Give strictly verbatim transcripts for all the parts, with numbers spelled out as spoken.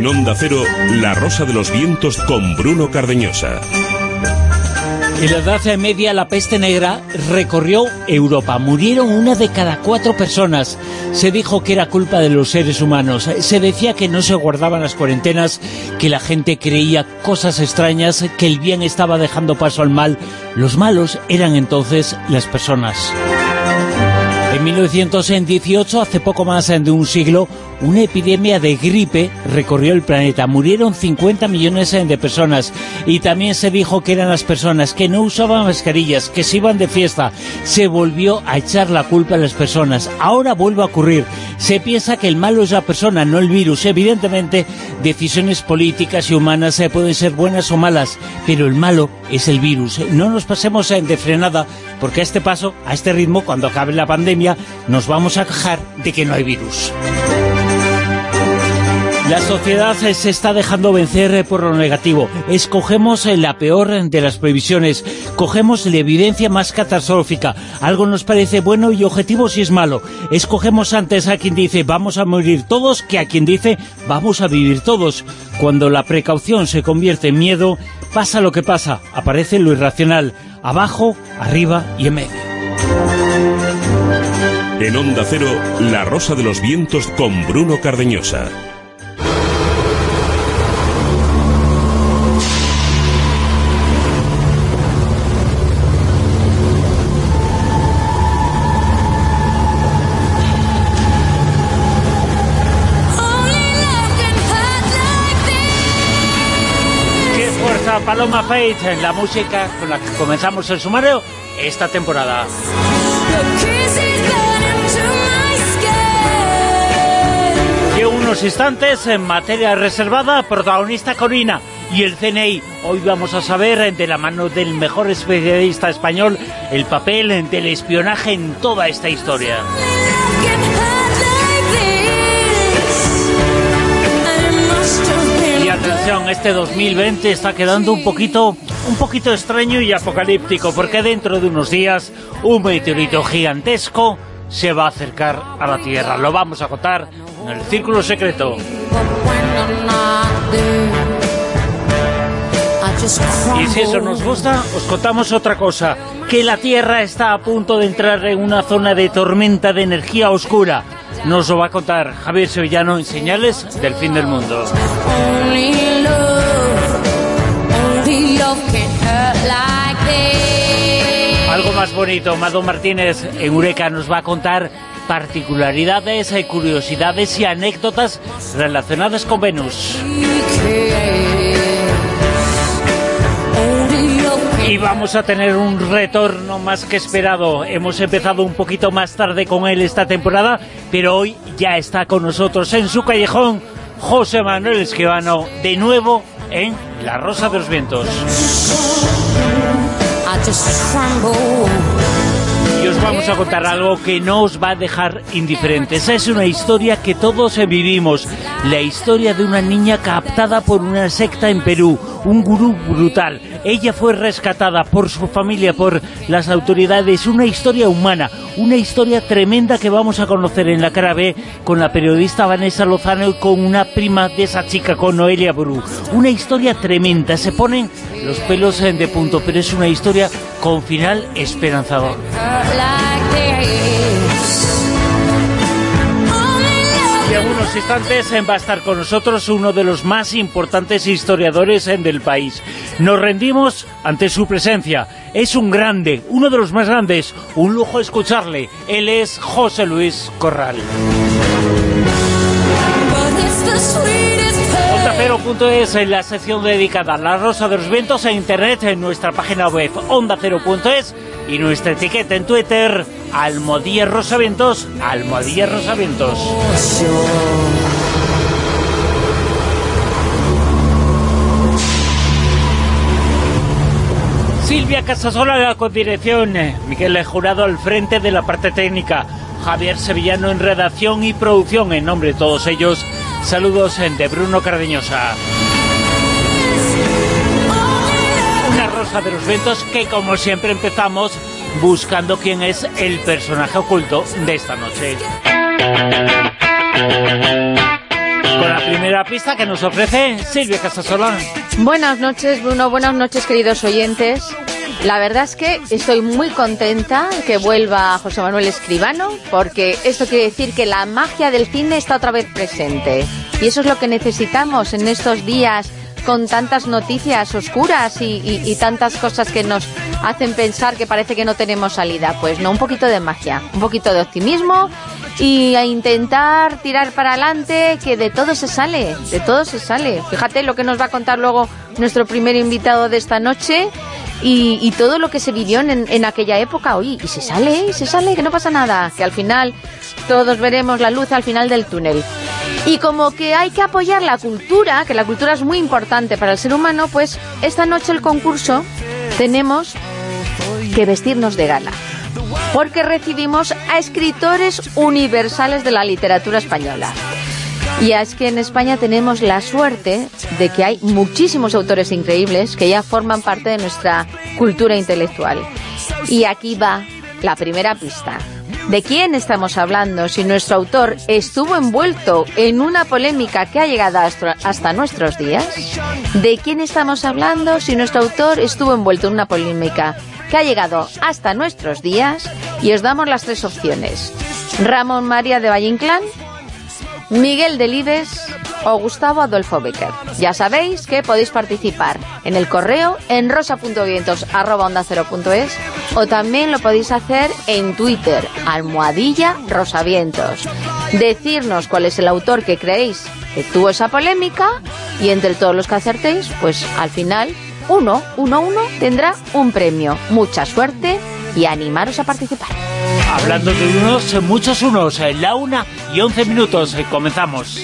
En Onda Cero, La Rosa de los Vientos con Bruno Cardeñosa. En la Edad Media la peste negra recorrió Europa. Murieron una de cada cuatro personas. Se dijo que era culpa de los seres humanos. Se decía que no se guardaban las cuarentenas, que la gente creía cosas extrañas, que el bien estaba dejando paso al mal. Los malos eran entonces las personas. En mil novecientos dieciocho, hace poco más de un siglo, una epidemia de gripe recorrió el planeta. Murieron cincuenta millones de personas y también se dijo que eran las personas que no usaban mascarillas, que se iban de fiesta. Se volvió a echar la culpa a las personas. Ahora vuelve a ocurrir. Se piensa que el malo es la persona, no el virus. Evidentemente, decisiones políticas y humanas eh, pueden ser buenas o malas, pero el malo es el virus. No nos pasemos eh, de frenada, porque a este paso, a este ritmo, cuando acabe la pandemia, nos vamos a quejar de que no hay virus. La sociedad se está dejando vencer por lo negativo. Escogemos la peor de las previsiones. Cogemos la evidencia más catastrófica. Algo nos parece bueno y objetivo si es malo. Escogemos antes a quien dice vamos a morir todos que a quien dice vamos a vivir todos. Cuando la precaución se convierte en miedo, pasa lo que pasa. Aparece lo irracional. Abajo, arriba y en medio. En Onda Cero, La Rosa de los Vientos con Bruno Cardeñosa. Paloma Faith, en la música con la que comenzamos el sumario esta temporada. Y unos instantes en materia reservada, protagonista Corina y el C N I. Hoy vamos a saber, de la mano del mejor especialista español, el papel del espionaje en toda esta historia. Atención, este dos mil veinte está quedando un poquito, un poquito extraño y apocalíptico, porque dentro de unos días un meteorito gigantesco se va a acercar a la Tierra. Lo vamos a contar en el Círculo Secreto. Y si eso nos gusta, os contamos otra cosa, que la Tierra está a punto de entrar en una zona de tormenta de energía oscura. Nos lo va a contar Javier Sevillano en Señales del Fin del Mundo. Algo más bonito, Mado Martínez en Eureka nos va a contar particularidades, curiosidades y anécdotas relacionadas con Venus. Y vamos a tener un retorno más que esperado. Hemos empezado un poquito más tarde con él esta temporada, pero hoy ya está con nosotros en su callejón José Manuel Escribano, de nuevo en La Rosa de los Vientos. Y os vamos a contar algo que no os va a dejar indiferentes. Es una historia que todos vivimos. La historia de una niña captada por una secta en Perú. Un gurú brutal. Ella fue rescatada por su familia, por las autoridades. Una historia humana, una historia tremenda que vamos a conocer en la cara B con la periodista Vanessa Lozano y con una prima de esa chica, con Noelia Bru. Una historia tremenda. Se ponen los pelos de punto, pero es una historia con final esperanzador. Y en unos instantes va a estar con nosotros uno de los más importantes historiadores del país. Nos rendimos ante su presencia. Es un grande, uno de los más grandes. Un lujo escucharle. Él es José Luis Corral. Onda Cero punto es en la sección dedicada a La Rosa de los Vientos en internet, en nuestra página web Onda Cero punto es y nuestra etiqueta en Twitter, Almohadilla Rosavientos, Almohadilla Rosavientos. Silvia Casasola en la codirección, Miguel Jurado al frente de la parte técnica, Javier Sevillano en redacción y producción. En nombre de todos ellos, saludos de Bruno Cardeñosa. Una Rosa de los Vientos que, como siempre, empezamos buscando quién es el personaje oculto de esta noche. Con la primera pista que nos ofrece Silvia Casasola. Buenas noches, Bruno, buenas noches, queridos oyentes. La verdad es que estoy muy contenta que vuelva José Manuel Escribano, porque esto quiere decir que la magia del cine está otra vez presente. Y eso es lo que necesitamos en estos días con tantas noticias oscuras y, y, y tantas cosas que nos hacen pensar que parece que no tenemos salida. Pues no, un poquito de magia, un poquito de optimismo y a intentar tirar para adelante, que de todo se sale, de todo se sale. Fíjate lo que nos va a contar luego nuestro primer invitado de esta noche y, y todo lo que se vivió en, en aquella época. Oye, y se sale, y se sale, que no pasa nada, que al final todos veremos la luz al final del túnel. Y como que hay que apoyar la cultura, que la cultura es muy importante para el ser humano, pues esta noche el concurso tenemos que vestirnos de gala, porque recibimos a escritores universales de la literatura española. Y es que en España tenemos la suerte de que hay muchísimos autores increíbles que ya forman parte de nuestra cultura intelectual. Y aquí va la primera pista. ¿De quién estamos hablando si nuestro autor estuvo envuelto en una polémica que ha llegado hasta, hasta nuestros días? ¿De quién estamos hablando si nuestro autor estuvo envuelto en una polémica que ha llegado hasta nuestros días? Y os damos las tres opciones: Ramón María de Valle Inclán, Miguel Delibes o Gustavo Adolfo Bécquer. Ya sabéis que podéis participar en el correo en rosa punto vientos arroba onda cero punto es o también lo podéis hacer en Twitter, almohadilla rosavientos. Decirnos cuál es el autor que creéis que tuvo esa polémica y entre todos los que acertéis, pues al final uno, uno, uno tendrá un premio. Mucha suerte y animaros a participar. Hablando de unos, muchos unos, la una y once minutos, comenzamos.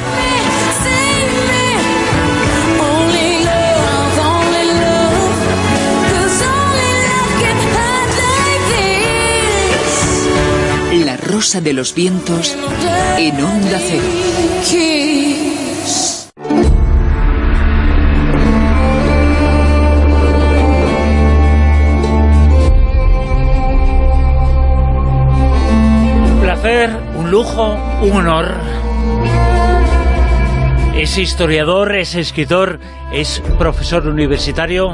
La Rosa de los Vientos en Onda Cero. Un placer, un lujo, un honor. Es historiador, es escritor, es profesor universitario.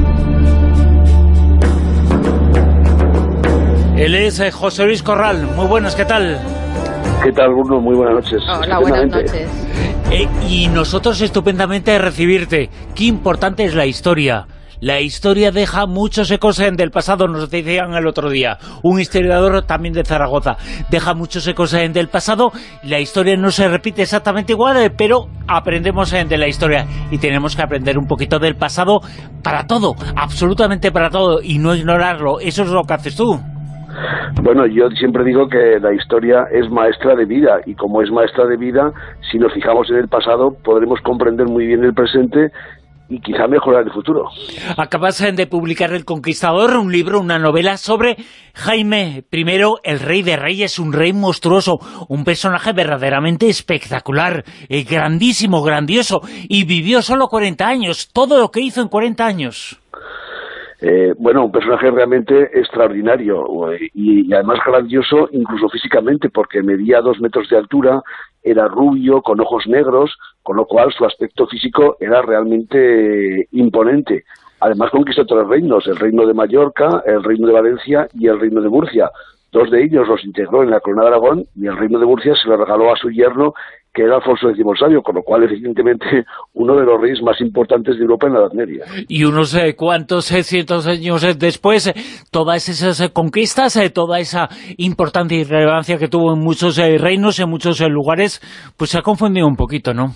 Él es eh, José Luis Corral. Muy buenas, ¿qué tal? ¿Qué tal, Bruno? Muy buenas noches. Hola, buenas noches. Eh, y nosotros estupendamente de recibirte. Qué importante es la historia. La historia deja muchos ecos del pasado, nos decían el otro día. Un historiador también de Zaragoza. Deja muchos ecos del pasado. La historia no se repite exactamente igual, pero aprendemos de la historia. Y tenemos que aprender un poquito del pasado para todo, absolutamente para todo, y no ignorarlo. Eso es lo que haces tú. Bueno, yo siempre digo que la historia es maestra de vida, y como es maestra de vida, si nos fijamos en el pasado, podremos comprender muy bien el presente y quizá mejorar el futuro. Acabas de publicar El Conquistador, un libro, una novela sobre Jaime I, el rey de reyes, un rey monstruoso, un personaje verdaderamente espectacular, eh, grandísimo, grandioso, y vivió solo cuarenta años, todo lo que hizo en cuarenta años. Eh, bueno, un personaje realmente extraordinario y, y además grandioso incluso físicamente, porque medía dos metros de altura, era rubio, con ojos negros, con lo cual su aspecto físico era realmente imponente. Además conquistó tres reinos, el reino de Mallorca, el reino de Valencia y el reino de Murcia. Dos de ellos los integró en la corona de Aragón y el reino de Murcia se lo regaló a su yerno, que era Alfonso décimo el Sabio, con lo cual, evidentemente, uno de los reyes más importantes de Europa en la Edad Media. Y unos eh, cuantos eh, cientos años eh, después, eh, todas esas eh, conquistas, eh, toda esa importancia y relevancia que tuvo en muchos eh, reinos, en muchos eh, lugares, pues se ha confundido un poquito, ¿no?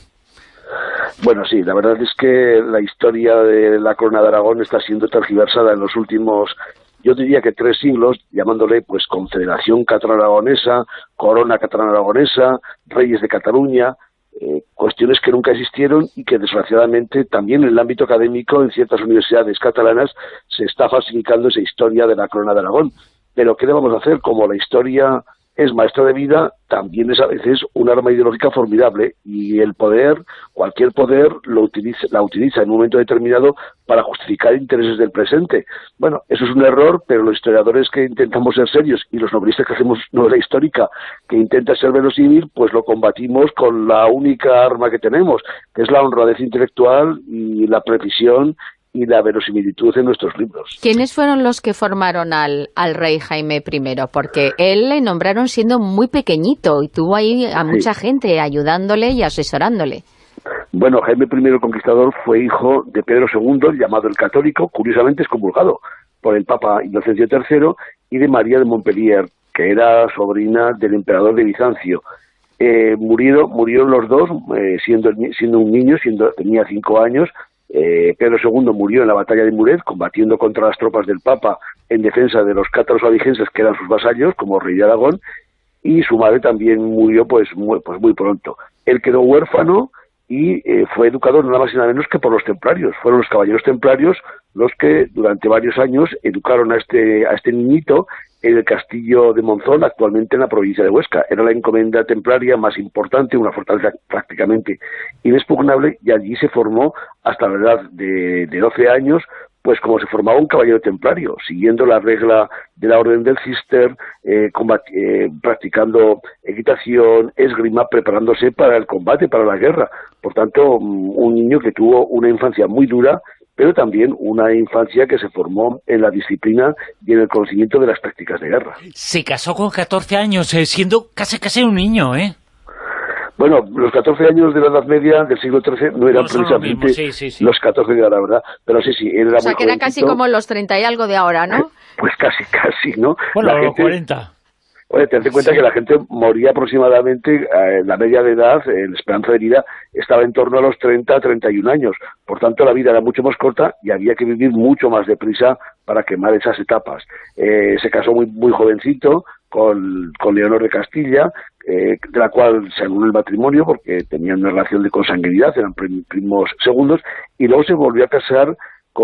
Bueno, sí, la verdad es que la historia de la corona de Aragón está siendo tergiversada en los últimos, yo diría que tres siglos, llamándole pues Confederación Catalano-Aragonesa, Corona Catalano-Aragonesa, Reyes de Cataluña, eh, cuestiones que nunca existieron y que desgraciadamente también en el ámbito académico en ciertas universidades catalanas se está falsificando esa historia de la corona de Aragón. Pero ¿qué le vamos a hacer? Como la historia es maestra de vida, también es a veces un arma ideológica formidable, y el poder, cualquier poder, lo utiliza, la utiliza en un momento determinado para justificar intereses del presente. Bueno, eso es un error, pero los historiadores que intentamos ser serios y los novelistas que hacemos novela histórica que intenta ser verosímil, pues lo combatimos con la única arma que tenemos, que es la honradez intelectual y la precisión y la verosimilitud en nuestros libros. ¿Quiénes fueron los que formaron al, al rey Jaime primero? Porque él le nombraron siendo muy pequeñito y tuvo ahí a mucha sí. gente ayudándole y asesorándole. Bueno, Jaime primero el Conquistador fue hijo de Pedro segundo, llamado el Católico, curiosamente excomulgado por el Papa Inocencio tercero, y de María de Montpellier, que era sobrina del emperador de Bizancio. Eh, murieron, murieron los dos eh, siendo, siendo un niño, siendo tenía cinco años. Eh, Pedro segundo murió en la batalla de Muret, combatiendo contra las tropas del Papa en defensa de los cátaros albigenses, que eran sus vasallos, como rey de Aragón, y su madre también murió pues muy, pues muy pronto. Él quedó huérfano y eh, fue educado nada más y nada menos que por los templarios. Fueron los caballeros templarios los que durante varios años educaron a este, a este niñito en el castillo de Monzón, actualmente en la provincia de Huesca. Era la encomenda templaria más importante, una fortaleza prácticamente inexpugnable, y allí se formó hasta la edad de, de doce años, pues como se formaba un caballero templario, siguiendo la regla de la Orden del Cister, eh, eh, practicando equitación, esgrima, preparándose para el combate, para la guerra. Por tanto, un niño que tuvo una infancia muy dura, pero también una infancia que se formó en la disciplina y en el conocimiento de las tácticas de guerra. Se casó con catorce años, eh, siendo casi casi un niño, ¿eh? Bueno, los catorce años de la Edad Media del siglo trece no eran no precisamente sí, sí, sí. los catorce de ahora, ¿verdad? Pero sí, sí, él era o sea, muy que era casi como los treinta y algo de ahora, ¿no? Pues casi, casi, ¿no? Bueno, la los gente... cuarenta. Oye, ten en cuenta sí. que la gente moría aproximadamente, eh, la media de edad, eh, la esperanza de vida estaba en torno a los treinta a treinta y un años. Por tanto, la vida era mucho más corta y había que vivir mucho más deprisa para quemar esas etapas. Eh, se casó muy muy jovencito con, con Leonor de Castilla, eh, de la cual se anuló el matrimonio porque tenían una relación de consanguinidad, eran primos segundos, y luego se volvió a casar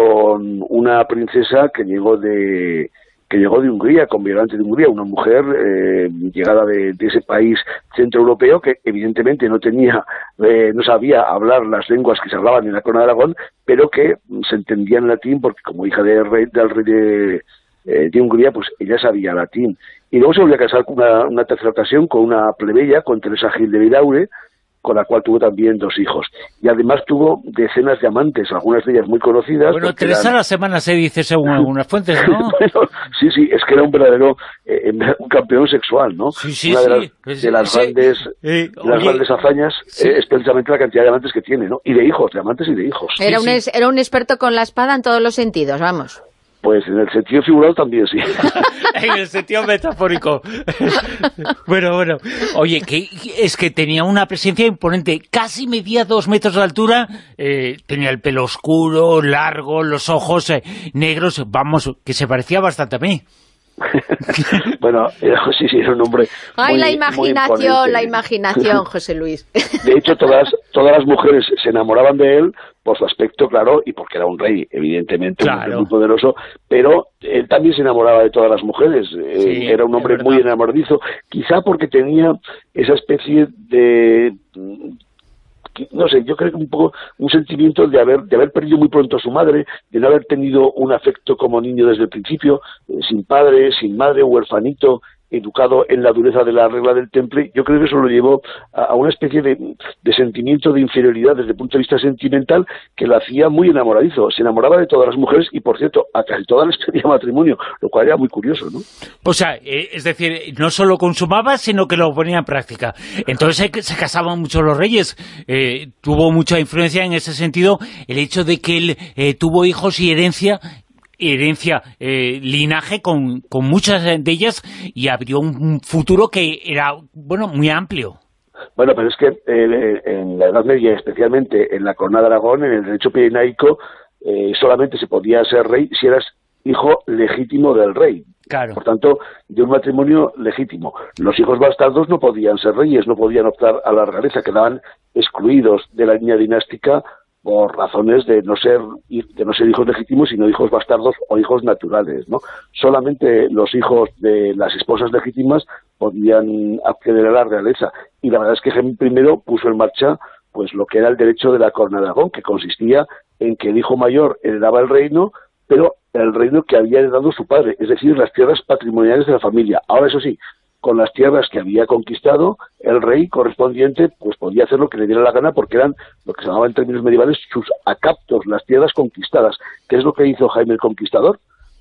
con una princesa que llegó de... que llegó de Hungría, con Violante de Hungría, una mujer eh, llegada de, de ese país centroeuropeo que evidentemente no tenía, eh, no sabía hablar las lenguas que se hablaban en la corona de Aragón, pero que se entendía en latín porque como hija del rey, del rey de, eh, de Hungría, pues ella sabía latín. Y luego se volvió a casar una, una tercera ocasión con una plebeya, con Teresa Gil de Vidaure, con la cual tuvo también dos hijos. Y además tuvo decenas de amantes, algunas de ellas muy conocidas. Bueno, tres eran... a la semana se dice según algunas fuentes, ¿no? Bueno, sí, sí, es que era un verdadero eh, un campeón sexual, ¿no? Sí, sí, Una de las, sí. Pues, de las, sí. grandes, eh, de las grandes hazañas sí. eh, es precisamente la cantidad de amantes que tiene, ¿no? Y de hijos, de amantes y de hijos. Era, sí, un, sí. era un experto con la espada en todos los sentidos, vamos. Pues en el sentido figurado también, sí. En el sentido metafórico. Bueno, bueno. Oye, que es que tenía una presencia imponente. Casi medía dos metros de altura. Eh, tenía el pelo oscuro, largo, los ojos eh, negros. Vamos, que se parecía bastante a mí. Bueno, sí, sí, era un hombre Ay, muy, la imaginación, muy la imaginación, José Luis. De hecho, todas, todas las mujeres se enamoraban de él por su aspecto, claro, y porque era un rey, evidentemente, claro. un rey muy poderoso, pero él también se enamoraba de todas las mujeres. Sí, eh, era un hombre muy enamoradizo, quizá porque tenía esa especie de... no sé, yo creo que un poco un sentimiento de haber de haber perdido muy pronto a su madre, de no haber tenido un afecto como niño desde el principio, eh, sin padre, sin madre, huerfanito, educado en la dureza de la regla del temple. Yo creo que eso lo llevó a, a una especie de, de sentimiento de inferioridad desde el punto de vista sentimental que lo hacía muy enamoradizo. Se enamoraba de todas las mujeres y, por cierto, a casi todas les pedía matrimonio, lo cual era muy curioso, ¿no? O sea, eh, es decir, no solo consumaba, sino que lo ponía en práctica. Entonces se, se casaban mucho los reyes. Eh, tuvo mucha influencia en ese sentido el hecho de que él eh, tuvo hijos y herencia herencia, eh, linaje con, con muchas de ellas y abrió un futuro que era, bueno, muy amplio. Bueno, pero es que eh, en la Edad Media, especialmente en la Corona de Aragón, en el derecho pirenaico, eh, solamente se podía ser rey si eras hijo legítimo del rey. Claro. Por tanto, de un matrimonio legítimo. Los hijos bastardos no podían ser reyes, no podían optar a la realeza, quedaban excluidos de la línea dinástica por razones de no ser de no ser hijos legítimos, sino hijos bastardos o hijos naturales, ¿no? Solamente los hijos de las esposas legítimas podían acceder a la realeza. Y la verdad es que Jaime primero puso en marcha pues lo que era el derecho de la corona de Aragón, que consistía en que el hijo mayor heredaba el reino, pero el reino que había heredado su padre, es decir, las tierras patrimoniales de la familia. Ahora, eso sí, con las tierras que había conquistado, el rey correspondiente pues podía hacer lo que le diera la gana, porque eran lo que se llamaba en términos medievales sus acaptos, las tierras conquistadas, que es lo que hizo Jaime el Conquistador.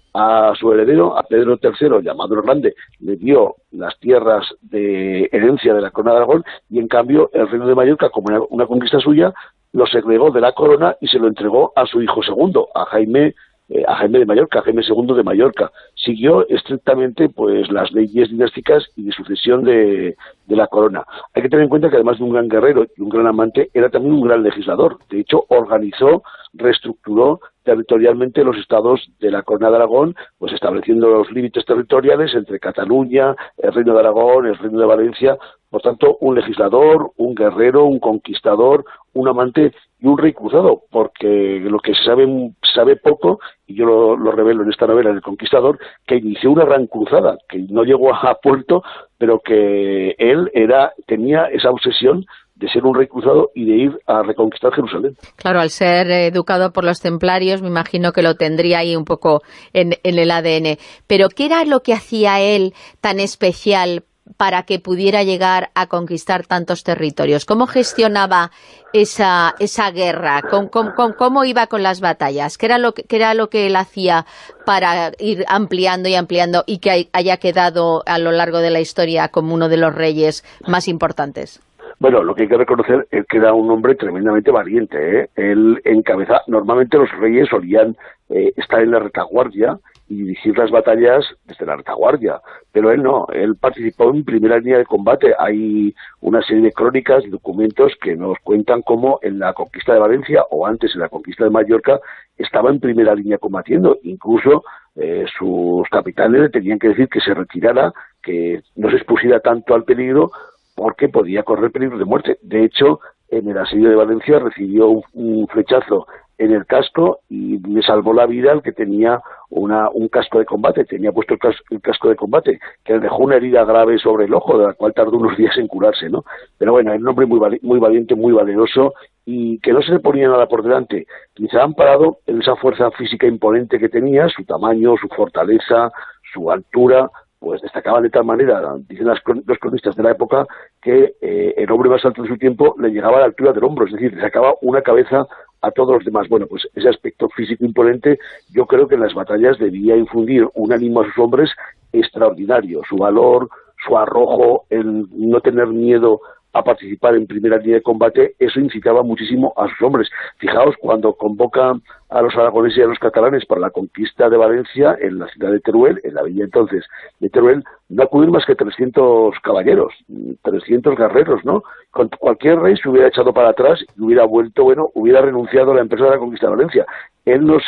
A su heredero, a Pedro tercero, llamado el Grande, le dio las tierras de herencia de la corona de Aragón, y en cambio el reino de Mallorca, como era una conquista suya, lo segregó de la corona y se lo entregó a su hijo segundo, a Jaime eh, a Jaime de Mallorca, a Jaime segundo de Mallorca. Siguió estrictamente pues las leyes dinásticas y de sucesión de, de la corona. Hay que tener en cuenta que además de un gran guerrero y un gran amante, era también un gran legislador. De hecho, organizó, reestructuró territorialmente los estados de la corona de Aragón, pues estableciendo los límites territoriales entre Cataluña, el Reino de Aragón, el Reino de Valencia. Por tanto, un legislador, un guerrero, un conquistador, un amante y un rey cruzado, porque lo que se sabe, sabe poco, y yo lo, lo revelo en esta novela, El Conquistador, que inició una gran cruzada, que no llegó a puerto, pero que él era tenía esa obsesión de ser un rey cruzado y de ir a reconquistar Jerusalén. Claro, al ser educado por los templarios, me imagino que lo tendría ahí un poco en, en el A D N. Pero, ¿qué era lo que hacía él tan especial para que pudiera llegar a conquistar tantos territorios? ¿Cómo gestionaba esa, esa guerra? ¿Cómo, cómo, cómo iba con las batallas? ¿Qué era, lo que, ¿Qué era lo que él hacía para ir ampliando y ampliando y que haya quedado a lo largo de la historia como uno de los reyes más importantes? Bueno, lo que hay que reconocer es que era un hombre tremendamente valiente, ¿eh? Él encabezaba, normalmente los reyes solían eh, estar en la retaguardia y dirigir las batallas desde la retaguardia, pero él no, él participó en primera línea de combate. Hay una serie de crónicas y documentos que nos cuentan cómo en la conquista de Valencia, o antes en la conquista de Mallorca, estaba en primera línea combatiendo. Incluso eh, sus capitanes le tenían que decir que se retirara, que no se expusiera tanto al peligro, porque podía correr peligro de muerte. De hecho, en el asedio de Valencia recibió un, un flechazo en el casco y le salvó la vida al que tenía una, un casco de combate, tenía puesto el, cas, el casco de combate, que le dejó una herida grave sobre el ojo, de la cual tardó unos días en curarse, ¿no? Pero bueno, era un hombre muy, vali muy valiente, muy valeroso, y que no se le ponía nada por delante. Quizá amparado en esa fuerza física imponente que tenía, su tamaño, su fortaleza, su altura, pues destacaban de tal manera, dicen las, los cronistas de la época, que eh, el hombre más alto de su tiempo le llegaba a la altura del hombro, es decir, le sacaba una cabeza a todos los demás. Bueno, pues ese aspecto físico imponente, yo creo que en las batallas debía infundir un ánimo a sus hombres extraordinario. Su valor, su arrojo, el no tener miedo a participar en primera línea de combate, eso incitaba muchísimo a sus hombres. Fijaos, cuando convoca a los aragoneses y a los catalanes para la conquista de Valencia, en la ciudad de Teruel, en la villa entonces de Teruel, no acudieron más que trescientos caballeros, trescientos guerreros, ¿no? Con cualquier rey se hubiera echado para atrás y hubiera vuelto, bueno, hubiera renunciado a la empresa de la conquista de Valencia. Él no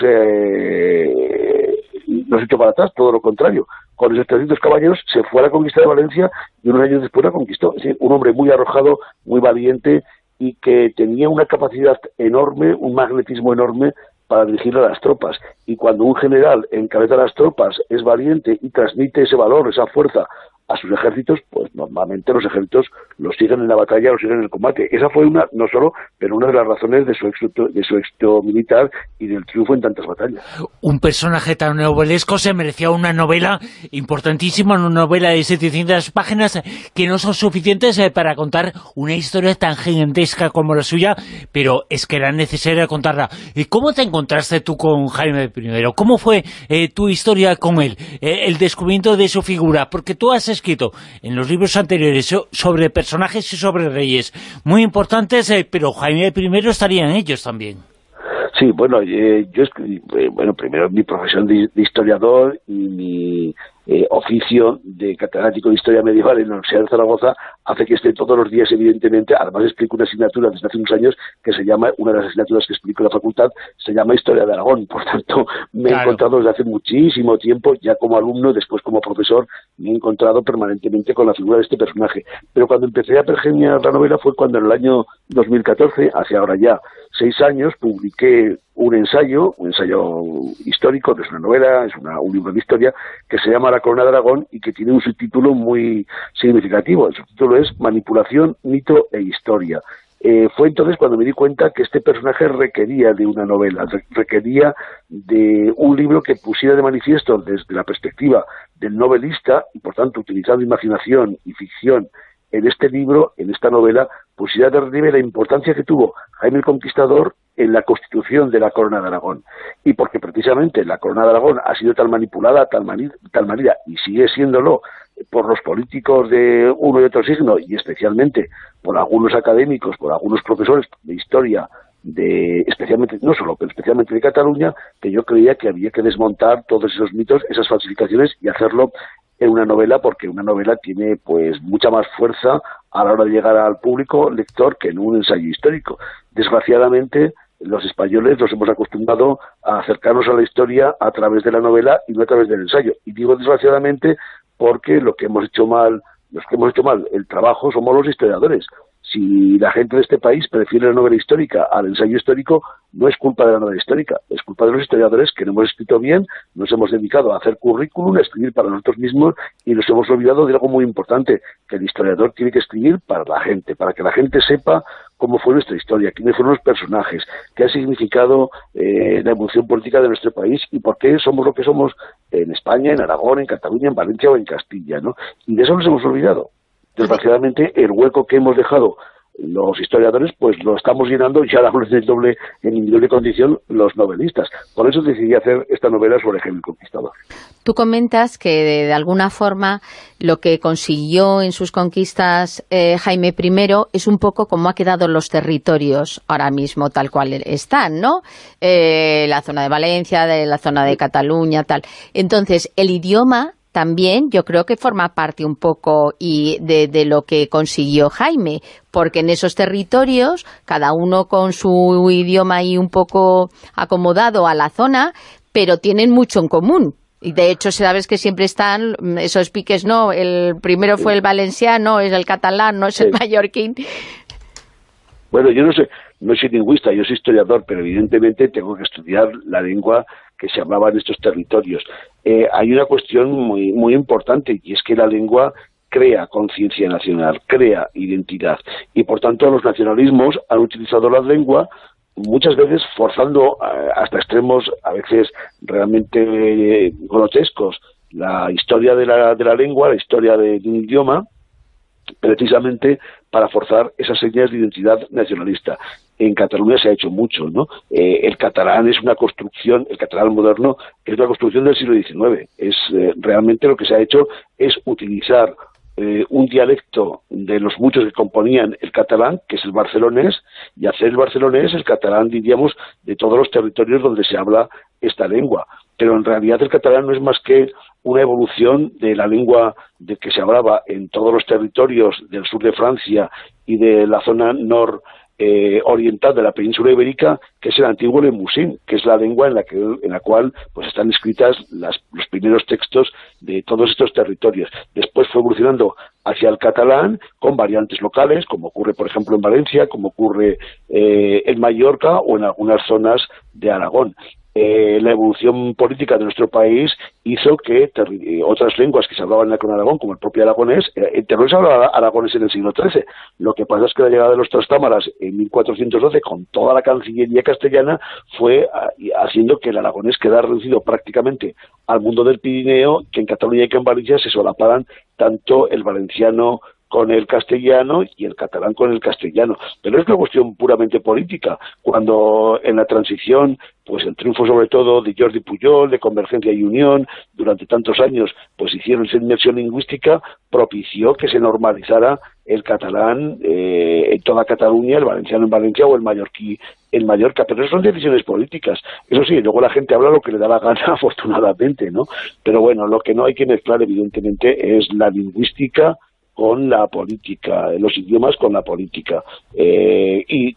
se, no se echó para atrás, todo lo contrario. Con esos trescientos caballeros se fue a la conquista de Valencia y unos años después la conquistó. Es decir, un hombre muy arrojado, muy valiente y que tenía una capacidad enorme, un magnetismo enorme para dirigir a las tropas. Y cuando un general encabeza las tropas, es valiente y transmite ese valor, esa fuerza a sus ejércitos, pues normalmente los ejércitos los siguen en la batalla, los siguen en el combate. Esa fue una, no solo, pero una de las razones de su éxito, de su éxito militar y del triunfo en tantas batallas. Un personaje tan novelesco se merecía una novela importantísima, una novela de setecientas páginas que no son suficientes para contar una historia tan gigantesca como la suya, pero es que era necesario contarla. ¿Cómo te encontraste tú con Jaime primero? ¿Cómo fue eh, tu historia con él? Eh, el descubrimiento de su figura, porque tú has escrito en los libros anteriores sobre personajes y sobre reyes muy importantes, eh, pero Jaime primero estaría en ellos también. Sí, bueno, eh, yo escribí, eh, bueno, primero mi profesión de, de historiador y mi eh, oficio de catedrático de Historia Medieval en la Universidad de Zaragoza hace que esté todos los días, evidentemente. Además explico una asignatura desde hace unos años que se llama, una de las asignaturas que explico en la facultad, se llama Historia de Aragón. Por tanto, me claro. he encontrado desde hace muchísimo tiempo, ya como alumno, después como profesor, me he encontrado permanentemente con la figura de este personaje. Pero cuando empecé a pergeñar la novela fue cuando en el año dos mil catorce, hace ahora ya seis años, publiqué un ensayo, un ensayo histórico, no es una novela, es una, un libro de historia, que se llama La Corona de Aragón y que tiene un subtítulo muy significativo. El subtítulo es Manipulación, mito e historia. Eh, fue entonces cuando me di cuenta que este personaje requería de una novela, requería de un libro que pusiera de manifiesto desde la perspectiva del novelista, y por tanto utilizando imaginación y ficción en este libro, en esta novela, pusiera de relieve la importancia que tuvo Jaime el Conquistador en la constitución de la Corona de Aragón. Y porque precisamente la Corona de Aragón ha sido tan manipulada, tal, manera, tal manera, y sigue siéndolo por los políticos de uno y otro signo, y especialmente por algunos académicos, por algunos profesores de historia, de especialmente, no solo, pero especialmente de Cataluña, que yo creía que había que desmontar todos esos mitos, esas falsificaciones, y hacerlo en una novela, porque una novela tiene pues mucha más fuerza a la hora de llegar al público lector que en un ensayo histórico. Desgraciadamente, los españoles nos hemos acostumbrado a acercarnos a la historia a través de la novela y no a través del ensayo. Y digo desgraciadamente porque lo que hemos hecho mal, los que hemos hecho mal el trabajo somos los historiadores. Si la gente de este país prefiere la novela histórica al ensayo histórico, no es culpa de la novela histórica, es culpa de los historiadores que no hemos escrito bien, nos hemos dedicado a hacer currículum, a escribir para nosotros mismos y nos hemos olvidado de algo muy importante, que el historiador tiene que escribir para la gente, para que la gente sepa cómo fue nuestra historia, quiénes fueron los personajes, qué ha significado eh, la evolución política de nuestro país y por qué somos lo que somos en España, en Aragón, en Cataluña, en Valencia o en Castilla, ¿no? Y de eso nos hemos olvidado. Desgraciadamente, el hueco que hemos dejado los historiadores, pues lo estamos llenando ya a la doble, en individual condición, los novelistas. Por eso decidí hacer esta novela sobre Jaime el Conquistador. Tú comentas que de, de alguna forma lo que consiguió en sus conquistas eh, Jaime primero es un poco como ha quedado los territorios ahora mismo tal cual están, ¿no? Eh, la zona de Valencia, de la zona de Cataluña, tal. Entonces, el idioma también yo creo que forma parte un poco y de, de lo que consiguió Jaime, porque en esos territorios, cada uno con su idioma ahí un poco acomodado a la zona, pero tienen mucho en común. Y de hecho, sabes que siempre están esos piques, no, el primero fue el valenciano, es el catalán, no es el mallorquín. Bueno, yo no sé, no soy lingüista, yo soy historiador, pero evidentemente tengo que estudiar la lengua que se hablaba en estos territorios. Eh, hay una cuestión muy, muy importante, y es que la lengua crea conciencia nacional, crea identidad, y por tanto los nacionalismos han utilizado la lengua muchas veces forzando eh, hasta extremos a veces realmente eh, grotescos la historia de la, de la lengua, la historia de, de un idioma, precisamente para forzar esas señas de identidad nacionalista. En Cataluña se ha hecho mucho, ¿no? Eh, el catalán es una construcción, el catalán moderno es una construcción del siglo diecinueve. Es eh, realmente lo que se ha hecho es utilizar eh, un dialecto de los muchos que componían el catalán, que es el barcelonés, y hacer el barcelonés el catalán, diríamos, de todos los territorios donde se habla esta lengua. Pero en realidad el catalán no es más que una evolución de la lengua de que se hablaba en todos los territorios del sur de Francia y de la zona nor eh, oriental de la península ibérica, que es el antiguo lemusín, que es la lengua en la que en la cual pues están escritas las, los primeros textos de todos estos territorios. Después fue evolucionando hacia el catalán con variantes locales, como ocurre por ejemplo en Valencia, como ocurre eh, en Mallorca o en algunas zonas de Aragón. Eh, la evolución política de nuestro país hizo que eh, otras lenguas que se hablaban con Aragón, como el propio aragonés, eh, en Teruel se hablaba aragonés en el siglo trece. Lo que pasa es que la llegada de los trastámaras en mil cuatrocientos doce, con toda la cancillería castellana, fue a, haciendo que el aragonés quedara reducido prácticamente al mundo del Pirineo, que en Cataluña y que en Valencia se solaparan tanto el valenciano con el castellano y el catalán con el castellano. Pero es una cuestión puramente política. Cuando en la transición, pues el triunfo sobre todo de Jordi Pujol, de Convergencia y Unión, durante tantos años, pues hicieron esa inmersión lingüística, propició que se normalizara el catalán eh, en toda Cataluña, el valenciano en Valencia o el mallorquí en Mallorca. Pero eso son decisiones políticas. Eso sí, luego la gente habla lo que le da la gana, afortunadamente, ¿no? Pero bueno, lo que no hay que mezclar, evidentemente, es la lingüística con la política, los idiomas con la política. Eh, y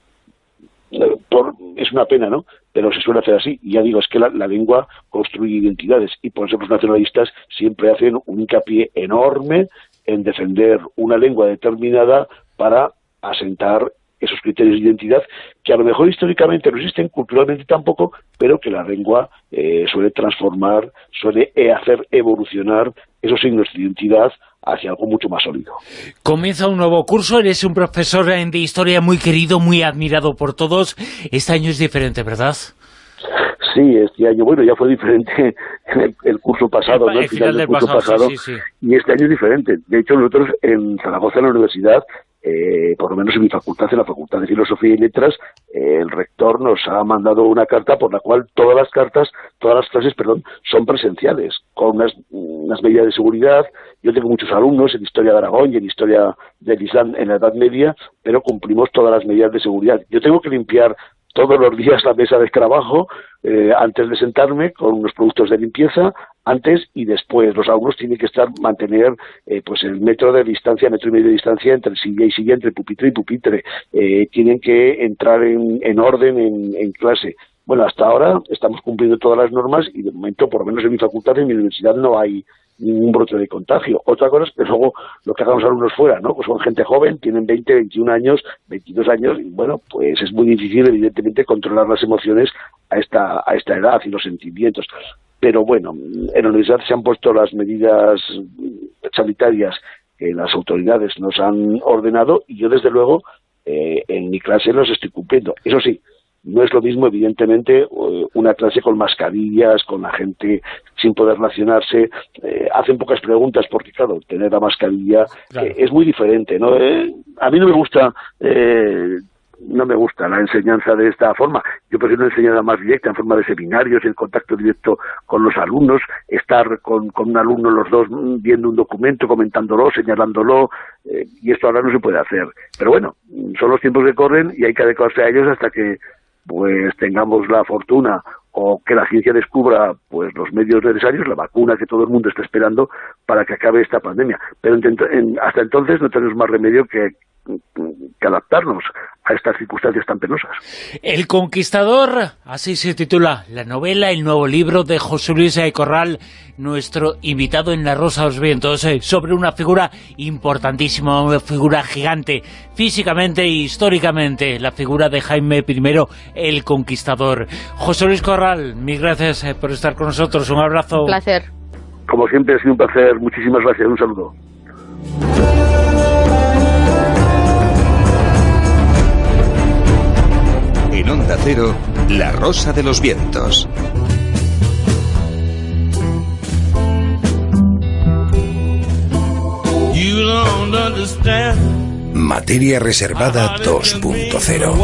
por, es una pena, ¿no? Pero se suele hacer así. Y ya digo, es que la, la lengua construye identidades, y por eso los nacionalistas siempre hacen un hincapié enorme en defender una lengua determinada para asentar esos criterios de identidad que a lo mejor históricamente no existen, culturalmente tampoco, pero que la lengua eh, suele transformar, suele hacer evolucionar esos signos de identidad hacia algo mucho más sólido. Comienza un nuevo curso, eres un profesor de historia muy querido, muy admirado por todos. Este año es diferente, ¿verdad? Sí, este año, bueno, ya fue diferente el, el curso pasado, el, ¿no? El, el final, final del curso pasado, pasado sí, sí, sí. Y este año es diferente. De hecho, nosotros en Zaragoza, en la universidad, eh, por lo menos en mi facultad, en la Facultad de Filosofía y Letras, eh, el rector nos ha mandado una carta por la cual todas las cartas, todas las clases, perdón, son presenciales, con unas, unas medidas de seguridad. Yo tengo muchos alumnos en Historia de Aragón y en Historia del Islam en la Edad Media, pero cumplimos todas las medidas de seguridad. Yo tengo que limpiar todos los días la mesa de trabajo, eh, antes de sentarme, con unos productos de limpieza, antes y después. Los alumnos tienen que estar, mantener eh, pues el metro de distancia, metro y medio de distancia entre silla y silla, entre pupitre y pupitre. Eh, tienen que entrar en, en orden en, en clase. Bueno, hasta ahora estamos cumpliendo todas las normas y de momento, por lo menos en mi facultad, en mi universidad, no hay ningún brote de contagio. Otra cosa es que luego lo que hagan los alumnos fuera, ¿no? Pues son gente joven, tienen veinte, veintiún años, veintidós años, y bueno, pues es muy difícil, evidentemente, controlar las emociones a esta, a esta edad y los sentimientos. Pero bueno, en la universidad se han puesto las medidas sanitarias que las autoridades nos han ordenado y yo, desde luego, eh, en mi clase los estoy cumpliendo. Eso sí, no es lo mismo, evidentemente, una clase con mascarillas, con la gente sin poder relacionarse. Eh, hacen pocas preguntas porque, claro, tener la mascarilla claro. eh, es muy diferente, ¿no? Eh, a mí no me gusta eh, no me gusta la enseñanza de esta forma. Yo prefiero una enseñanza más directa, en forma de seminarios, en contacto directo con los alumnos, estar con, con un alumno los dos viendo un documento, comentándolo, señalándolo, eh, y esto ahora no se puede hacer. Pero bueno, son los tiempos que corren y hay que adecuarse a ellos hasta que pues tengamos la fortuna o que la ciencia descubra pues los medios necesarios, la vacuna que todo el mundo está esperando para que acabe esta pandemia. Pero en, en, hasta entonces no tenemos más remedio que, que adaptarnos a estas circunstancias tan penosas. El Conquistador, así se titula la novela, el nuevo libro de José Luis Corral, nuestro invitado en La Rosa de los Vientos, eh, sobre una figura importantísima, una figura gigante, físicamente e históricamente, la figura de Jaime primero, el Conquistador. José Luis Corral, mil gracias eh, por estar con nosotros, un abrazo. Un placer. Como siempre, ha sido un placer, muchísimas gracias, un saludo. En Onda Cero, La Rosa de los Vientos. Materia reservada dos punto cero.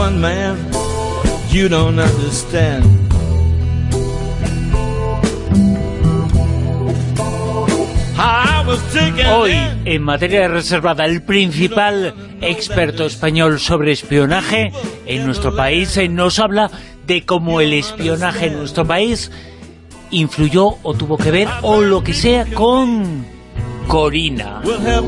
Hoy, en materia reservada, el principal experto español sobre espionaje en nuestro país eh, nos habla de cómo el espionaje en nuestro país influyó o tuvo que ver, o lo que sea, con Corina.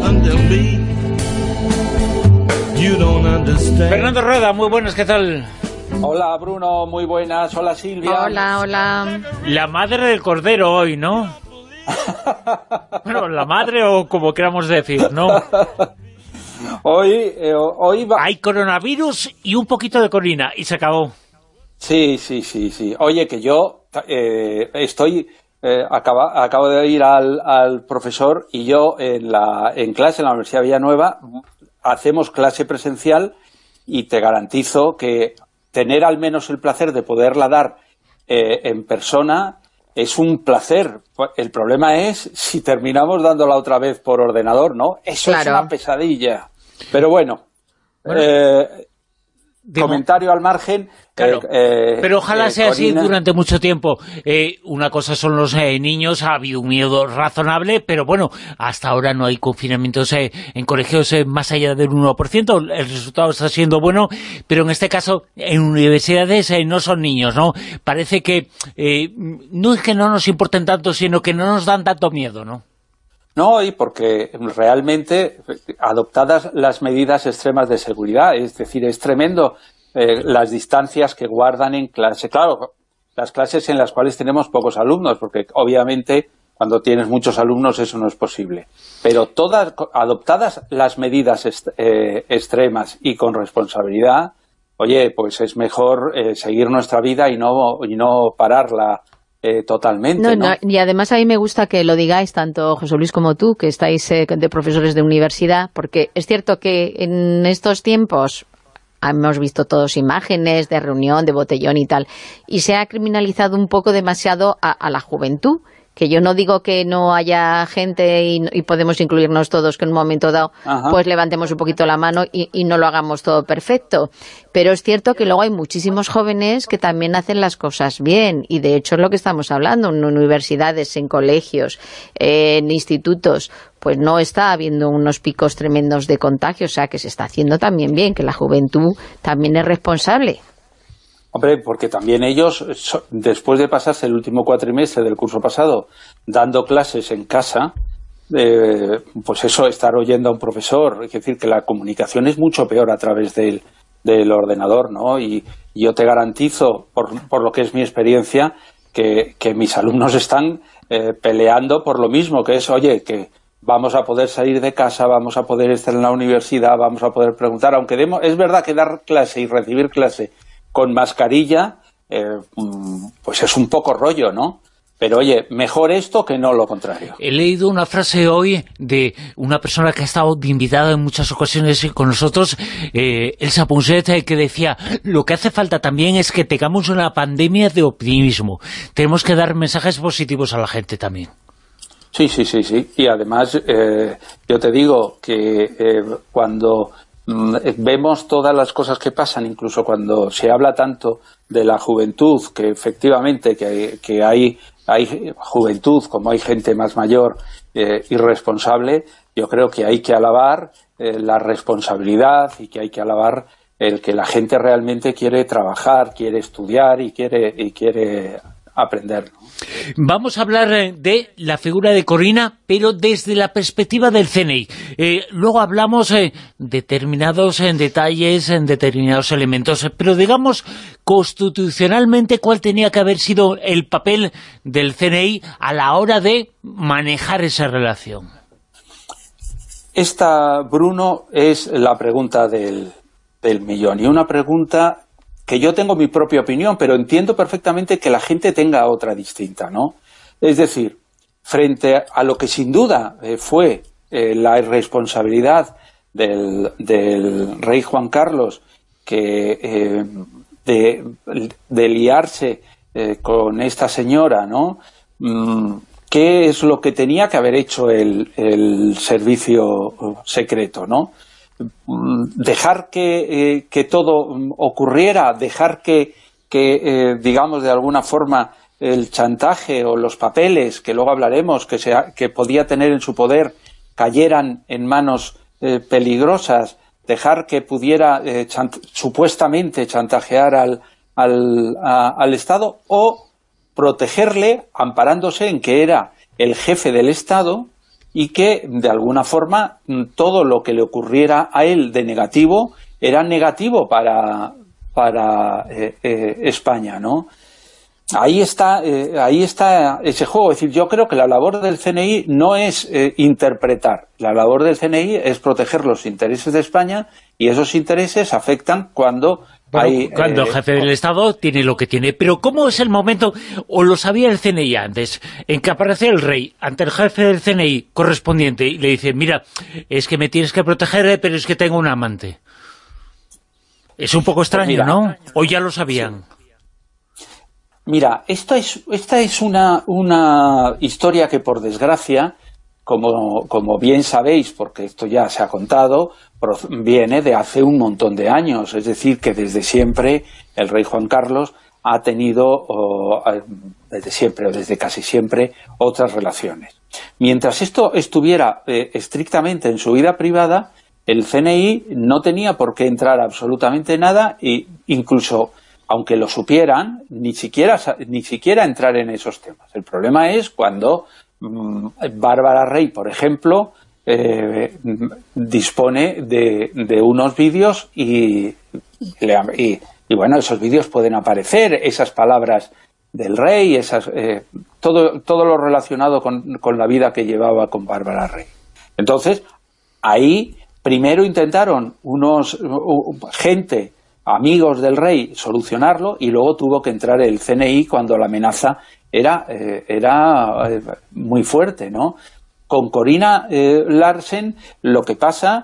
Fernando Rueda, muy buenas, ¿qué tal? Hola Bruno, muy buenas, hola Silvia. Hola, hola. La madre del cordero hoy, ¿no? Bueno, la madre o como queramos decir, ¿no? Hoy, eh, hoy va... Hay coronavirus y un poquito de Corina y se acabó. Sí, sí, sí, sí. Oye, que yo eh, estoy... Eh, acaba, acabo de ir al, al profesor y yo en, la, en clase en la Universidad de Villanueva hacemos clase presencial y te garantizo que tener al menos el placer de poderla dar eh, en persona es un placer. El problema es si terminamos dándola otra vez por ordenador, ¿no? Eso claro. Es una pesadilla. Pero bueno, bueno eh, comentario al margen. Claro, eh, pero ojalá eh, sea Corina... así durante mucho tiempo. Eh, una cosa son los eh, niños, ha habido un miedo razonable, pero bueno, hasta ahora no hay confinamientos eh, en colegios eh, más allá del uno por ciento, el resultado está siendo bueno, pero en este caso, en universidades eh, no son niños, ¿no? Parece que eh, no es que no nos importen tanto, sino que no nos dan tanto miedo, ¿no? No, y porque realmente, adoptadas las medidas extremas de seguridad, es decir, es tremendo eh, las distancias que guardan en clase. Claro, las clases en las cuales tenemos pocos alumnos, porque obviamente cuando tienes muchos alumnos eso no es posible. Pero todas, adoptadas las medidas est eh, extremas y con responsabilidad, oye, pues es mejor eh, seguir nuestra vida y no, y no pararla eh, totalmente, no, ¿no? No, y además a mí me gusta que lo digáis, tanto José Luis como tú, que estáis eh, de profesores de universidad, porque es cierto que en estos tiempos hemos visto todos imágenes de reunión, de botellón y tal, y se ha criminalizado un poco demasiado a, a la juventud, que yo no digo que no haya gente y, y podemos incluirnos todos, que en un momento dado Ajá. pues levantemos un poquito la mano y, y no lo hagamos todo perfecto, pero es cierto que luego hay muchísimos jóvenes que también hacen las cosas bien, y de hecho es lo que estamos hablando, en universidades, en colegios, eh, en institutos, pues no está habiendo unos picos tremendos de contagio, o sea que se está haciendo también bien, que la juventud también es responsable. Hombre, porque también ellos, después de pasarse el último cuatrimestre del curso pasado dando clases en casa, eh, pues eso, estar oyendo a un profesor, es decir, que la comunicación es mucho peor a través del, del ordenador, ¿no? Y, y yo te garantizo, por, por lo que es mi experiencia, que, que mis alumnos están eh, peleando por lo mismo, que es, oye, que vamos a poder salir de casa, vamos a poder estar en la universidad, vamos a poder preguntar, aunque demos, es verdad que dar clase y recibir clase con mascarilla, eh, pues es un poco rollo, ¿no? Pero oye, mejor esto que no lo contrario. He leído una frase hoy de una persona que ha estado invitada en muchas ocasiones con nosotros, eh, Elsa Punset, que decía, lo que hace falta también es que tengamos una pandemia de optimismo. Tenemos que dar mensajes positivos a la gente también. Sí, sí, sí, sí. Y además, eh, yo te digo que eh, cuando vemos todas las cosas que pasan, incluso cuando se habla tanto de la juventud, que efectivamente que, que hay, hay juventud, como hay gente más mayor eh, irresponsable, yo creo que hay que alabar eh, la responsabilidad y que hay que alabar el que la gente realmente quiere trabajar, quiere estudiar y quiere, y quiere aprender, ¿no? Vamos a hablar de la figura de Corina, pero desde la perspectiva del C N I. Eh, luego hablamos eh, determinados en detalles, en determinados elementos, pero digamos constitucionalmente cuál tenía que haber sido el papel del C N I a la hora de manejar esa relación. Esta, Bruno, es la pregunta del, del millón, y una pregunta que yo tengo mi propia opinión, pero entiendo perfectamente que la gente tenga otra distinta, ¿no? Es decir, frente a lo que sin duda eh, fue eh, la irresponsabilidad del, del rey Juan Carlos, que eh, de, de liarse eh, con esta señora, ¿no? Mm, ¿qué es lo que tenía que haber hecho el, el servicio secreto, ¿no? Dejar que, eh, que todo ocurriera, dejar que, que eh, digamos, de alguna forma el chantaje o los papeles, que luego hablaremos, que, sea, que podía tener en su poder, cayeran en manos eh, peligrosas, dejar que pudiera eh, chant supuestamente chantajear al, al, a, al Estado, o protegerle amparándose en que era el jefe del Estado y que, de alguna forma, todo lo que le ocurriera a él de negativo era negativo para, para eh, eh, España, ¿no? Ahí está, eh, ahí está ese juego. Es decir, yo creo que la labor del C N I no es eh, interpretar. La labor del C N I es proteger los intereses de España, y esos intereses afectan cuando... Bueno, hay, cuando eh, el jefe del Estado tiene lo que tiene. Pero ¿cómo es el momento, o lo sabía el C N I antes, en que aparece el rey ante el jefe del C N I correspondiente y le dice, mira, es que me tienes que proteger, pero es que tengo un amante? Es un poco extraño, pues mira, ¿no? ¿O ya lo sabían? Sí. Mira, esto es, esta es una, una historia que, por desgracia, como, como bien sabéis, porque esto ya se ha contado, viene de hace un montón de años. Es decir, que desde siempre el rey Juan Carlos ha tenido, o, desde siempre o desde casi siempre, otras relaciones. Mientras esto estuviera eh, estrictamente en su vida privada, el C N I no tenía por qué entrar absolutamente nada, e incluso, aunque lo supieran, ni siquiera, ni siquiera entrar en esos temas. El problema es cuando mmm, Bárbara Rey, por ejemplo, Eh, dispone de, de unos vídeos y, y, y bueno, esos vídeos pueden aparecer, esas palabras del rey, esas, eh, todo, todo lo relacionado con, con la vida que llevaba con Bárbara Rey. Entonces, ahí primero intentaron unos uh, gente, amigos del rey, solucionarlo, y luego tuvo que entrar el C N I cuando la amenaza era, eh, era eh, muy fuerte, ¿no? Con Corina eh, Larsen lo que pasa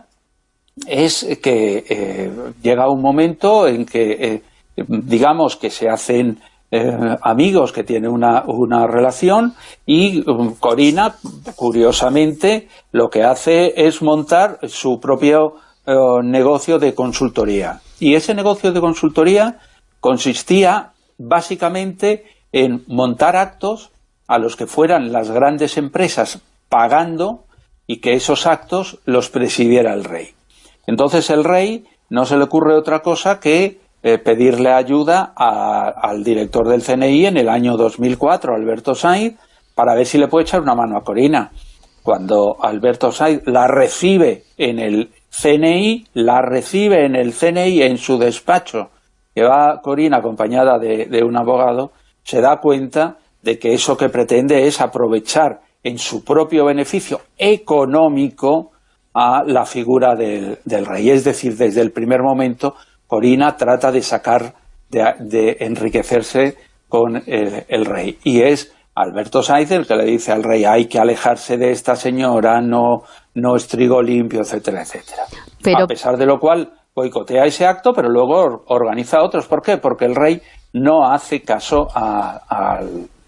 es que eh, llega un momento en que, eh, digamos que se hacen eh, amigos, que tienen una, una relación, y um, Corina, curiosamente, lo que hace es montar su propio eh, negocio de consultoría. Y ese negocio de consultoría consistía básicamente en montar actos a los que fueran las grandes empresas pagando, y que esos actos los presidiera el rey. Entonces el rey no se le ocurre otra cosa que eh, pedirle ayuda a, al director del C N I en el año dos mil cuatro, Alberto Sainz, para ver si le puede echar una mano a Corina. Cuando Alberto Sainz la recibe en el C N I, la recibe en el C N I en su despacho, que va Corina acompañada de, de un abogado, se da cuenta de que eso que pretende es aprovechar en su propio beneficio económico a la figura del, del rey. Es decir, desde el primer momento, Corina trata de sacar, de, de enriquecerse con el, el rey. Y es Alberto Sainz el que le dice al rey: hay que alejarse de esta señora, no, no es trigo limpio, etcétera, etcétera. Pero... A pesar de lo cual boicotea ese acto, pero luego organiza otros. ¿Por qué? Porque el rey no hace caso a, a,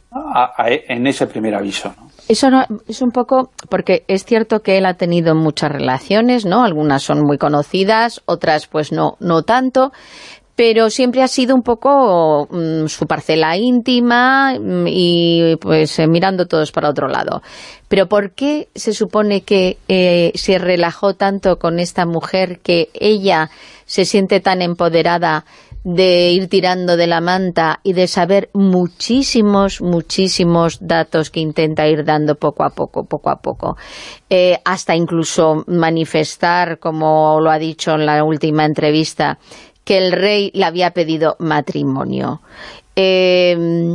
a, a, en ese primer aviso, ¿no? Eso no, es un poco, porque es cierto que él ha tenido muchas relaciones, ¿no? Algunas son muy conocidas, otras pues no, no tanto, pero siempre ha sido un poco mmm, su parcela íntima mmm, y pues eh, mirando todos para otro lado. Pero ¿por qué se supone que eh, se relajó tanto con esta mujer, que ella se siente tan empoderada de ir tirando de la manta y de saber muchísimos, muchísimos datos que intenta ir dando poco a poco, poco a poco, eh, hasta incluso manifestar, como lo ha dicho en la última entrevista, que el rey le había pedido matrimonio? Eh,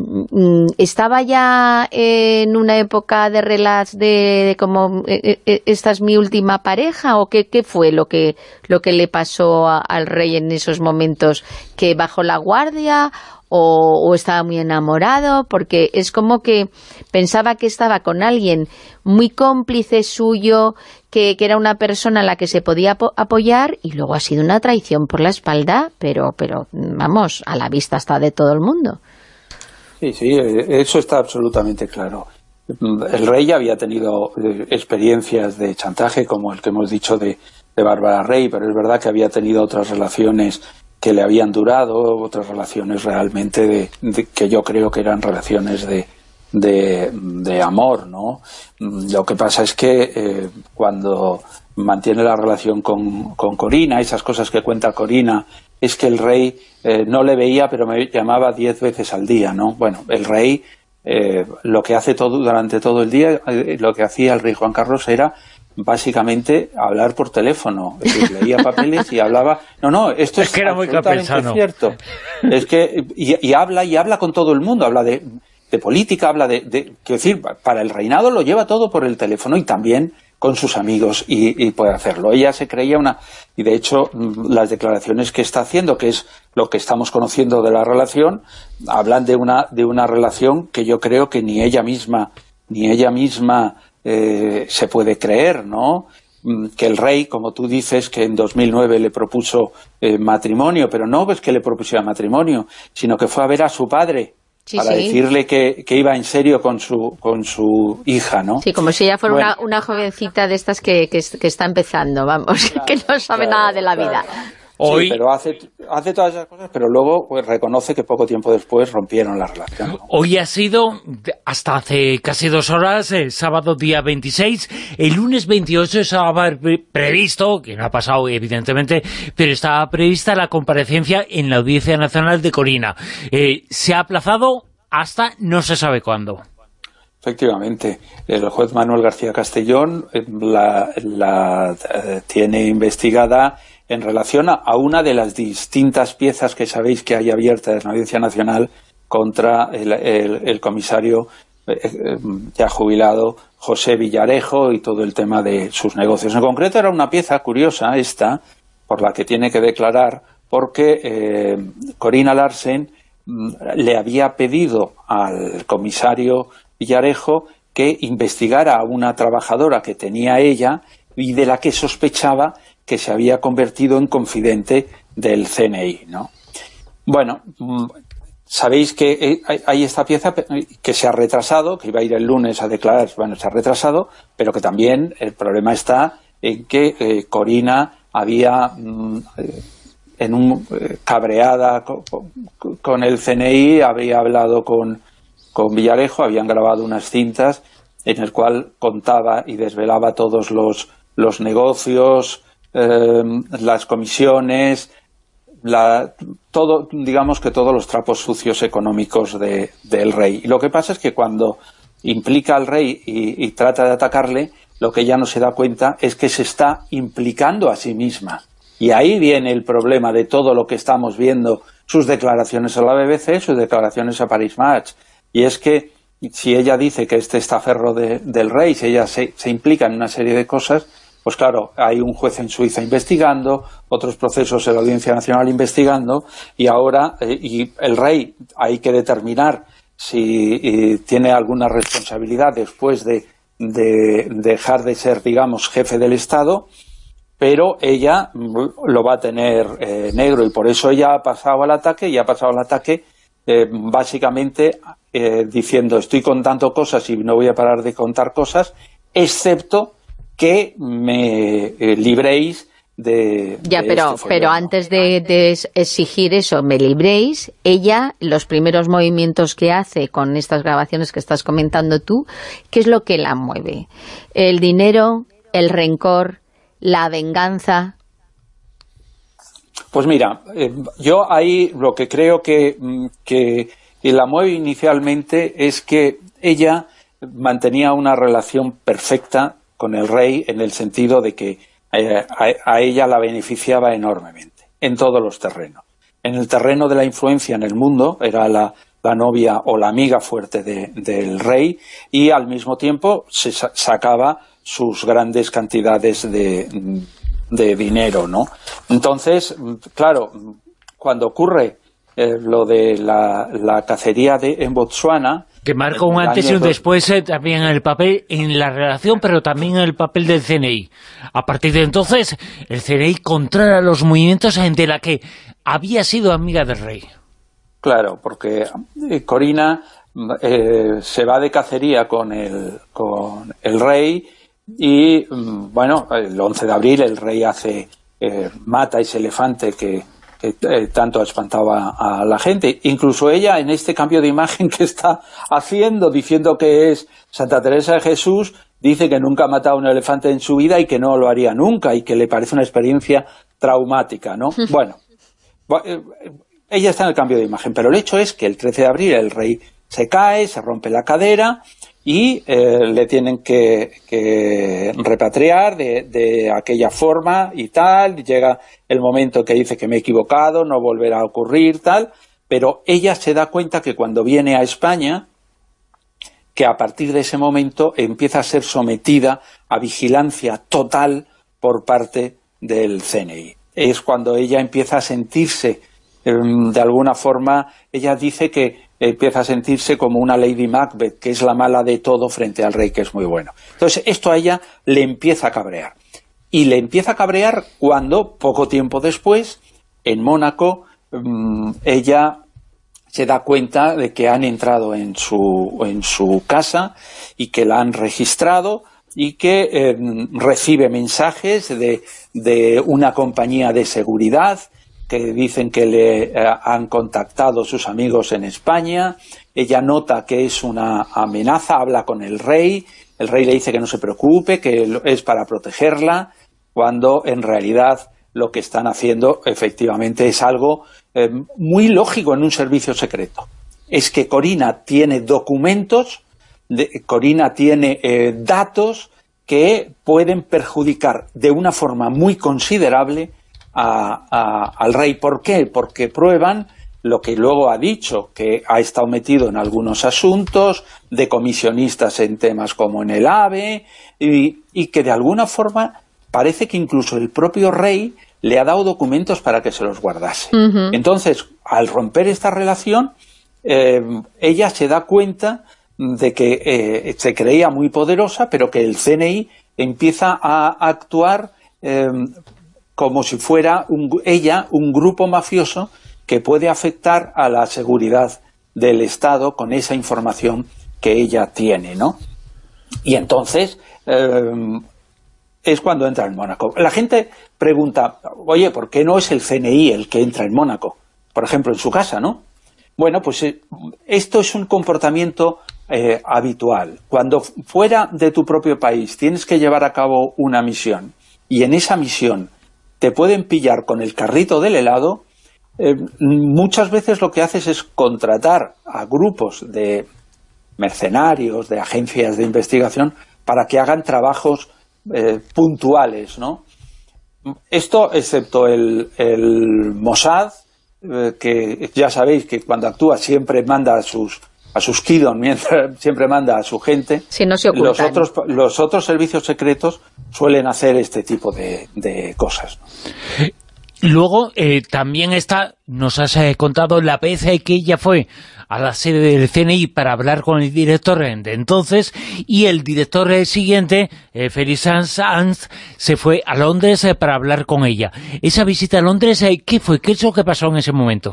¿Estaba ya en una época de relax de, de como eh, eh, esta es mi última pareja, o qué, qué fue lo que lo que le pasó a, al rey en esos momentos, que bajó la guardia o, o estaba muy enamorado? Porque es como que pensaba que estaba con alguien muy cómplice suyo, que, que era una persona a la que se podía apo apoyar, y luego ha sido una traición por la espalda, pero, pero vamos, a la vista está de todo el mundo. Sí, sí, eso está absolutamente claro. El rey ya había tenido experiencias de chantaje, como el que hemos dicho de, de Bárbara Rey, pero es verdad que había tenido otras relaciones que le habían durado, otras relaciones realmente de, de, que yo creo que eran relaciones de, de, de amor, ¿no? Lo que pasa es que eh, cuando mantiene la relación con, con Corina, esas cosas que cuenta Corina, es que el rey eh, no le veía, pero me llamaba diez veces al día, ¿no? Bueno, el rey eh, lo que hace todo durante todo el día, eh, lo que hacía el rey Juan Carlos era básicamente hablar por teléfono, es decir, leía papeles y hablaba. No, no, esto es, es que era muy absolutamente cierto. Es que y, y habla y habla con todo el mundo, habla de, de política, habla de, de, quiero decir, para el reinado lo lleva todo por el teléfono, y también con sus amigos, y, y puede hacerlo. Ella se creía una, y de hecho las declaraciones que está haciendo, que es lo que estamos conociendo de la relación, hablan de una de una relación que yo creo que ni ella misma ni ella misma eh, se puede creer, ¿no? Que el rey, como tú dices, que en dos mil nueve le propuso eh, matrimonio, pero no es que le propusiera matrimonio, sino que fue a ver a su padre, sí, para sí. decirle que, que iba en serio con su con su hija, ¿no? Sí, como si ella fuera bueno. una, una jovencita de estas que, que, que está empezando, vamos, claro, que no sabe claro, nada de la claro. vida. Hoy, sí, pero hace, hace todas esas cosas, pero luego pues, reconoce que poco tiempo después rompieron la relación. Hoy ha sido, hasta hace casi dos horas, el sábado día veintiséis, el lunes veintiocho estaba previsto, que no ha pasado evidentemente, pero estaba prevista la comparecencia en la Audiencia Nacional de Corina. Eh, se ha aplazado hasta no se sabe cuándo. Efectivamente, el juez Manuel García Castellón la, la eh, tiene investigada en relación a, a una de las distintas piezas que sabéis que hay abiertas en la Audiencia Nacional, contra el, el, el comisario eh, ya jubilado José Villarejo y todo el tema de sus negocios. En concreto era una pieza curiosa esta, por la que tiene que declarar, porque eh, Corina Larsen le había pedido al comisario Villarejo que investigara a una trabajadora que tenía ella y de la que sospechaba que se había convertido en confidente del C N I, ¿no? Bueno, sabéis que hay esta pieza que se ha retrasado, que iba a ir el lunes a declarar, bueno, se ha retrasado, pero que también el problema está en que eh, Corina había... Mm, en un eh, cabreada con, con el C N I, había hablado con, con Villarejo, habían grabado unas cintas en el cual contaba y desvelaba todos los, los negocios, eh, las comisiones, la, todo, digamos que todos los trapos sucios económicos de, del rey. Y lo que pasa es que cuando implica al rey y, y trata de atacarle, lo que ella no se da cuenta es que se está implicando a sí misma. Y ahí viene el problema de todo lo que estamos viendo, sus declaraciones a la B B C, sus declaraciones a Paris Match. Y es que si ella dice que este estaferro de, del rey, si ella se, se implica en una serie de cosas, pues claro, hay un juez en Suiza investigando, otros procesos en la Audiencia Nacional investigando, y ahora eh, y el rey hay que determinar si eh, tiene alguna responsabilidad después de, de dejar de ser, digamos, jefe del Estado, pero ella lo va a tener eh, negro, y por eso ella ha pasado al ataque, y ha pasado al ataque eh, básicamente eh, diciendo estoy contando cosas y no voy a parar de contar cosas, excepto que me eh, libréis de, ya, de pero, este pero follón, antes de, de exigir eso, me libréis, ella, los primeros movimientos que hace con estas grabaciones que estás comentando tú, ¿qué es lo que la mueve? ¿El dinero, el rencor, la venganza? Pues mira, eh, yo ahí lo que creo que, que la mueve inicialmente es que ella mantenía una relación perfecta con el rey, en el sentido de que eh, a, a ella la beneficiaba enormemente, en todos los terrenos. En el terreno de la influencia en el mundo, era la, la novia o la amiga fuerte de, del rey, y al mismo tiempo se sa sacaba sus grandes cantidades de, de dinero, ¿no? Entonces, claro, cuando ocurre eh, lo de la, la cacería de, en Botsuana... Que marca un antes y un después eh, también en el papel, en la relación, pero también en el papel del C N I. A partir de entonces, el C N I controla los movimientos de la que había sido amiga del rey. Claro, porque eh, Corina eh, se va de cacería con el, con el rey. Y bueno, el once de abril el rey hace eh, mata ese elefante que, que eh, tanto espantaba a la gente. Incluso ella, en este cambio de imagen que está haciendo, diciendo que es Santa Teresa de Jesús, dice que nunca ha matado a un elefante en su vida y que no lo haría nunca, y que le parece una experiencia traumática, ¿no? Bueno, ella está en el cambio de imagen, pero el hecho es que el trece de abril el rey se cae, se rompe la cadera, y eh, le tienen que, que repatriar de, de aquella forma y tal. Llega el momento que dice que me he equivocado, no volverá a ocurrir, tal, pero ella se da cuenta que cuando viene a España, que a partir de ese momento empieza a ser sometida a vigilancia total por parte del C N I. Es cuando ella empieza a sentirse, eh, de alguna forma, ella dice que empieza a sentirse como una Lady Macbeth, que es la mala de todo frente al rey, que es muy bueno. Entonces, esto a ella le empieza a cabrear. Y le empieza a cabrear cuando, poco tiempo después, en Mónaco, mmm, ella se da cuenta de que han entrado en su, en su casa y que la han registrado, y que eh, recibe mensajes de, de una compañía de seguridad que dicen que le eh, han contactado sus amigos en España. Ella nota que es una amenaza, habla con el rey, el rey le dice que no se preocupe, que es para protegerla, cuando en realidad lo que están haciendo efectivamente es algo eh, muy lógico en un servicio secreto. Es que Corina tiene documentos, de, Corina tiene eh, datos que pueden perjudicar de una forma muy considerable A, a, al rey. ¿Por qué? Porque prueban lo que luego ha dicho, que ha estado metido en algunos asuntos, de comisionistas en temas como en el AVE, y, y que de alguna forma parece que incluso el propio rey le ha dado documentos para que se los guardase. Uh-huh. Entonces, al romper esta relación, eh, ella se da cuenta de que eh, se creía muy poderosa, pero que el C N I empieza a actuar eh, como si fuera un, ella un grupo mafioso que puede afectar a la seguridad del Estado con esa información que ella tiene, ¿no? Y entonces eh, es cuando entra en Mónaco. La gente pregunta, oye, ¿por qué no es el C N I el que entra en Mónaco? Por ejemplo, en su casa, ¿no? Bueno, pues eh, esto es un comportamiento eh, habitual. Cuando fuera de tu propio país tienes que llevar a cabo una misión y en esa misión te pueden pillar con el carrito del helado, eh, muchas veces lo que haces es contratar a grupos de mercenarios, de agencias de investigación, para que hagan trabajos eh, puntuales, ¿no? Esto, excepto el, el Mossad, eh, que ya sabéis que cuando actúa siempre manda a sus a sus kidon, mientras siempre manda a su gente. Si no se ocultan. Los otros, los otros servicios secretos suelen hacer este tipo de, de cosas, ¿no? Luego, eh, también está, nos has eh, contado la vez que ella fue a la sede del C N I para hablar con el director de entonces, y el director eh, siguiente, eh, Félix Sanz, se fue a Londres eh, para hablar con ella. Esa visita a Londres, eh, ¿qué fue? ¿Qué es lo que pasó en ese momento?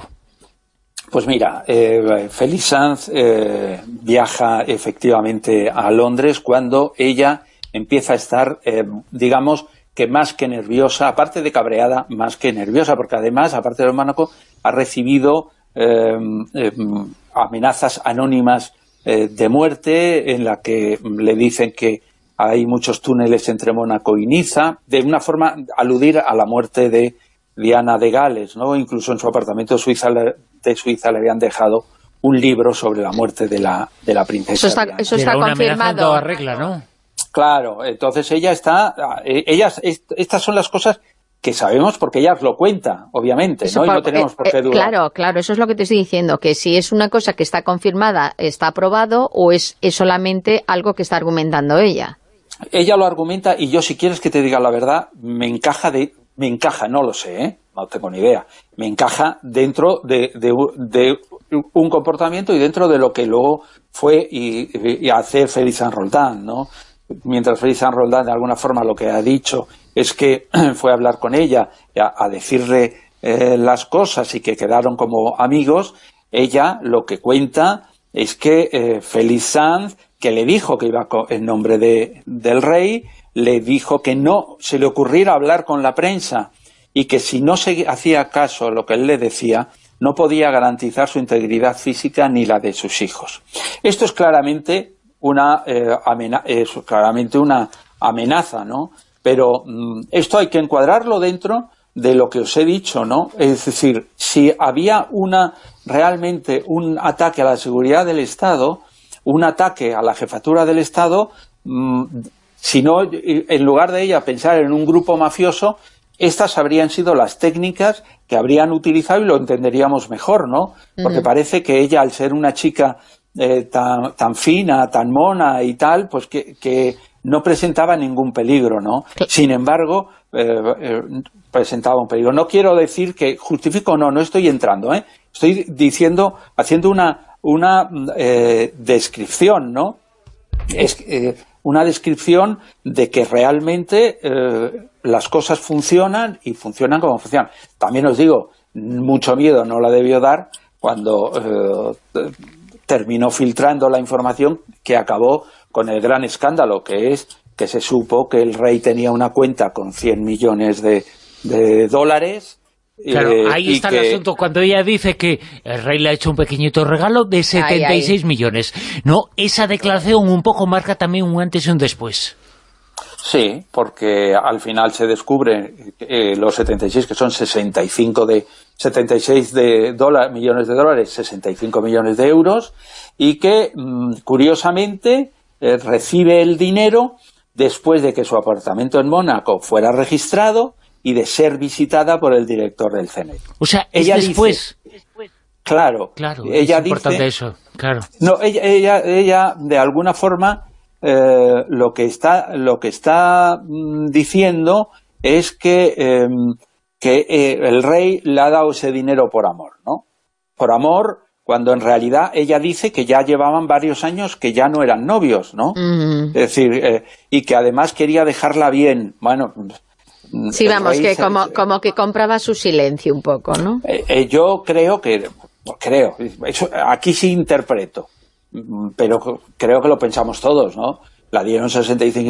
Pues mira, eh, Félix Sanz eh, viaja efectivamente a Londres cuando ella empieza a estar, eh, digamos, que más que nerviosa, aparte de cabreada, más que nerviosa, porque además, aparte de Mónaco, ha recibido eh, eh, amenazas anónimas eh, de muerte, en la que le dicen que hay muchos túneles entre Mónaco y Niza, de una forma aludir a la muerte de Diana de Gales, ¿no? Incluso en su apartamento de Suiza, de Suiza le habían dejado un libro sobre la muerte de la, de la princesa Eso está, Diana. eso está una confirmado. Regla, ¿no? Claro, entonces ella está, ellas, estas son las cosas que sabemos porque ella lo cuenta, obviamente, ¿no? Por, y no tenemos por qué eh, dudar. Claro, claro, eso es lo que te estoy diciendo, que si es una cosa que está confirmada, está aprobado, o es, es solamente algo que está argumentando ella. Ella lo argumenta, y yo, si quieres que te diga la verdad, me encaja, de, me encaja, no lo sé, ¿eh? No tengo ni idea, me encaja dentro de, de, de un comportamiento y dentro de lo que luego fue y, y hacer Félix Sanz Roldán, ¿no? Mientras Félix Sanz Roldán de alguna forma lo que ha dicho es que fue a hablar con ella, a, a decirle eh, las cosas y que quedaron como amigos, ella lo que cuenta es que eh, Félix Sanz, que le dijo que iba en nombre de, del rey, le dijo que no se le ocurriera hablar con la prensa y que si no se hacía caso a lo que él le decía, no podía garantizar su integridad física ni la de sus hijos. Esto es claramente una, eh, amena es claramente una amenaza, ¿no? Pero mmm, esto hay que encuadrarlo dentro de lo que os he dicho, ¿no? Es decir, si había una realmente un ataque a la seguridad del Estado, un ataque a la jefatura del Estado, mmm, si no, en lugar de ella pensar en un grupo mafioso, estas habrían sido las técnicas que habrían utilizado y lo entenderíamos mejor, ¿no? Porque uh-huh. parece que ella, al ser una chica eh, tan, tan fina, tan mona y tal, pues que, que no presentaba ningún peligro, ¿no? Sin embargo, eh, eh, presentaba un peligro. No quiero decir que justifico, no, no estoy entrando, ¿eh? Estoy diciendo, haciendo una, una eh, descripción, ¿no? Es, eh, una descripción de que realmente eh, las cosas funcionan y funcionan como funcionan. También os digo, mucho miedo no la debió dar cuando eh, terminó filtrando la información que acabó con el gran escándalo, que es que se supo que el rey tenía una cuenta con cien millones de, de dólares. Claro, eh, ahí está que... el asunto, cuando ella dice que el rey le ha hecho un pequeñito regalo de setenta y seis ay, ay. millones. No, esa declaración un poco marca también un antes y un después. Sí, porque al final se descubre eh, los setenta y seis, que son sesenta y cinco de setenta y seis de dólar, millones de dólares, sesenta y cinco millones de euros, y que mmm, curiosamente eh, recibe el dinero después de que su apartamento en Mónaco fuera registrado y de ser visitada por el director del C N I. O sea, es ella después. Dice, Claro, claro, ella es importante dice, eso, claro. No, ella, ella, ella de alguna forma eh, lo que está, lo que está mm, diciendo es que, eh, que eh, el rey le ha dado ese dinero por amor, ¿no? Por amor, cuando en realidad ella dice que ya llevaban varios años que ya no eran novios, ¿no? Mm. Es decir, eh, y que además quería dejarla bien, bueno... Sí, vamos, que se, como, como que compraba su silencio un poco, ¿no? Eh, eh, yo creo que... Creo, eso, aquí sí interpreto, pero creo que lo pensamos todos, ¿no? La dieron sesenta y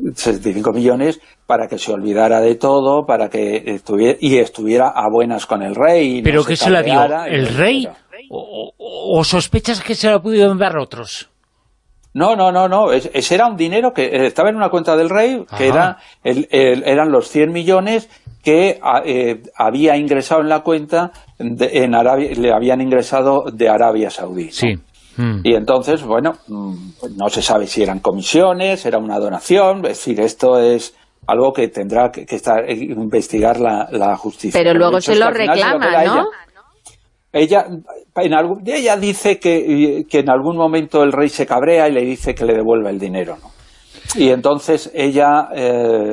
cinco millones para que se olvidara de todo, para que estuviera, y estuviera a buenas con el rey. ¿Pero no qué se, se la dio? ¿El y, rey? O, o, ¿O sospechas que se la pudieron dar otros? No, no, no, no. Es, ese era un dinero que estaba en una cuenta del rey, que era el, el, eran los cien millones que eh, había ingresado en la cuenta, de, en Arabia, le habían ingresado de Arabia Saudí, ¿no? Sí. Mm. Y entonces, bueno, no se sabe si eran comisiones, era una donación, es decir, esto es algo que tendrá que, que estar, investigar la, la justicia. Pero, Pero luego se lo reclama, se lo ¿no? Ella, en algún, ella dice que, que en algún momento el rey se cabrea y le dice que le devuelva el dinero, ¿no? Y entonces ella... Eh,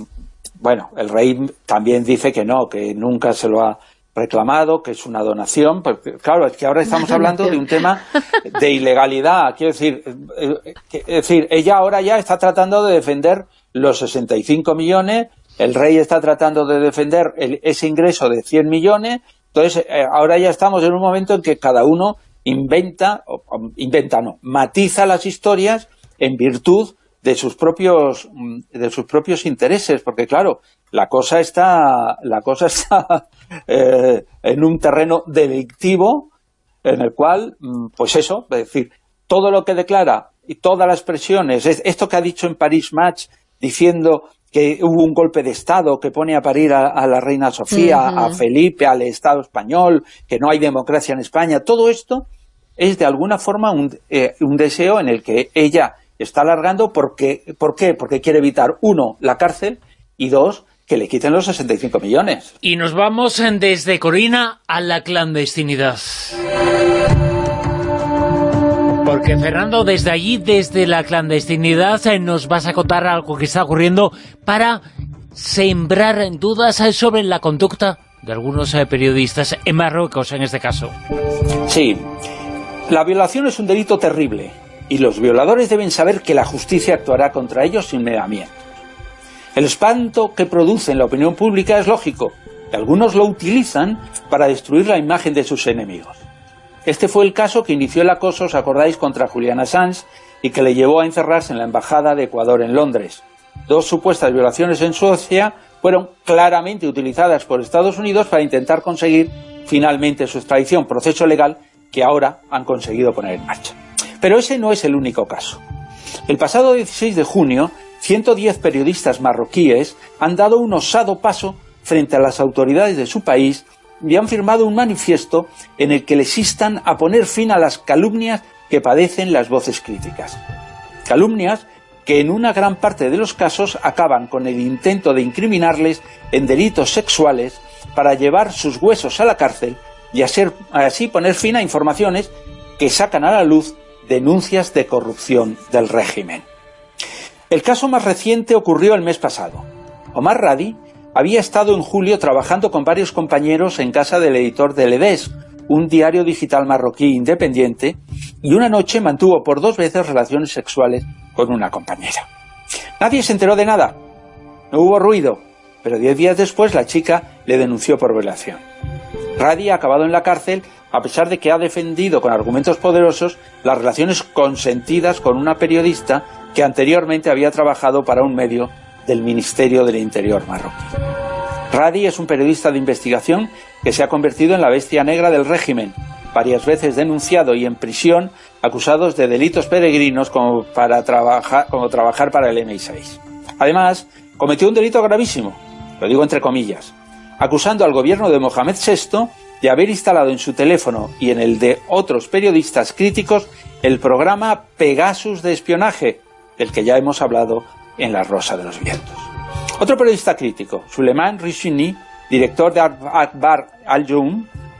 bueno, el rey también dice que no, que nunca se lo ha reclamado, que es una donación, porque claro, es que ahora estamos hablando de un tema de ilegalidad, quiero decir, es decir, ella ahora ya está tratando de defender los sesenta y cinco millones, el rey está tratando de defender el, ese ingreso de cien millones, entonces eh, ahora ya estamos en un momento en que cada uno inventa, o, inventa no, matiza las historias en virtud de sus propios de sus propios intereses, porque claro, la cosa está la cosa está eh, en un terreno delictivo en el cual, pues eso, es decir, todo lo que declara y todas las presiones, esto que ha dicho en Paris Match, diciendo que hubo un golpe de Estado que pone a parir a, a la reina Sofía, uh-huh. a Felipe, al Estado español, que no hay democracia en España, todo esto es de alguna forma un, eh, un deseo en el que ella está alargando porque, ¿por qué? Porque quiere evitar, uno, la cárcel, y dos, que le quiten los sesenta y cinco millones. Y nos vamos desde Corina a la clandestinidad. Porque, Fernando, desde allí, desde la clandestinidad, nos vas a contar algo que está ocurriendo para sembrar dudas sobre la conducta de algunos periodistas en Marruecos, en este caso. Sí, la violación es un delito terrible, y los violadores deben saber que la justicia actuará contra ellos sin miramiento. El espanto que produce en la opinión pública es lógico, y algunos lo utilizan para destruir la imagen de sus enemigos. Este fue el caso que inició el acoso, os acordáis, contra Julian Assange, y que le llevó a encerrarse en la Embajada de Ecuador en Londres. Dos supuestas violaciones en Suecia fueron claramente utilizadas por Estados Unidos para intentar conseguir finalmente su extradición, proceso legal que ahora han conseguido poner en marcha. Pero ese no es el único caso. El pasado dieciséis de junio, ciento diez periodistas marroquíes han dado un osado paso frente a las autoridades de su país y han firmado un manifiesto en el que les instan a poner fin a las calumnias que padecen las voces críticas. Calumnias que en una gran parte de los casos acaban con el intento de incriminarles en delitos sexuales para llevar sus huesos a la cárcel y así poner fin a informaciones que sacan a la luz denuncias de corrupción del régimen. El caso más reciente ocurrió el mes pasado. Omar Radi había estado en julio trabajando con varios compañeros en casa del editor del Edés, un diario digital marroquí independiente, y una noche mantuvo por dos veces relaciones sexuales con una compañera. Nadie se enteró de nada, no hubo ruido, pero diez días después la chica le denunció por violación. Radi ha acabado en la cárcel a pesar de que ha defendido con argumentos poderosos las relaciones consentidas con una periodista que anteriormente había trabajado para un medio del Ministerio del Interior marroquí. Radi es un periodista de investigación que se ha convertido en la bestia negra del régimen, varias veces denunciado y en prisión, acusados de delitos peregrinos como, para trabajar, como trabajar para el eme i seis. Además, cometió un delito gravísimo, lo digo entre comillas, acusando al gobierno de Mohamed sexto de haber instalado en su teléfono y en el de otros periodistas críticos el programa Pegasus de espionaje, del que ya hemos hablado en La Rosa de los Vientos. Otro periodista crítico, Suleiman Rishini, director de Akhbar al-Youm,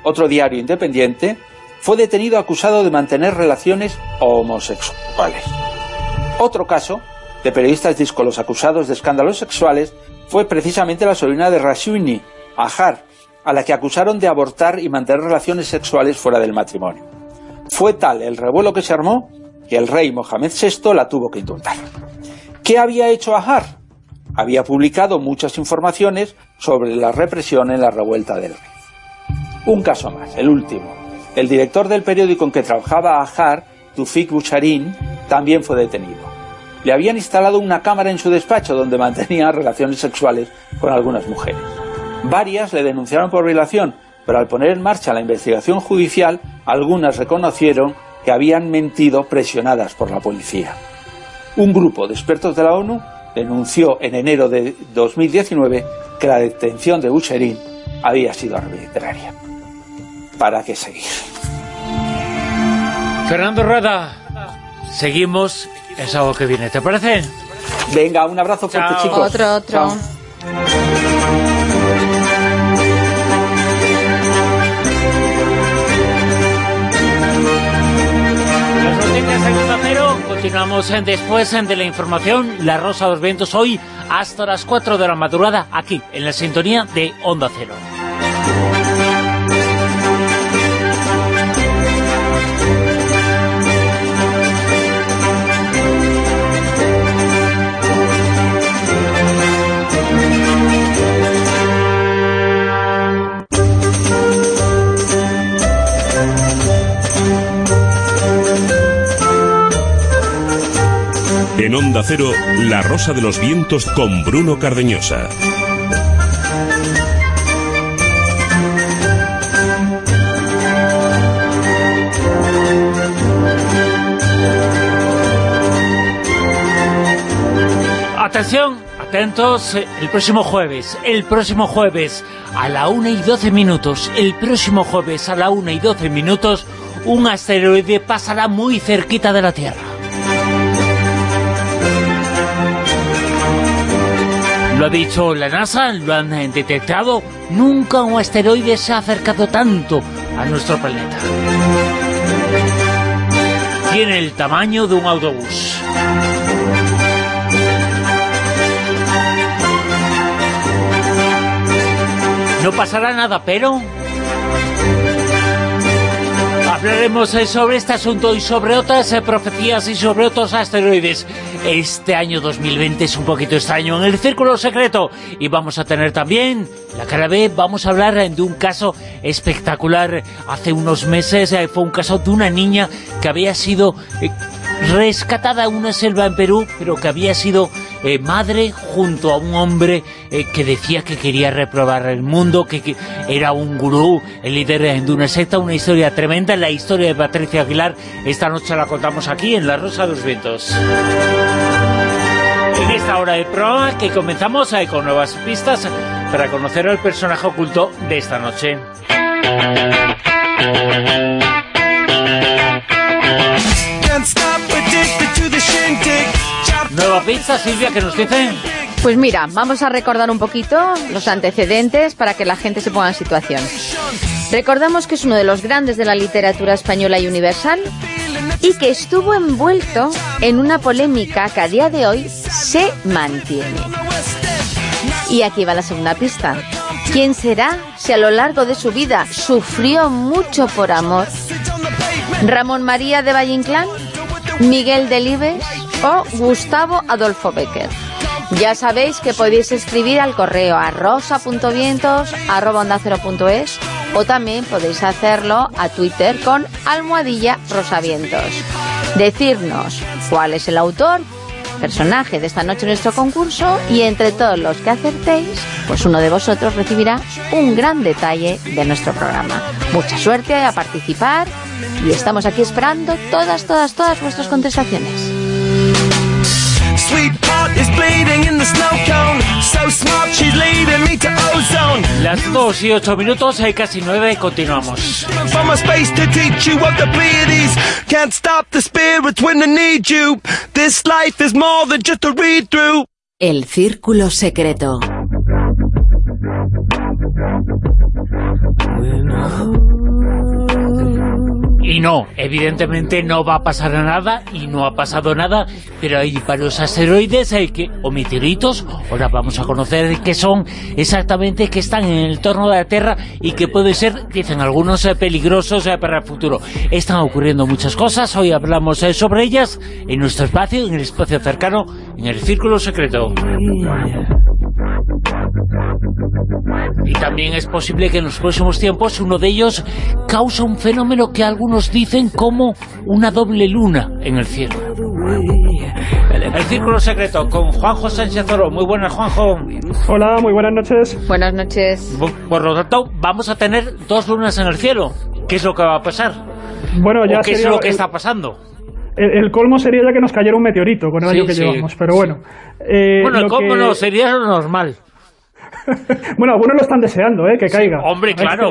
otro diario independiente, fue detenido acusado de mantener relaciones homosexuales. Otro caso de periodistas díscolos acusados de escándalos sexuales fue precisamente la sobrina de Rashmini, Ahar, a la que acusaron de abortar y mantener relaciones sexuales fuera del matrimonio. Fue tal el revuelo que se armó que el rey Mohamed sexto la tuvo que indultar. ¿Qué había hecho Ahar? Había publicado muchas informaciones sobre la represión en la revuelta del rey. Un caso más, el último. El director del periódico en que trabajaba Ahar, Tufik Busharin, también fue detenido. Le habían instalado una cámara en su despacho donde mantenía relaciones sexuales con algunas mujeres. Varias le denunciaron por violación, pero al poner en marcha la investigación judicial, algunas reconocieron que habían mentido presionadas por la policía. Un grupo de expertos de la ONU denunció en enero de dos mil diecinueve que la detención de Busharin había sido arbitraria. ¿Para qué seguir? Fernando Rueda, seguimos el sábado que viene, ¿te parece? Venga, un abrazo fuerte, Chao. chicos. Otro, otro. Chao. Las noticias en Onda Cero, continuamos en después de la información, La Rosa de los Vientos, hoy hasta las cuatro de la madrugada, aquí, en la sintonía de Onda Cero. En Onda Cero, La Rosa de los Vientos con Bruno Cardeñosa. Atención, atentos, el próximo jueves, el próximo jueves a la una y doce minutos, el próximo jueves a la una y doce minutos, un asteroide pasará muy cerquita de la Tierra. Lo ha dicho la NASA, lo han detectado, nunca un asteroide se ha acercado tanto a nuestro planeta. Tiene el tamaño de un autobús. No pasará nada, pero hablaremos sobre este asunto y sobre otras eh, profecías y sobre otros asteroides. Este año dos mil veinte es un poquito extraño en el Círculo Secreto, y vamos a tener también la cara B. Vamos a hablar eh, de un caso espectacular. Hace unos meses eh, fue un caso de una niña que había sido eh, rescatada en una selva en Perú, pero que había sido eh, madre junto a un hombre eh, que decía que quería reprobar el mundo, que, que era un gurú, el líder de una secta. Una historia tremenda, la historia de Patricia Aguilar. Esta noche la contamos aquí en La Rosa de los Vientos. En esta hora del programa, que comenzamos eh, con nuevas pistas para conocer al personaje oculto de esta noche. Nueva pista, Silvia, ¿qué nos dicen? Pues mira, vamos a recordar un poquito los antecedentes para que la gente se ponga en situación. Recordamos que es uno de los grandes de la literatura española y universal, y que estuvo envuelto en una polémica que a día de hoy se mantiene. Y aquí va la segunda pista. ¿Quién será si a lo largo de su vida sufrió mucho por amor? ¿Ramón María de Valle Inclán? ¿Miguel Delibes? ¿O Gustavo Adolfo Bécquer? Ya sabéis que podéis escribir al correo a rosa punto vientos arroba onda cero punto es, o también podéis hacerlo a Twitter con almohadilla rosavientos. Decirnos cuál es el autor, personaje de esta noche en nuestro concurso, y entre todos los que acertéis, pues uno de vosotros recibirá un gran detalle de nuestro programa. Mucha suerte a participar, y estamos aquí esperando todas, todas, todas vuestras contestaciones. Las dos y ocho minutos, hay casi nueve, continuamos. El Círculo Secreto. Y no, evidentemente no va a pasar nada y no ha pasado nada, pero hay varios asteroides hay que, o meteoritos, ahora vamos a conocer qué son exactamente, que están en el entorno de la Tierra y que puede ser, dicen algunos, eh, peligrosos eh, para el futuro. Están ocurriendo muchas cosas, hoy hablamos eh, sobre ellas en nuestro espacio, en el espacio cercano, en el Círculo Secreto. Y también es posible que en los próximos tiempos uno de ellos causa un fenómeno que algunos dicen como una doble luna en el cielo. El Círculo Secreto con Juanjo Sánchez Oro. Muy buenas, Juanjo. Hola, muy buenas noches. Buenas noches. Por lo tanto, vamos a tener dos lunas en el cielo. ¿Qué es lo que va a pasar? Bueno, ya ¿O qué es sería lo que el, está pasando? El, el colmo sería ya que nos cayera un meteorito con el Sí, año que sí. llevamos, pero bueno. Eh, Bueno, el lo cómo que- no, sería lo normal. Bueno, algunos lo están deseando, ¿eh? Que caiga. Hombre, claro.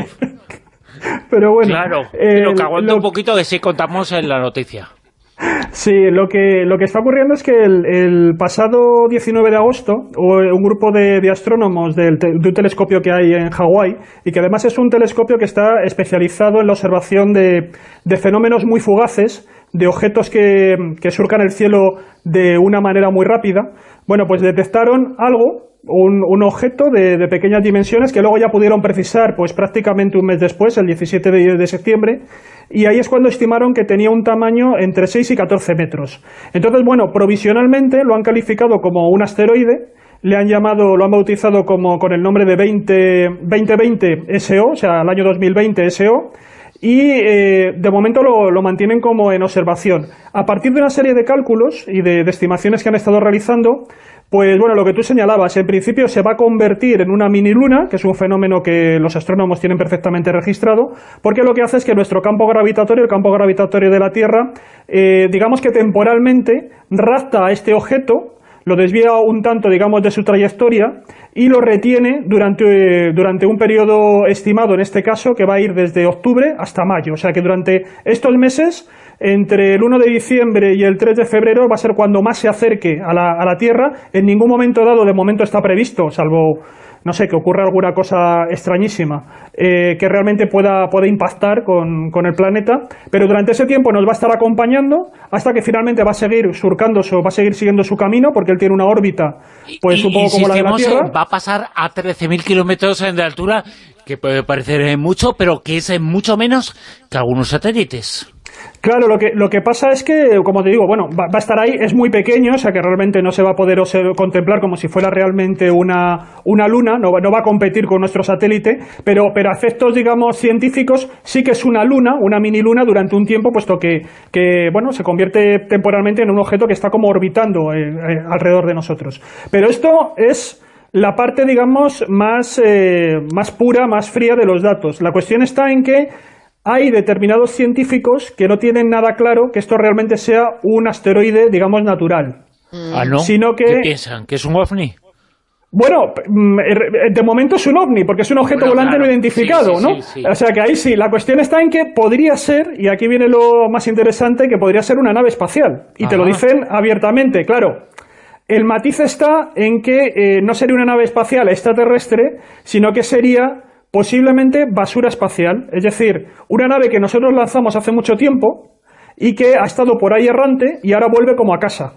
Pero bueno. Claro, eh, pero que aguante lo- un poquito que sí contamos en la noticia. Sí, lo que, lo que está ocurriendo es que el, el pasado diecinueve de agosto hubo un grupo de, de astrónomos del te- de un telescopio que hay en Hawái, y que además es un telescopio que está especializado en la observación de, de fenómenos muy fugaces, de objetos que, que surcan el cielo de una manera muy rápida. Bueno, pues detectaron algo, un, un objeto de, de pequeñas dimensiones, que luego ya pudieron precisar pues prácticamente un mes después, el diecisiete de, de septiembre, y ahí es cuando estimaron que tenía un tamaño entre seis y catorce metros. Entonces, bueno, provisionalmente lo han calificado como un asteroide, le han llamado, lo han bautizado como con el nombre de veinte veinte S O, o sea, el año dos mil veinte S O, y eh, de momento lo, lo mantienen como en observación. A partir de una serie de cálculos y de, de estimaciones que han estado realizando, pues bueno, lo que tú señalabas, en principio se va a convertir en una mini luna, que es un fenómeno que los astrónomos tienen perfectamente registrado, porque lo que hace es que nuestro campo gravitatorio, el campo gravitatorio de la Tierra, eh, digamos que temporalmente rapta a este objeto, lo desvía un tanto, digamos, de su trayectoria y lo retiene durante, durante un periodo estimado, en este caso, que va a ir desde octubre hasta mayo. O sea que durante estos meses, entre el uno de diciembre y el tres de febrero, va a ser cuando más se acerque a la, a la Tierra. En ningún momento dado, de momento, está previsto, salvo, no sé, que ocurra alguna cosa extrañísima, eh, que realmente pueda, pueda impactar con, con el planeta, pero durante ese tiempo nos va a estar acompañando hasta que finalmente va a seguir surcando, su, va a seguir siguiendo su camino, porque él tiene una órbita, pues Y- un poco como la de la insistimos, Tierra. va a pasar a trece mil kilómetros de altura, que puede parecer eh, mucho, pero que es eh, mucho menos que algunos satélites. Claro, lo que, lo que pasa es que, como te digo, bueno, va, va a estar ahí, es muy pequeño, o sea que realmente no se va a poder obser- contemplar como si fuera realmente una, una luna, no va, no va a competir con nuestro satélite, pero, pero a efectos, digamos, científicos, sí que es una luna, una mini luna durante un tiempo, puesto que, que bueno, se convierte temporalmente en un objeto que está como orbitando eh, eh, alrededor de nosotros. Pero esto es la parte, digamos, más, eh, más pura, más fría de los datos. La cuestión está en que hay determinados científicos que no tienen nada claro que esto realmente sea un asteroide, digamos, natural. Ah, ¿no? Sino que- ¿Qué piensan? ¿Que es un ovni? Bueno, mm, de momento es un ovni, porque es un objeto Bueno, volante claro. no identificado, Sí, sí, ¿no? sí, sí. O sea que ahí sí, la cuestión está en que podría ser, y aquí viene lo más interesante, que podría ser una nave espacial. Y te lo Ajá. dicen abiertamente, claro. El matiz está en que eh, no sería una nave espacial extraterrestre, sino que sería posiblemente basura espacial. Es decir, una nave que nosotros lanzamos hace mucho tiempo y que ha estado por ahí errante y ahora vuelve como a casa.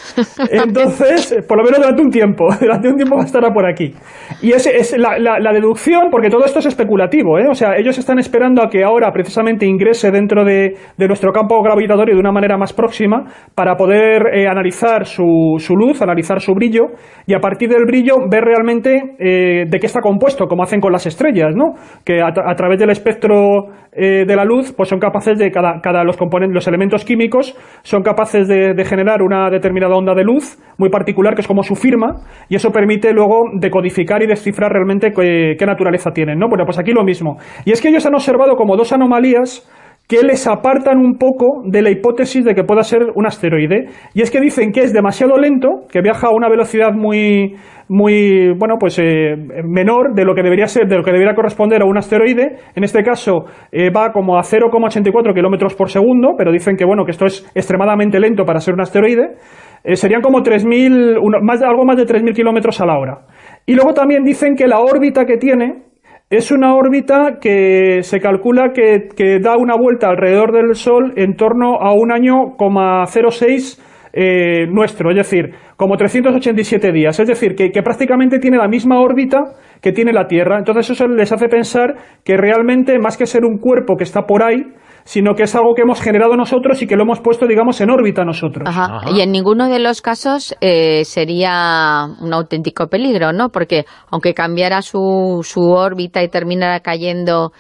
Entonces, por lo menos durante un tiempo, durante un tiempo va a estar por aquí. Y ese es la, la, la deducción, porque todo esto es especulativo, ¿eh? O sea, ellos están esperando a que ahora precisamente ingrese dentro de, de nuestro campo gravitatorio de una manera más próxima para poder eh, analizar su, su luz, analizar su brillo, y a partir del brillo ver realmente eh, de qué está compuesto, como hacen con las estrellas, ¿no? Que a, a través del espectro eh, de la luz, pues son capaces de, cada, cada los componentes, los elementos químicos, son capaces de, de generar una determinada onda de luz muy particular, que es como su firma, y eso permite luego decodificar y descifrar realmente qué, qué naturaleza tienen, ¿no? Bueno, pues aquí lo mismo. Y es que ellos han observado como dos anomalías que les apartan un poco de la hipótesis de que pueda ser un asteroide. Y es que dicen que es demasiado lento, que viaja a una velocidad muy, muy bueno, pues eh, menor de lo que debería ser, de lo que debería corresponder a un asteroide. En este caso eh, va como a cero coma ochenta y cuatro kilómetros por segundo, pero dicen que bueno, que esto es extremadamente lento para ser un asteroide. Eh, serían como tres mil, uno, más, algo más de tres mil kilómetros a la hora. Y luego también dicen que la órbita que tiene es una órbita que se calcula que, que da una vuelta alrededor del Sol en torno a un año coma cero seis eh, nuestro, es decir, como trescientos ochenta y siete días, es decir, que, que prácticamente tiene la misma órbita que tiene la Tierra. Entonces eso les hace pensar que realmente, más que ser un cuerpo que está por ahí, sino que es algo que hemos generado nosotros y que lo hemos puesto, digamos, en órbita nosotros. Ajá. Ajá. Y en ninguno de los casos eh, sería un auténtico peligro, ¿no? Porque aunque cambiara su, su órbita y terminara cayendo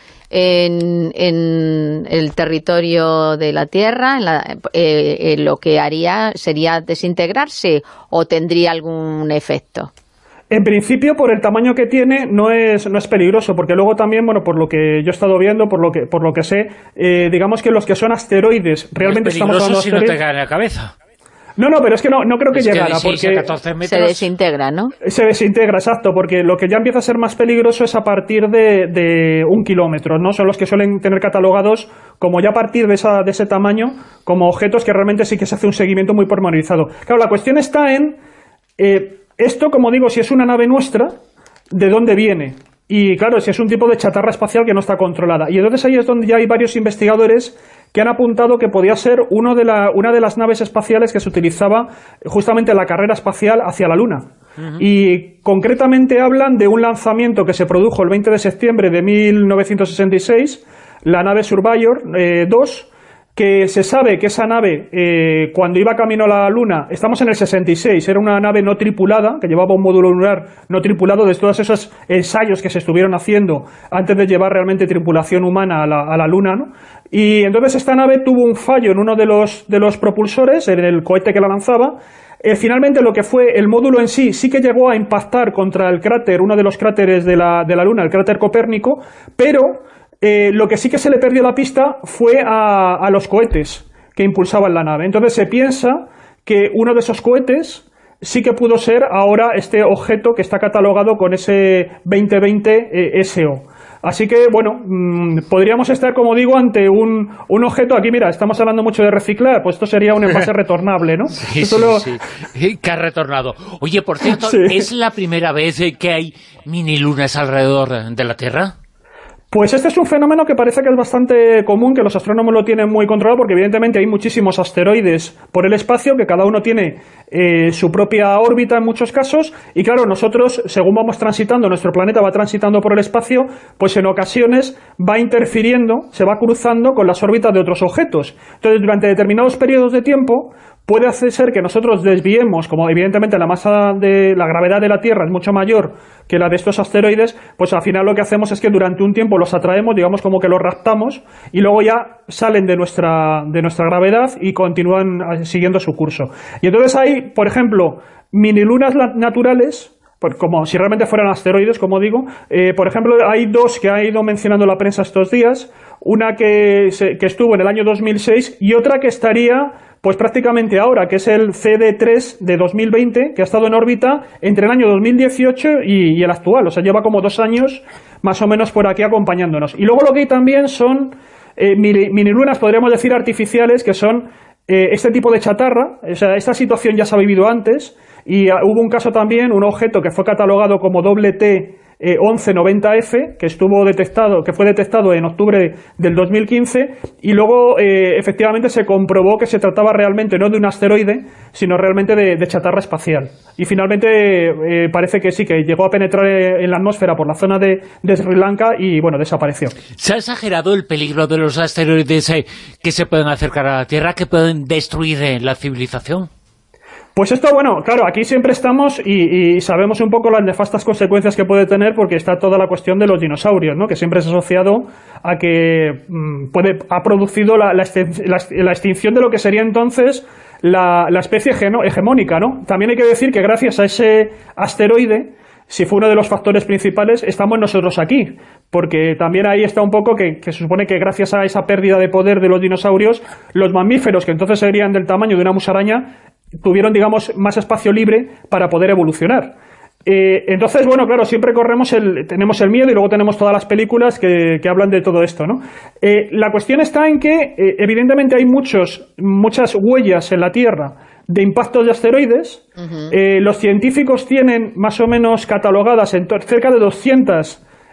en, en el territorio de la Tierra, en la, eh, eh, lo que haría sería desintegrarse, ¿o tendría algún efecto? En principio, por el tamaño que tiene, no es, no es peligroso, porque luego también, bueno, por lo que yo he estado viendo, por lo que, por lo que sé, eh, digamos que los que son asteroides, realmente es estamos hablando de si no asteroides. te cae en la cabeza. No, no, pero es que no, no creo que Es llegara, que de seis a porque catorce metros... Se desintegra, ¿no? se desintegra, exacto, porque lo que ya empieza a ser más peligroso es a partir de, de un kilómetro, ¿no? Son los que suelen tener catalogados como ya a partir de, esa, de ese tamaño, como objetos que realmente sí que se hace un seguimiento muy pormenorizado. Claro, la cuestión está en... Eh, Esto, como digo, si es una nave nuestra, ¿de dónde viene? Y claro, si es un tipo de chatarra espacial que no está controlada. Y entonces ahí es donde ya hay varios investigadores que han apuntado que podía ser uno de la, una de las naves espaciales que se utilizaba justamente en la carrera espacial hacia la Luna. Uh-huh. Y concretamente hablan de un lanzamiento que se produjo el veinte de septiembre de mil novecientos sesenta y seis, la nave Surveyor eh, dos, que se sabe que esa nave, eh, cuando iba camino a la Luna, estamos en el sesenta y seis, era una nave no tripulada, que llevaba un módulo lunar no tripulado, de todos esos ensayos que se estuvieron haciendo antes de llevar realmente tripulación humana a la, a la Luna, ¿no? Y entonces esta nave tuvo un fallo en uno de los, de los propulsores, en el cohete que la lanzaba. Eh, finalmente lo que fue el módulo en sí, sí que llegó a impactar contra el cráter, uno de los cráteres de la, de la Luna, el cráter Copérnico, pero... Eh, lo que sí que se le perdió la pista fue a, a los cohetes que impulsaban la nave. Entonces se piensa que uno de esos cohetes sí que pudo ser ahora este objeto que está catalogado con ese veinte veinte eh, S O. Así que, bueno, mmm, podríamos estar, como digo, ante un, un objeto. Aquí, mira, estamos hablando mucho de reciclar, pues esto sería un envase retornable, ¿no? Sí, esto sí, lo... sí, que ha retornado. Oye, por cierto, sí. ¿Es la primera vez que hay mini lunas alrededor de la Tierra? Pues este es un fenómeno que parece que es bastante común, que los astrónomos lo tienen muy controlado, porque evidentemente hay muchísimos asteroides por el espacio, que cada uno tiene eh, su propia órbita en muchos casos, y claro, nosotros, según vamos transitando, nuestro planeta va transitando por el espacio, pues en ocasiones va interfiriendo, se va cruzando con las órbitas de otros objetos. Entonces, durante determinados periodos de tiempo, puede hacer ser que nosotros desviemos, como evidentemente la masa de la gravedad de la Tierra es mucho mayor que la de estos asteroides, pues al final lo que hacemos es que durante un tiempo los atraemos, digamos como que los raptamos, y luego ya salen de nuestra, de nuestra gravedad y continúan siguiendo su curso. Y entonces hay, por ejemplo, minilunas naturales, pues como si realmente fueran asteroides, como digo. Eh, por ejemplo, hay dos que ha ido mencionando la prensa estos días, una que, se, que estuvo en el año dos mil seis y otra que estaría pues prácticamente ahora, que es el C D tres de dos mil veinte, que ha estado en órbita entre el año dos mil dieciocho y, y el actual, o sea, lleva como dos años más o menos por aquí acompañándonos. Y luego lo que hay también son eh, mini, minilunas, podríamos decir artificiales, que son eh, este tipo de chatarra. O sea, esta situación ya se ha vivido antes, y uh, hubo un caso también, un objeto que fue catalogado como doble T Eh, once noventa F, que estuvo detectado, que fue detectado en octubre del dos mil quince, y luego eh, efectivamente se comprobó que se trataba realmente no de un asteroide, sino realmente de, de chatarra espacial. Y finalmente eh, parece que sí, que llegó a penetrar en la atmósfera por la zona de, de Sri Lanka y, bueno, desapareció. ¿Se ha exagerado el peligro de los asteroides eh, que se pueden acercar a la Tierra, que pueden destruir eh, la civilización? Pues esto, bueno, claro, aquí siempre estamos y, y sabemos un poco las nefastas consecuencias que puede tener, porque está toda la cuestión de los dinosaurios, ¿no? Que siempre es asociado a que mmm, puede, ha producido la, la, la, la extinción de lo que sería entonces la, la especie hegemónica, ¿no? También hay que decir que gracias a ese asteroide, si fue uno de los factores principales, estamos nosotros aquí, porque también ahí está un poco que, que se supone que gracias a esa pérdida de poder de los dinosaurios, los mamíferos, que entonces serían del tamaño de una musaraña, tuvieron, digamos, más espacio libre para poder evolucionar. Eh, entonces, bueno, claro, siempre corremos el, tenemos el miedo, y luego tenemos todas las películas que, que hablan de todo esto, ¿no? Eh, la cuestión está en que, eh, evidentemente, hay muchos, muchas huellas en la Tierra de impactos de asteroides. Uh-huh. eh, los científicos tienen más o menos catalogadas en cerca de doscientas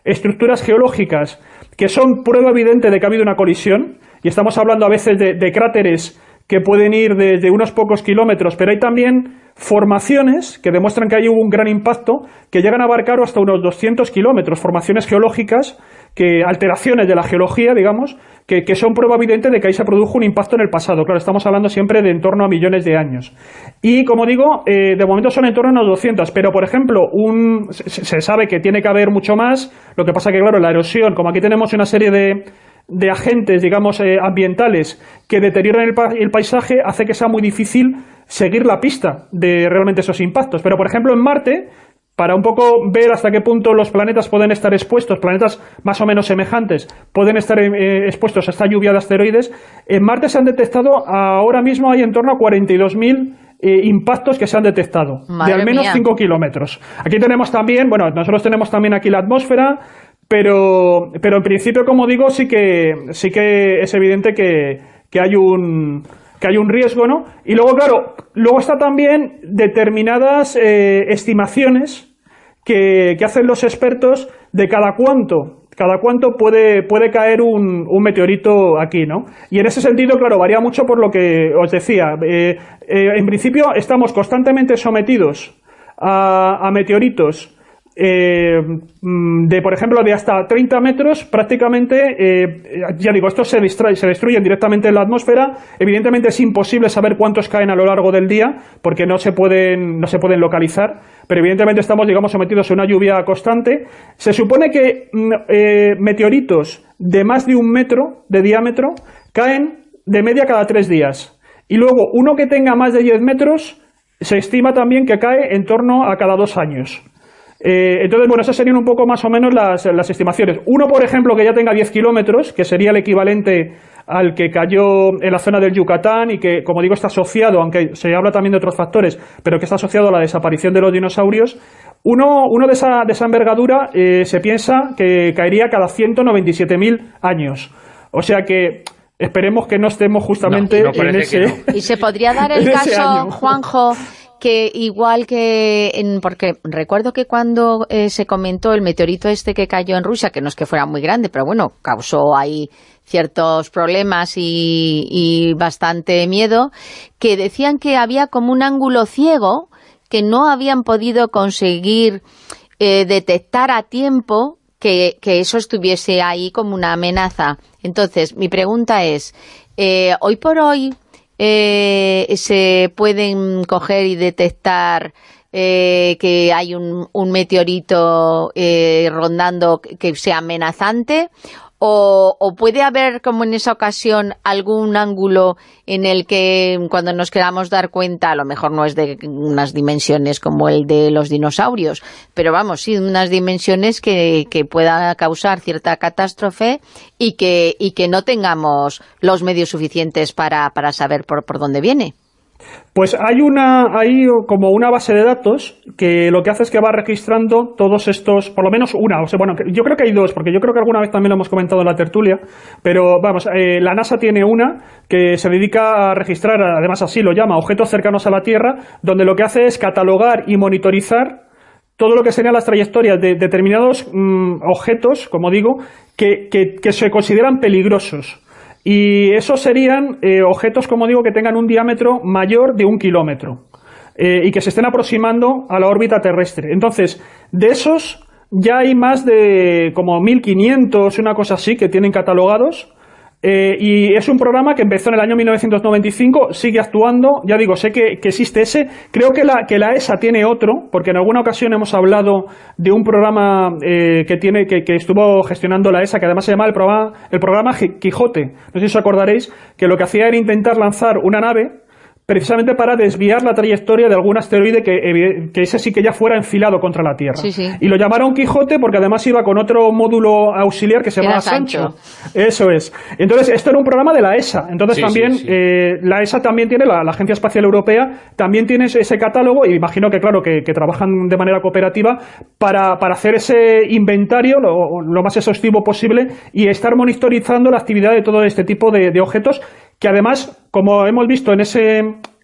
estructuras geológicas que son prueba evidente de que ha habido una colisión, y estamos hablando a veces de, de cráteres que pueden ir desde unos pocos kilómetros, pero hay también formaciones que demuestran que hay un gran impacto que llegan a abarcar hasta unos doscientos kilómetros, formaciones geológicas, que alteraciones de la geología, digamos, que, que son prueba evidente de que ahí se produjo un impacto en el pasado. Claro, estamos hablando siempre de en torno a millones de años. Y, como digo, eh, de momento son en torno a unos doscientos, pero, por ejemplo, un, se, se sabe que tiene que haber mucho más, lo que pasa que, claro, la erosión, como aquí tenemos una serie de de agentes, digamos, eh, ambientales que deterioran el, pa el paisaje, hace que sea muy difícil seguir la pista de realmente esos impactos. Pero, por ejemplo, en Marte, para un poco ver hasta qué punto los planetas pueden estar expuestos, planetas más o menos semejantes, pueden estar eh, expuestos a esta lluvia de asteroides, en Marte se han detectado, ahora mismo hay en torno a cuarenta y dos mil eh, impactos que se han detectado, Madre de al menos mía. cinco kilómetros. Aquí tenemos también, bueno, nosotros tenemos también aquí la atmósfera, Pero, pero en principio, como digo, sí que, sí que es evidente que, que hay un, que hay un riesgo, ¿no? Y luego, claro, luego está también determinadas eh, estimaciones que, que hacen los expertos de cada cuánto, cada cuánto puede, puede caer un, un meteorito aquí, ¿no? Y en ese sentido, claro, varía mucho por lo que os decía. Eh, eh, en principio, estamos constantemente sometidos a, a meteoritos Eh, de, por ejemplo, de hasta treinta metros, prácticamente, eh, ya digo, estos se, se destruyen directamente en la atmósfera. Evidentemente es imposible saber cuántos caen a lo largo del día, porque no se pueden, no se pueden localizar, pero evidentemente estamos, digamos, sometidos a una lluvia constante. Se supone que eh, meteoritos de más de un metro de diámetro caen de media cada tres días, y luego uno que tenga más de diez metros se estima también que cae en torno a cada dos años. Eh, entonces, bueno, esas serían un poco más o menos las, las estimaciones. Uno, por ejemplo, que ya tenga diez kilómetros, que sería el equivalente al que cayó en la zona del Yucatán y que, como digo, está asociado, aunque se habla también de otros factores, pero que está asociado a la desaparición de los dinosaurios. Uno, uno de, esa, de esa envergadura eh, se piensa que caería cada ciento noventa y siete mil años. O sea que esperemos que no estemos justamente no, no en ese... No. Y se podría dar el caso, Juanjo, que igual que, en, porque recuerdo que cuando eh, se comentó el meteorito este que cayó en Rusia, que no es que fuera muy grande, pero bueno, causó ahí ciertos problemas y, y bastante miedo, que decían que había como un ángulo ciego que no habían podido conseguir eh, detectar a tiempo que, que eso estuviese ahí como una amenaza. Entonces, mi pregunta es, eh, hoy por hoy, Eh, se pueden coger y detectar eh, que hay un, un meteorito eh, rondando que sea amenazante, o, o puede haber, como en esa ocasión, algún ángulo en el que cuando nos queramos dar cuenta, a lo mejor no es de unas dimensiones como el de los dinosaurios, pero vamos, sí, unas dimensiones que, que pueda causar cierta catástrofe y que, y que no tengamos los medios suficientes para, para saber por, por dónde viene. Pues hay una hay como una base de datos que lo que hace es que va registrando todos estos, por lo menos una, o sea, bueno, yo creo que hay dos, porque yo creo que alguna vez también lo hemos comentado en la tertulia, pero vamos, eh, la NASA tiene una que se dedica a registrar, además así lo llama, objetos cercanos a la Tierra, donde lo que hace es catalogar y monitorizar todo lo que serían las trayectorias de determinados mmm, objetos, como digo, que, que, que se consideran peligrosos. Y esos serían eh, objetos, como digo, que tengan un diámetro mayor de un kilómetro eh, y que se estén aproximando a la órbita terrestre. Entonces, de esos ya hay más de como mil quinientos, una cosa así, que tienen catalogados. Eh, y es un programa que empezó en el año mil novecientos noventa y cinco, sigue actuando, ya digo, sé que, que existe ese, creo que la, que la E S A tiene otro, porque en alguna ocasión hemos hablado de un programa eh, que tiene que, que estuvo gestionando la E S A, que además se llama el programa, el programa Quijote. No sé si os acordaréis, que lo que hacía era intentar lanzar una nave precisamente para desviar la trayectoria de algún asteroide que, que ese sí que ya fuera enfilado contra la Tierra. Sí, sí. Y lo llamaron Quijote porque además iba con otro módulo auxiliar que se llamaba Sancho. Sancho. Eso es. Entonces, esto era un programa de la E S A. Entonces, sí, también, sí, sí. Eh, la E S A también tiene, la, la Agencia Espacial Europea, también tiene ese catálogo, y imagino que, claro, que, que trabajan de manera cooperativa para, para hacer ese inventario lo, lo más exhaustivo posible y estar monitorizando la actividad de todo este tipo de, de objetos, que además, como hemos visto en ese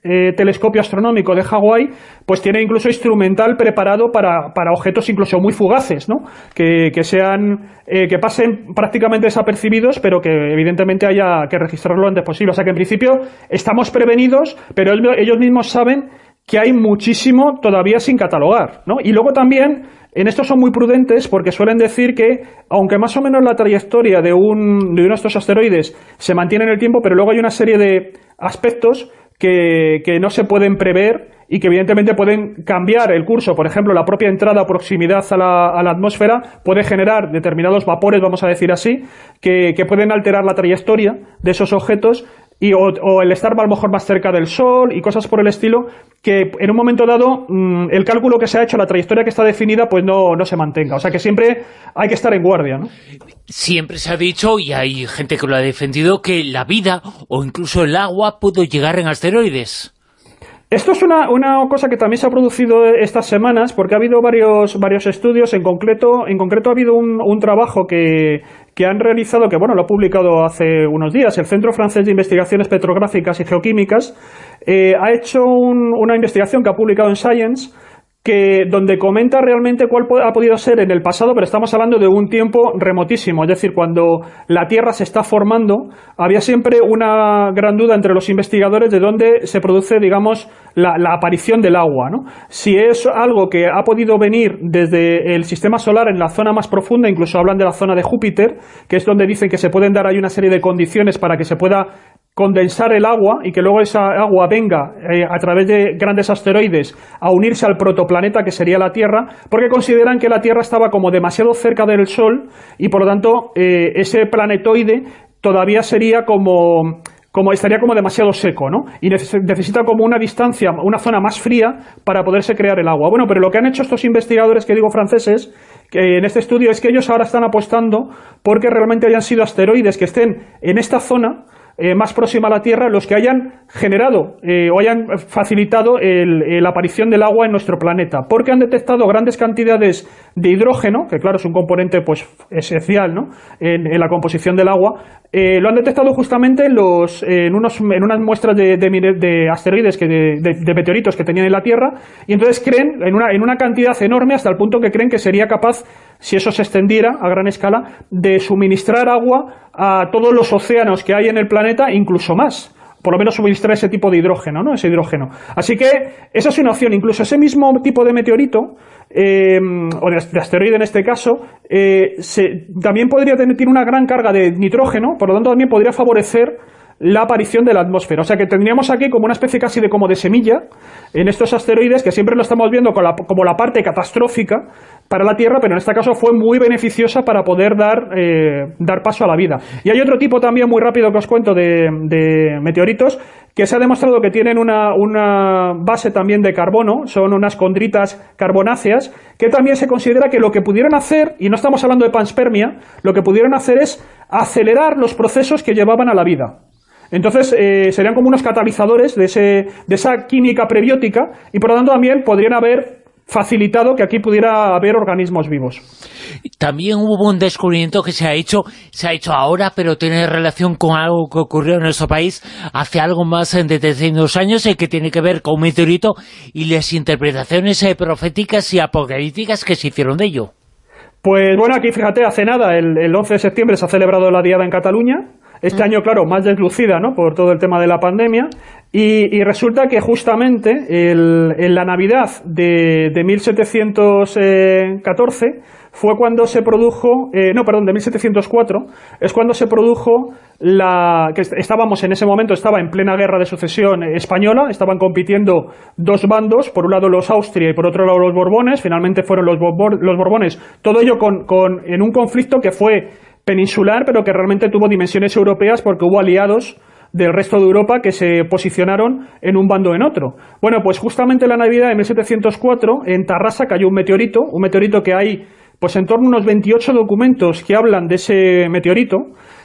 eh, telescopio astronómico de Hawái, pues tiene incluso instrumental preparado para, para objetos incluso muy fugaces, ¿no? Que, que sean, eh, que pasen prácticamente desapercibidos, pero que evidentemente haya que registrarlo lo antes posible. O sea que en principio estamos prevenidos, pero ellos mismos saben que hay muchísimo todavía sin catalogar, ¿no? Y luego también, en esto son muy prudentes porque suelen decir que, aunque más o menos la trayectoria de, un, de uno de estos asteroides se mantiene en el tiempo, pero luego hay una serie de aspectos que, que no se pueden prever y que evidentemente pueden cambiar el curso. Por ejemplo, la propia entrada o proximidad a la, a la atmósfera puede generar determinados vapores, vamos a decir así, que, que pueden alterar la trayectoria de esos objetos. Y, o, o el estar a lo mejor más cerca del Sol y cosas por el estilo, que en un momento dado mmm, el cálculo que se ha hecho, la trayectoria que está definida, pues no, no se mantenga. O sea que siempre hay que estar en guardia, ¿no? Siempre se ha dicho, y hay gente que lo ha defendido, que la vida o incluso el agua pudo llegar en asteroides. Esto es una, una cosa que también se ha producido estas semanas, porque ha habido varios, varios estudios. En concreto, en concreto ha habido un, un trabajo que, que han realizado, que bueno, lo ha publicado hace unos días, el Centro Francés de Investigaciones Petrográficas y Geoquímicas, eh, ha hecho un, una investigación que ha publicado en Science, que donde comenta realmente cuál ha podido ser en el pasado, pero estamos hablando de un tiempo remotísimo, es decir, cuando la Tierra se está formando, había siempre una gran duda entre los investigadores de dónde se produce, digamos, la, la aparición del agua, ¿no? Si es algo que ha podido venir desde el sistema solar en la zona más profunda, incluso hablan de la zona de Júpiter, que es donde dicen que se pueden dar ahí una serie de condiciones para que se pueda condensar el agua y que luego esa agua venga eh, a través de grandes asteroides a unirse al protoplaneta que sería la Tierra, porque consideran que la Tierra estaba como demasiado cerca del Sol y por lo tanto eh, ese planetoide todavía sería como, como estaría como demasiado seco, ¿no? Y necesita como una distancia, una zona más fría para poderse crear el agua. Bueno, pero lo que han hecho estos investigadores, que digo franceses, que en este estudio, es que ellos ahora están apostando porque realmente hayan sido asteroides que estén en esta zona Eh, más próxima a la Tierra, los que hayan generado eh, o hayan facilitado el, el, la aparición del agua en nuestro planeta, porque han detectado grandes cantidades de hidrógeno, que claro es un componente pues esencial, ¿no? en, en la composición del agua. Eh, lo han detectado justamente en, los, en, unos, en unas muestras de, de, de asteroides, que de, de, de meteoritos que tenían en la Tierra, y entonces creen en una, en una cantidad enorme, hasta el punto que creen que sería capaz, si eso se extendiera a gran escala, de suministrar agua a todos los océanos que hay en el planeta, incluso más. Por lo menos suministrar ese tipo de hidrógeno, ¿no? Ese hidrógeno. Así que esa es una opción. Incluso ese mismo tipo de meteorito, eh, o de asteroide en este caso, eh, se, también podría tener tiene una gran carga de nitrógeno, por lo tanto también podría favorecer la aparición de la atmósfera. O sea que tendríamos aquí como una especie casi de como de semilla en estos asteroides, que siempre lo estamos viendo como la, como la parte catastrófica para la Tierra, pero en este caso fue muy beneficiosa para poder dar, eh, dar paso a la vida. Y hay otro tipo también muy rápido que os cuento de, de meteoritos, que se ha demostrado que tienen una, una base también de carbono, son unas condritas carbonáceas, que también se considera que lo que pudieron hacer, y no estamos hablando de panspermia, lo que pudieron hacer es acelerar los procesos que llevaban a la vida. Entonces, eh, serían como unos catalizadores de, ese, de esa química prebiótica, y por lo tanto también podrían haber facilitado que aquí pudiera haber organismos vivos. También hubo un descubrimiento que se ha hecho, se ha hecho ahora, pero tiene relación con algo que ocurrió en nuestro país hace algo más de trescientos años, y que tiene que ver con un meteorito y las interpretaciones eh, proféticas y apocalípticas que se hicieron de ello. Pues bueno, aquí fíjate, hace nada, el, el once de septiembre se ha celebrado la Diada en Cataluña. Este año, claro, más deslucida, ¿no?, por todo el tema de la pandemia, y, y resulta que justamente el, en la Navidad de, de mil setecientos catorce fue cuando se produjo, eh, no, perdón, de mil setecientos cuatro, es cuando se produjo la, que estábamos en ese momento, estaba en plena guerra de sucesión española, estaban compitiendo dos bandos, por un lado los Austria y por otro lado los Borbones, finalmente fueron los, Borbor, los Borbones, todo ello con, con, en un conflicto que fue peninsular, pero que realmente tuvo dimensiones europeas, porque hubo aliados del resto de Europa que se posicionaron en un bando o en otro. Bueno, pues justamente en la Navidad de mil setecientos cuatro, en Tarrasa cayó un meteorito, un meteorito que hay pues en torno a unos veintiocho documentos que hablan de ese meteorito,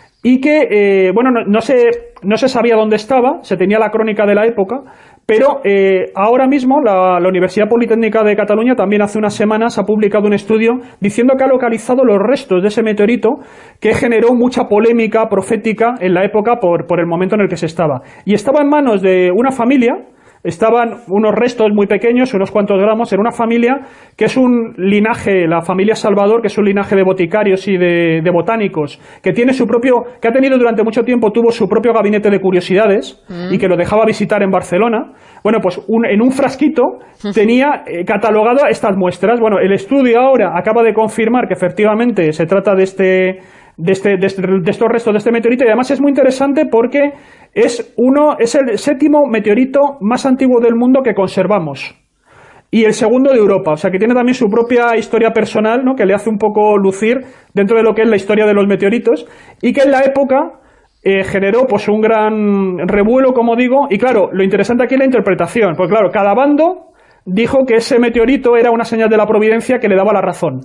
y que, eh, bueno, no, no, se, no se sabía dónde estaba, se tenía la crónica de la época, pero eh, ahora mismo la, la Universidad Politécnica de Cataluña también hace unas semanas ha publicado un estudio diciendo que ha localizado los restos de ese meteorito, que generó mucha polémica profética en la época por, por el momento en el que se estaba. Y estaba en manos de una familia estaban unos restos muy pequeños, unos cuantos gramos, en una familia que es un linaje, la familia Salvador, que es un linaje de boticarios y de, de botánicos, que tiene su propio, que ha tenido durante mucho tiempo, tuvo su propio gabinete de curiosidades mm. y que lo dejaba visitar en Barcelona. Bueno, pues un, en un frasquito tenía eh, catalogado estas muestras. Bueno, el estudio ahora acaba de confirmar que efectivamente se trata de este... De, este, de, este, de estos restos de este meteorito, y además es muy interesante porque es uno es el séptimo meteorito más antiguo del mundo que conservamos y el segundo de Europa, o sea que tiene también su propia historia personal, ¿no?, que le hace un poco lucir dentro de lo que es la historia de los meteoritos, y que en la época eh, generó pues un gran revuelo, como digo, y claro, lo interesante aquí es la interpretación, porque claro, cada bando dijo que ese meteorito era una señal de la providencia que le daba la razón.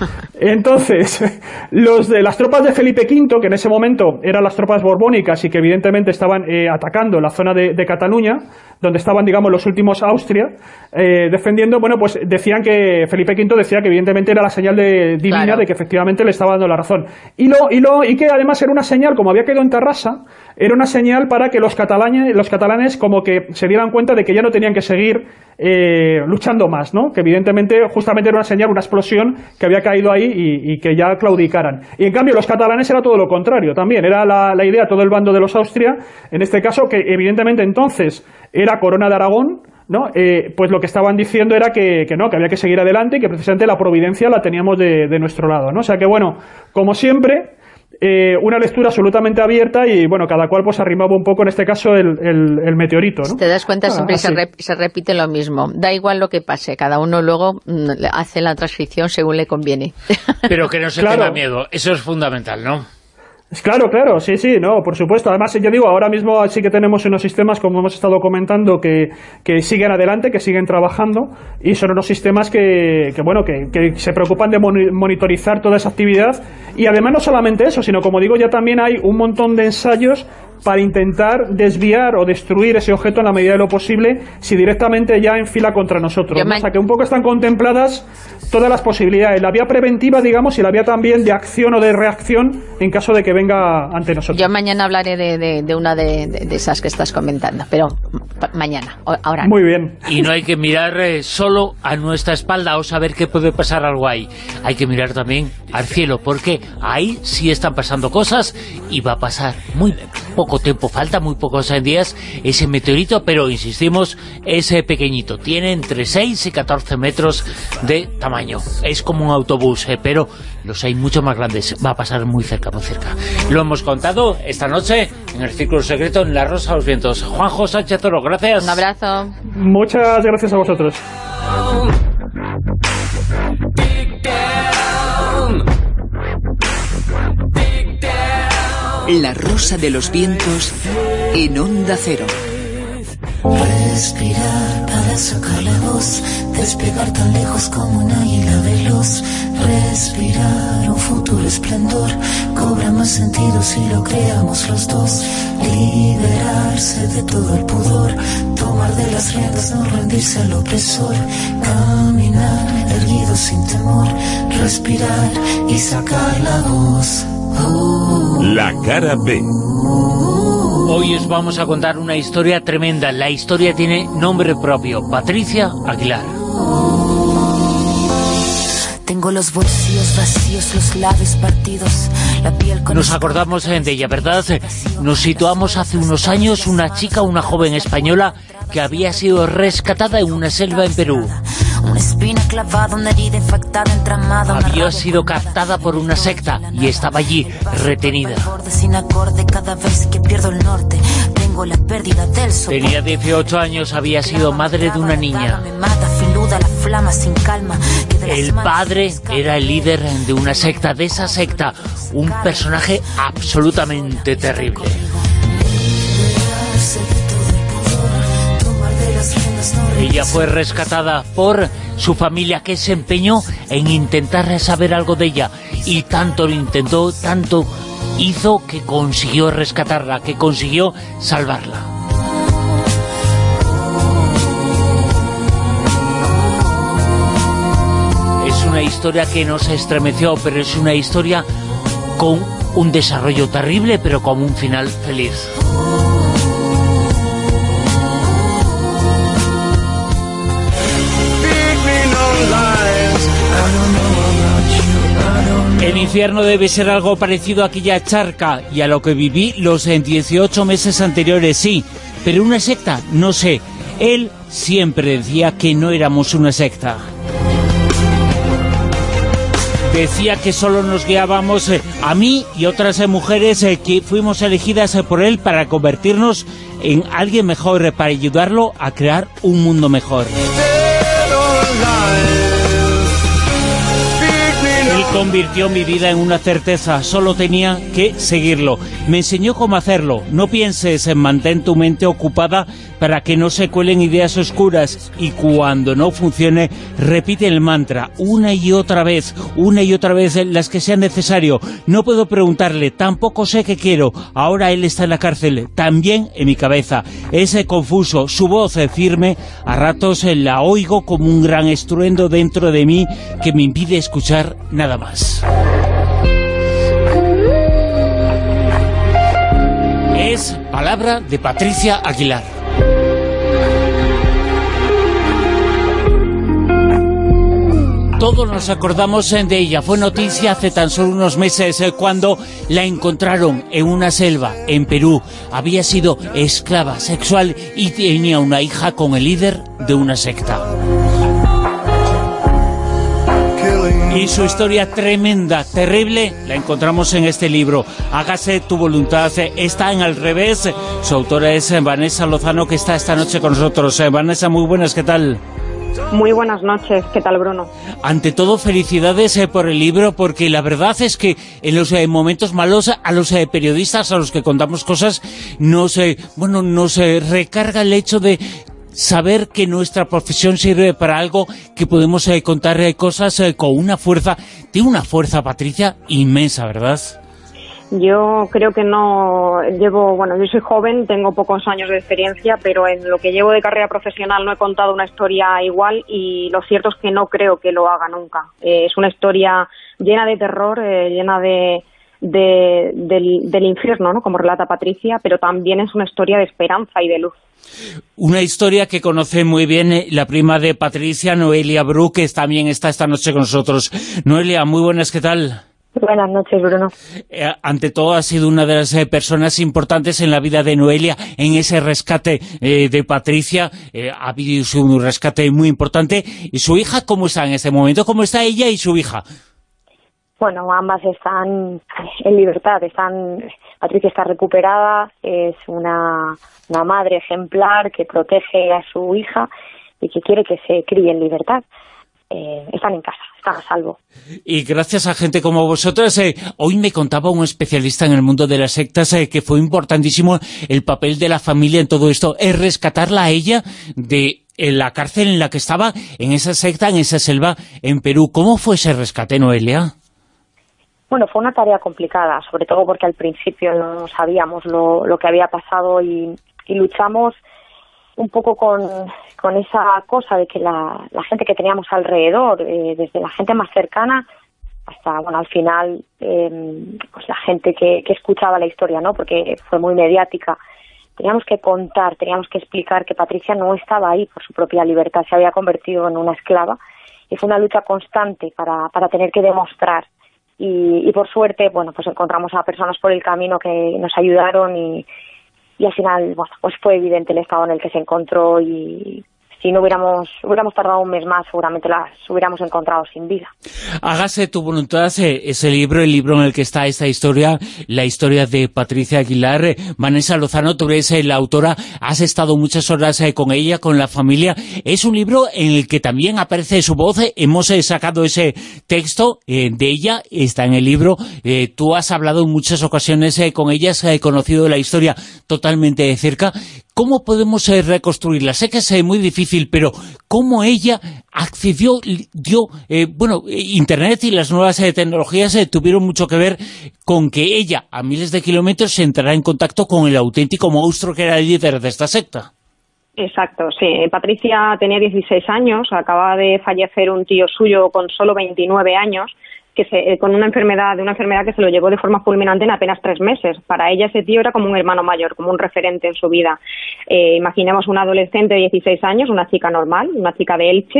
Entonces, los de las tropas de Felipe quinto, que en ese momento eran las tropas borbónicas y que evidentemente estaban eh, atacando la zona de, de Cataluña, donde estaban, digamos, los últimos Austria, eh, defendiendo, bueno, pues decían que Felipe quinto decía que evidentemente era la señal de, divina, claro, de que efectivamente le estaba dando la razón. Y, lo, y, lo, y que además era una señal, como había quedado en Tarrasa, era una señal para que los catalanes, los catalanes como que se dieran cuenta de que ya no tenían que seguir eh, luchando más, ¿no? Que evidentemente justamente era una señal, una explosión que había caído ahí y, y que ya claudicaran. Y en cambio los catalanes era todo lo contrario también, era la, la idea, todo el bando de los Austria, en este caso, que evidentemente entonces era Corona de Aragón, ¿no? Eh, pues lo que estaban diciendo era que, que no, que había que seguir adelante y que precisamente la providencia la teníamos de, de nuestro lado, ¿no? O sea que bueno, como siempre, Eh, una lectura absolutamente abierta y bueno, cada cual pues arrimaba un poco, en este caso el, el, el meteorito, ¿no? Si te das cuenta, siempre ah, se, rep se repite lo mismo, da igual lo que pase, cada uno luego mm, hace la transcripción según le conviene. Pero que no se claro. tenga miedo, eso es fundamental, ¿no? Claro, claro, sí, sí, no, por supuesto. Además, yo digo, ahora mismo sí que tenemos unos sistemas, como hemos estado comentando, que, que siguen adelante, que siguen trabajando, y son unos sistemas que, que bueno, que, que se preocupan de monitorizar toda esa actividad, y además no solamente eso, sino, como digo, ya también hay un montón de ensayos para intentar desviar o destruir ese objeto en la medida de lo posible, si directamente ya enfila contra nosotros, ¿no? O sea, que un poco están contempladas todas las posibilidades, la vía preventiva, digamos, y la vía también de acción o de reacción en caso de que venga ante nosotros. Yo mañana hablaré de, de, de una de, de, de esas que estás comentando, pero mañana, ahora no. Muy bien. Y no hay que mirar eh, solo a nuestra espalda o saber que puede pasar algo ahí, hay que mirar también al cielo, porque ahí sí están pasando cosas y va a pasar muy poco tiempo, falta muy pocos días ese meteorito, pero insistimos, es pequeñito, tiene entre seis y catorce metros de tamaño, es como un autobús, eh, pero los hay mucho más grandes, va a pasar muy cerca, muy cerca. Lo hemos contado esta noche en el Círculo Secreto, en La Rosa de los Vientos. Juanjo Sánchez Oro, gracias. Un abrazo. Muchas gracias a vosotros. La Rosa de los Vientos en Onda Cero. Respirar para sacar la voz, despegar tan lejos como un águila veloz. Respirar un futuro esplendor, cobra más sentido si lo creamos los dos. Liberarse de todo el pudor, tomar de las riendas, no rendirse al opresor. Caminar erguido sin temor, respirar y sacar la voz. Oh. La cara B. Hoy os vamos a contar una historia tremenda. La historia tiene nombre propio, Patricia Aguilar. Tengo los bolsillos vacíos, los labios partidos, la piel con... Nos acordamos de ella, ¿verdad? Nos situamos hace unos años, una chica, una joven española que había sido rescatada en una selva en Perú. Una espina clavada, una herida infectada, entramada. Había sido captada por una secta y estaba allí, retenida. Sin acorde cada vez que pierdo el norte. Tengo la pérdida del sol. Tenía dieciocho años, había sido madre de una niña. El padre era el líder de una secta, de esa secta, un personaje absolutamente terrible. Ella fue rescatada por su familia, que se empeñó en intentar saber algo de ella, y tanto lo intentó, tanto hizo, que consiguió rescatarla, que consiguió salvarla. Es una historia que nos estremeció, pero es una historia con un desarrollo terrible, pero con un final feliz. El infierno debe ser algo parecido a aquella charca y a lo que viví los dieciocho meses anteriores, sí, pero una secta, no sé. Él siempre decía que no éramos una secta. Decía que solo nos guiábamos eh, a mí y otras eh, mujeres eh, que fuimos elegidas eh, por él para convertirnos en alguien mejor, eh, para ayudarlo a crear un mundo mejor. Él convirtió mi vida en una certeza, solo tenía que seguirlo. Me enseñó cómo hacerlo. No pienses, en mantén tu mente ocupada para que no se cuelen ideas oscuras, y cuando no funcione, repite el mantra una y otra vez, una y otra vez, las que sea necesario. No puedo preguntarle, tampoco sé qué quiero. Ahora él está en la cárcel, también en mi cabeza. Es confuso, su voz firme, a ratos la oigo como un gran estruendo dentro de mí que me impide escuchar nada más. Es palabra de Patricia Aguilar. Todos nos acordamos de ella. Fue noticia hace tan solo unos meses cuando la encontraron en una selva en Perú. Había sido esclava sexual y tenía una hija con el líder de una secta. Y su historia tremenda, terrible, la encontramos en este libro. Hágase tu voluntad. Está en Al Revés. Su autora es Vanessa Lozano, que está esta noche con nosotros. Vanessa, muy buenas, ¿qué tal? Muy buenas noches, ¿qué tal, Bruno? Ante todo, felicidades eh, por el libro, porque la verdad es que en los eh, momentos malos a los eh, periodistas, a los que contamos cosas, nos, eh, bueno, nos eh, recarga el hecho de saber que nuestra profesión sirve para algo, que podemos eh, contar eh, cosas eh, con una fuerza, tiene una fuerza, Patricia, inmensa, ¿verdad? Yo creo que no llevo, bueno, yo soy joven, tengo pocos años de experiencia, pero en lo que llevo de carrera profesional no he contado una historia igual, y lo cierto es que no creo que lo haga nunca. Eh, es una historia llena de terror, eh, llena de, de del, del infierno, ¿no?, como relata Patricia, pero también es una historia de esperanza y de luz. Una historia que conoce muy bien eh, la prima de Patricia, Noelia Bru, que también está esta noche con nosotros. Noelia, muy buenas, ¿qué tal? Buenas noches, Bruno. Eh, ante todo, ha sido una de las eh, personas importantes en la vida de Noelia, en ese rescate eh, de Patricia. Eh, ha habido un rescate muy importante. ¿Y su hija cómo está en este momento? ¿Cómo está ella y su hija? Bueno, ambas están en libertad. Están, Patricia está recuperada, es una, una madre ejemplar que protege a su hija y que quiere que se críe en libertad. Eh, están en casa, están a salvo. Y gracias a gente como vosotros, eh, hoy me contaba un especialista en el mundo de las sectas eh, que fue importantísimo el papel de la familia en todo esto, es rescatarla a ella de en la cárcel en la que estaba, en esa secta, en esa selva en Perú. ¿Cómo fue ese rescate, Noelia? Bueno, fue una tarea complicada, sobre todo porque al principio no sabíamos lo, lo que había pasado y, y luchamos un poco con, con esa cosa de que la, la gente que teníamos alrededor, eh, desde la gente más cercana hasta, bueno, al final, eh, pues la gente que, que escuchaba la historia, ¿no?, porque fue muy mediática. Teníamos que contar, teníamos que explicar que Patricia no estaba ahí por su propia libertad, se había convertido en una esclava, y fue una lucha constante para, para tener que demostrar. Y, y por suerte, bueno, pues encontramos a personas por el camino que nos ayudaron y Y al final, bueno, pues fue evidente el estado en el que se encontró, y si no hubiéramos hubiéramos tardado un mes más, seguramente las hubiéramos encontrado sin vida. Hágase tu voluntad, ese libro, el libro en el que está esta historia, la historia de Patricia Aguilar. Vanessa Lozano, tú eres la autora, has estado muchas horas con ella, con la familia. Es un libro en el que también aparece su voz. Hemos sacado ese texto eh, de ella, está en el libro. Eh, tú has hablado en muchas ocasiones eh, con ella, has eh, conocido la historia totalmente de cerca. ¿Cómo podemos eh, reconstruirla? Sé que es eh, muy difícil, pero ¿cómo ella accedió, dio, eh, bueno, Internet y las nuevas eh, tecnologías eh, tuvieron mucho que ver con que ella, a miles de kilómetros, se entrara en contacto con el auténtico monstruo que era el líder de esta secta? Exacto, sí. Patricia tenía dieciséis años, acababa de fallecer un tío suyo con solo veintinueve años, que se, con una enfermedad, de una enfermedad que se lo llevó de forma fulminante en apenas tres meses. Para ella ese tío era como un hermano mayor, como un referente en su vida. Eh, imaginemos una adolescente de dieciséis años, una chica normal, una chica de Elche,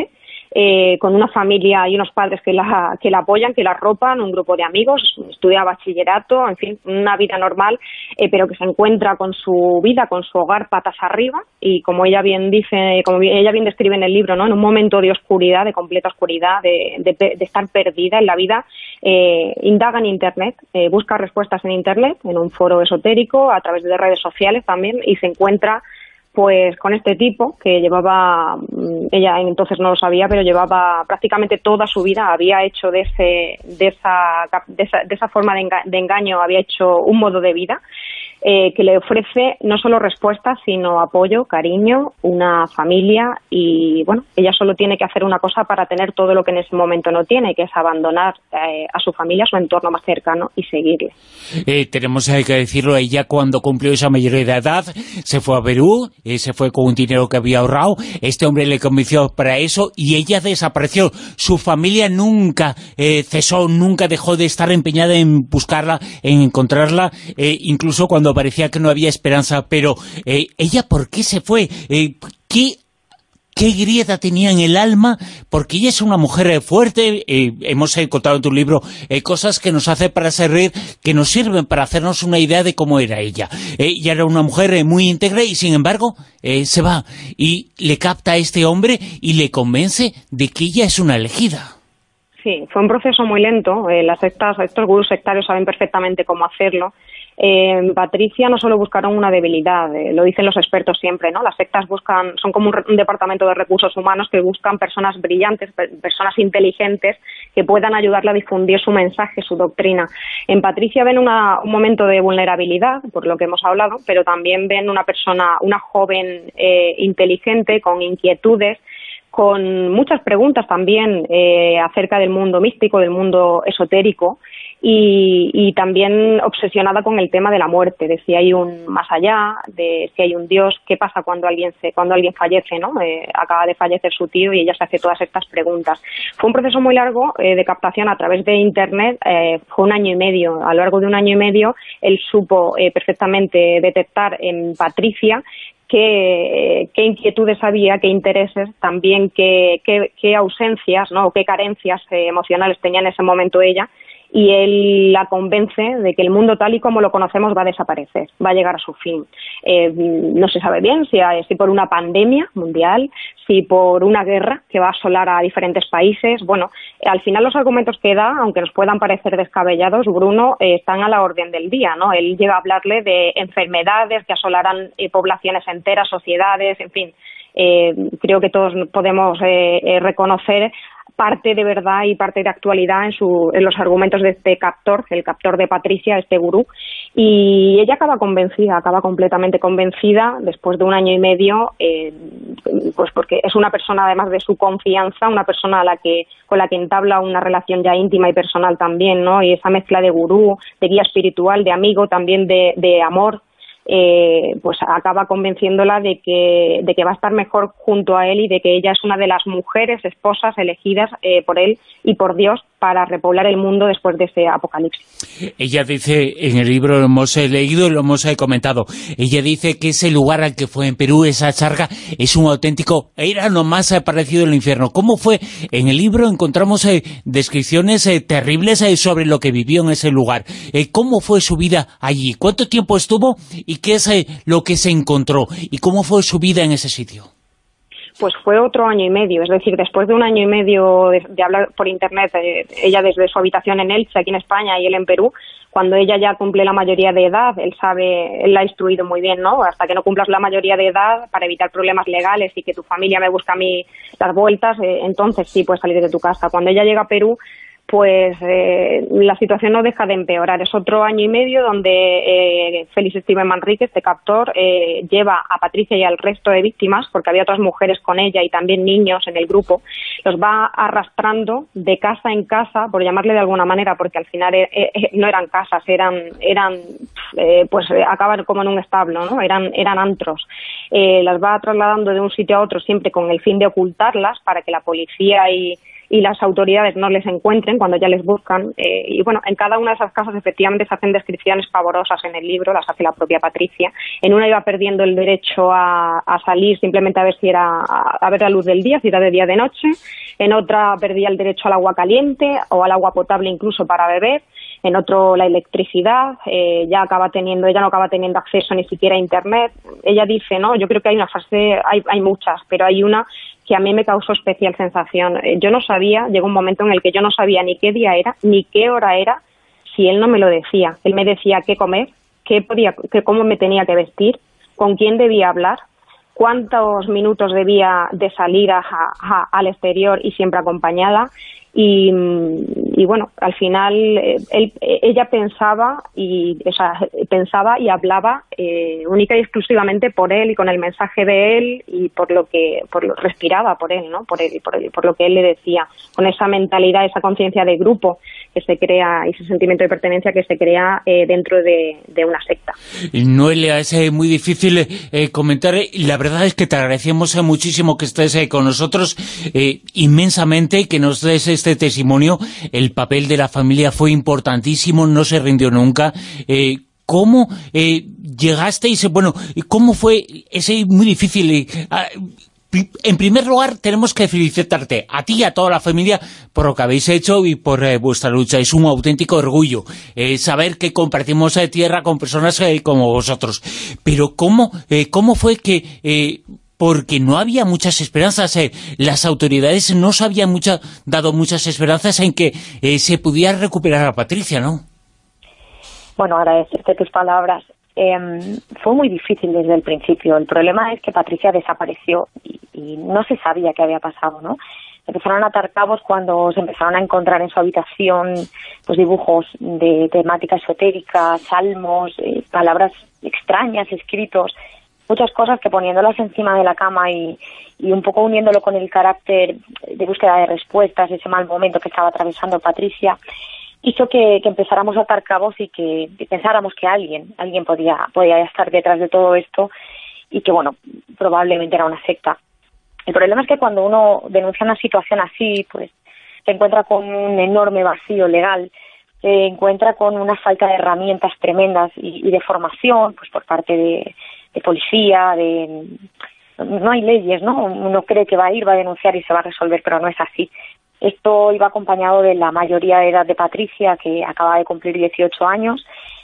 eh, con una familia y unos padres que la, que la apoyan, que la arropan, un grupo de amigos, estudia bachillerato, en fin, una vida normal, eh, pero que se encuentra con su vida, con su hogar patas arriba, y como ella bien dice, como ella bien describe en el libro, ¿no? En un momento de oscuridad, de completa oscuridad, de, de, de estar perdida en la vida, eh, indaga en Internet, eh, busca respuestas en Internet, en un foro esotérico, a través de redes sociales también, y se encuentra pues con este tipo que llevaba, ella entonces no lo sabía, pero llevaba prácticamente toda su vida, había hecho de ese de esa de esa, de esa forma de, enga de engaño, había hecho un modo de vida eh, que le ofrece no solo respuestas, sino apoyo, cariño, una familia, y bueno, ella solo tiene que hacer una cosa para tener todo lo que en ese momento no tiene, que es abandonar eh, a su familia, a su entorno más cercano y seguirle. Eh, tenemos eh, que decirlo, ella cuando cumplió esa mayoría de edad se fue a Perú, eh, se fue con un dinero que había ahorrado, este hombre le convenció para eso y ella desapareció. Su familia nunca eh, cesó, nunca dejó de estar empeñada en buscarla, en encontrarla, eh, incluso cuando parecía que no había esperanza. Pero eh, ella, ¿por qué se fue? Eh, ¿qué ¿Qué grieta tenía en el alma? Porque ella es una mujer fuerte, eh, hemos encontrado en tu libro eh, cosas que nos hace para servir, que nos sirven para hacernos una idea de cómo era ella. Eh, ella era una mujer eh, muy íntegra y sin embargo eh, se va y le capta a este hombre y le convence de que ella es una elegida. Sí, fue un proceso muy lento. Eh, las sectas, estos gurús sectarios saben perfectamente cómo hacerlo. Eh, Patricia no solo buscaron una debilidad, eh, lo dicen los expertos siempre, ¿no? Las sectas buscan, son como un, un departamento de recursos humanos que buscan personas brillantes, per, personas inteligentes que puedan ayudarle a difundir su mensaje, su doctrina. En Patricia ven una, un momento de vulnerabilidad, por lo que hemos hablado, pero también ven una persona, una joven eh, inteligente, con inquietudes, con muchas preguntas también eh, acerca del mundo místico, del mundo esotérico, y, y también obsesionada con el tema de la muerte, de si hay un más allá, de si hay un Dios, qué pasa cuando alguien se, cuando alguien fallece, ¿no? Eh, acaba de fallecer su tío y ella se hace todas estas preguntas. Fue un proceso muy largo eh, de captación a través de Internet, eh, fue un año y medio. A lo largo de un año y medio él supo eh, perfectamente detectar en Patricia qué, qué inquietudes había, qué intereses, también qué, qué, qué ausencias, ¿no? O qué carencias eh, emocionales tenía en ese momento ella, y él la convence de que el mundo tal y como lo conocemos va a desaparecer, va a llegar a su fin. Eh, no se sabe bien si, si por una pandemia mundial, si por una guerra que va a asolar a diferentes países. Bueno, al final los argumentos que da, aunque nos puedan parecer descabellados, Bruno, eh, están a la orden del día, ¿no? Él llega a hablarle de enfermedades que asolarán eh, poblaciones enteras, sociedades, en fin. Eh, creo que todos podemos eh, eh, reconocer parte de verdad y parte de actualidad en, su, en los argumentos de este captor, el captor de Patricia, este gurú, y ella acaba convencida, acaba completamente convencida después de un año y medio, eh, pues porque es una persona, además de su confianza, una persona a la que, con la que entabla una relación ya íntima y personal también, ¿no? Y esa mezcla de gurú, de guía espiritual, de amigo, también de, de amor, Eh, pues acaba convenciéndola de que, de que va a estar mejor junto a él y de que ella es una de las mujeres, esposas elegidas eh, por él y por Dios para repoblar el mundo después de ese apocalipsis. Ella dice, en el libro lo hemos leído y lo hemos comentado, ella dice que ese lugar al que fue en Perú, esa charca, es un auténtico, era lo más parecido al infierno. ¿Cómo fue? En el libro encontramos eh, descripciones eh, terribles eh, sobre lo que vivió en ese lugar. Eh, ¿Cómo fue su vida allí? ¿Cuánto tiempo estuvo? ¿Y qué es eh, lo que se encontró? ¿Y cómo fue su vida en ese sitio? Pues fue otro año y medio, es decir, después de un año y medio de, de hablar por Internet, eh, ella desde su habitación en Elche, aquí en España, y él en Perú, cuando ella ya cumple la mayoría de edad, él sabe, él la ha instruido muy bien, ¿no? Hasta que no cumplas la mayoría de edad, para evitar problemas legales y que tu familia me busque a mí las vueltas, eh, entonces sí puedes salir de tu casa. Cuando ella llega a Perú, pues eh, la situación no deja de empeorar. Es otro año y medio donde eh, Félix Steven Manrique, este captor, eh, lleva a Patricia y al resto de víctimas, porque había otras mujeres con ella y también niños en el grupo, los va arrastrando de casa en casa, por llamarle de alguna manera, porque al final eh, eh, no eran casas, eran, eran eh, pues eh, acaban como en un establo, ¿no? Eran, eran antros. Eh, las va trasladando de un sitio a otro siempre con el fin de ocultarlas para que la policía y y las autoridades no les encuentren cuando ya les buscan. Eh, y bueno, en cada una de esas casas efectivamente se hacen descripciones pavorosas en el libro, las hace la propia Patricia. En una iba perdiendo el derecho a, a salir simplemente a ver si era a, a ver la luz del día, si era de día o de noche. En otra perdía el derecho al agua caliente o al agua potable incluso para beber. En otro la electricidad, eh, ya acaba teniendo, ella no acaba teniendo acceso ni siquiera a internet. Ella dice, ¿no? Yo creo que hay una fase, hay, hay muchas, pero hay una que a mí me causó especial sensación. Eh, yo no sabía, llegó un momento en el que yo no sabía ni qué día era, ni qué hora era, si él no me lo decía. Él me decía qué comer, qué podía, qué, cómo me tenía que vestir, con quién debía hablar, cuántos minutos debía de salir a, a, al exterior y siempre acompañada. Y, y bueno, al final él, ella pensaba y o sea, pensaba y hablaba eh, única y exclusivamente por él y con el mensaje de él y por lo que por lo respiraba por él, ¿no? Por él, por, él, por lo que él le decía, con esa mentalidad, esa conciencia de grupo que se crea y ese sentimiento de pertenencia que se crea eh, dentro de, de una secta. Noelia, es eh, muy difícil eh, comentar. La verdad es que te agradecemos eh, muchísimo que estés eh, con nosotros eh, inmensamente, que nos des este testimonio. El papel de la familia fue importantísimo, no se rindió nunca. Eh, ¿Cómo eh, llegasteis? Bueno, ¿cómo fue ese muy difícil? Eh, en primer lugar, tenemos que felicitarte a ti y a toda la familia por lo que habéis hecho y por eh, vuestra lucha. Es un auténtico orgullo eh, saber que compartimos eh, tierra con personas eh, como vosotros. Pero ¿cómo, eh, cómo fue que... Eh, porque no había muchas esperanzas, eh, las autoridades no se habían mucha, dado muchas esperanzas en que eh, se pudiera recuperar a Patricia, ¿no? Bueno, agradecerte tus palabras. Eh, fue muy difícil desde el principio. El problema es que Patricia desapareció y, y no se sabía qué había pasado, ¿no? Empezaron a atar cabos cuando se empezaron a encontrar en su habitación pues dibujos de temática esotérica, salmos, eh, palabras extrañas, escritos, muchas cosas que poniéndolas encima de la cama y, y un poco uniéndolo con el carácter de búsqueda de respuestas, ese mal momento que estaba atravesando Patricia, hizo que, que empezáramos a atar cabos y que, que pensáramos que alguien, alguien podía, podía estar detrás de todo esto y que, bueno, probablemente era una secta. El problema es que cuando uno denuncia una situación así, pues se encuentra con un enorme vacío legal, se encuentra con una falta de herramientas tremendas y, y de formación, pues por parte de de policía, de no hay leyes, ¿no? Uno cree que va a ir, va a denunciar y se va a resolver, pero no es así. Esto iba acompañado de la mayoría de edad de Patricia, que acaba de cumplir dieciocho años,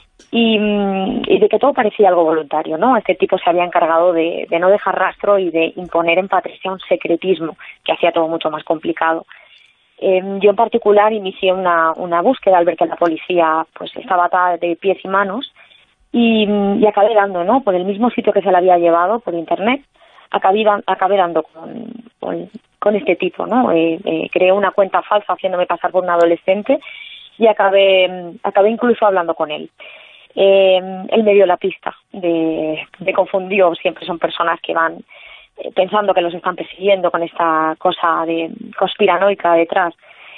y, y de que todo parecía algo voluntario, ¿no? Este tipo se había encargado de, de no dejar rastro y de imponer en Patricia un secretismo que hacía todo mucho más complicado. Eh, yo en particular inicié una, una búsqueda al ver que la policía pues estaba atada de pies y manos, Y, y acabé dando, ¿no? Por el mismo sitio que se la había llevado, por internet, acabé, acabé dando con, con, con este tipo, ¿no? Eh, eh, creé una cuenta falsa haciéndome pasar por un adolescente y acabé, acabé incluso hablando con él. Eh, él me dio la pista, de, me confundió, siempre son personas que van eh, pensando que los están persiguiendo con esta cosa de conspiranoica detrás,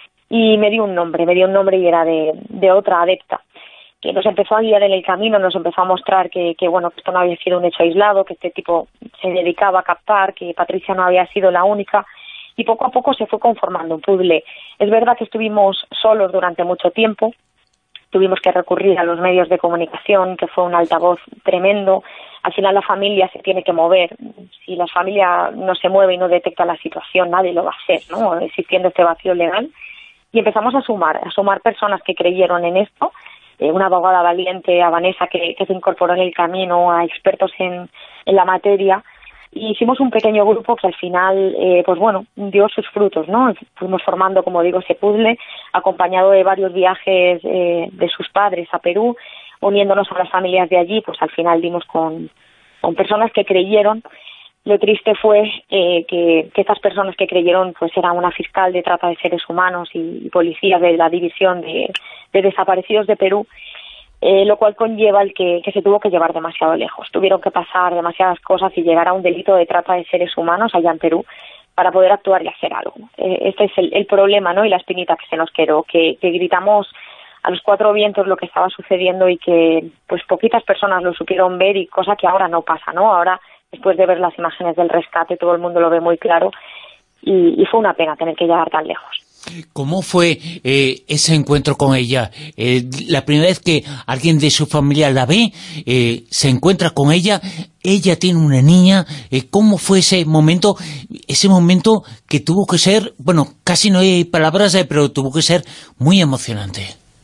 y me dio un nombre, me dio un nombre y era de, de otra adepta, que nos empezó a guiar en el camino, nos empezó a mostrar que, que bueno, que esto no había sido un hecho aislado, que este tipo se dedicaba a captar, que Patricia no había sido la única, y poco a poco se fue conformando un puzzle. Es verdad que estuvimos solos durante mucho tiempo, tuvimos que recurrir a los medios de comunicación, que fue un altavoz tremendo. Al final la familia se tiene que mover. Si la familia no se mueve y no detecta la situación, nadie lo va a hacer, ¿no? Existiendo este vacío legal. Y empezamos a sumar, a sumar personas que creyeron en esto, eh, una abogada valiente, a Vanessa, que, que se incorporó en el camino, a expertos en, en la materia, y hicimos un pequeño grupo que al final, eh, pues bueno, dio sus frutos, ¿no? Fuimos formando, como digo, ese puzzle, acompañado de varios viajes eh, de sus padres a Perú, uniéndonos a las familias de allí, pues al final dimos con, con personas que creyeron. Lo triste fue eh, que, que estas personas que creyeron pues era una fiscal de trata de seres humanos y, y policías de la división de, de desaparecidos de Perú, eh, lo cual conlleva el que, que se tuvo que llevar demasiado lejos. Tuvieron que pasar demasiadas cosas y llegar a un delito de trata de seres humanos allá en Perú para poder actuar y hacer algo. Eh, este es el, el problema, ¿no? Y la espinita que se nos quedó, que, que gritamos a los cuatro vientos lo que estaba sucediendo y que pues poquitas personas lo supieron ver, y cosa que ahora no pasa, ¿no? Ahora, después de ver las imágenes del rescate, todo el mundo lo ve muy claro, y, y fue una pena tener que llegar tan lejos. ¿Cómo fue eh, ese encuentro con ella? Eh, la primera vez que alguien de su familia la ve, eh, se encuentra con ella, ella tiene una niña, eh, ¿cómo fue ese momento? Ese momento que tuvo que ser, bueno, casi no hay palabras, eh, pero tuvo que ser muy emocionante.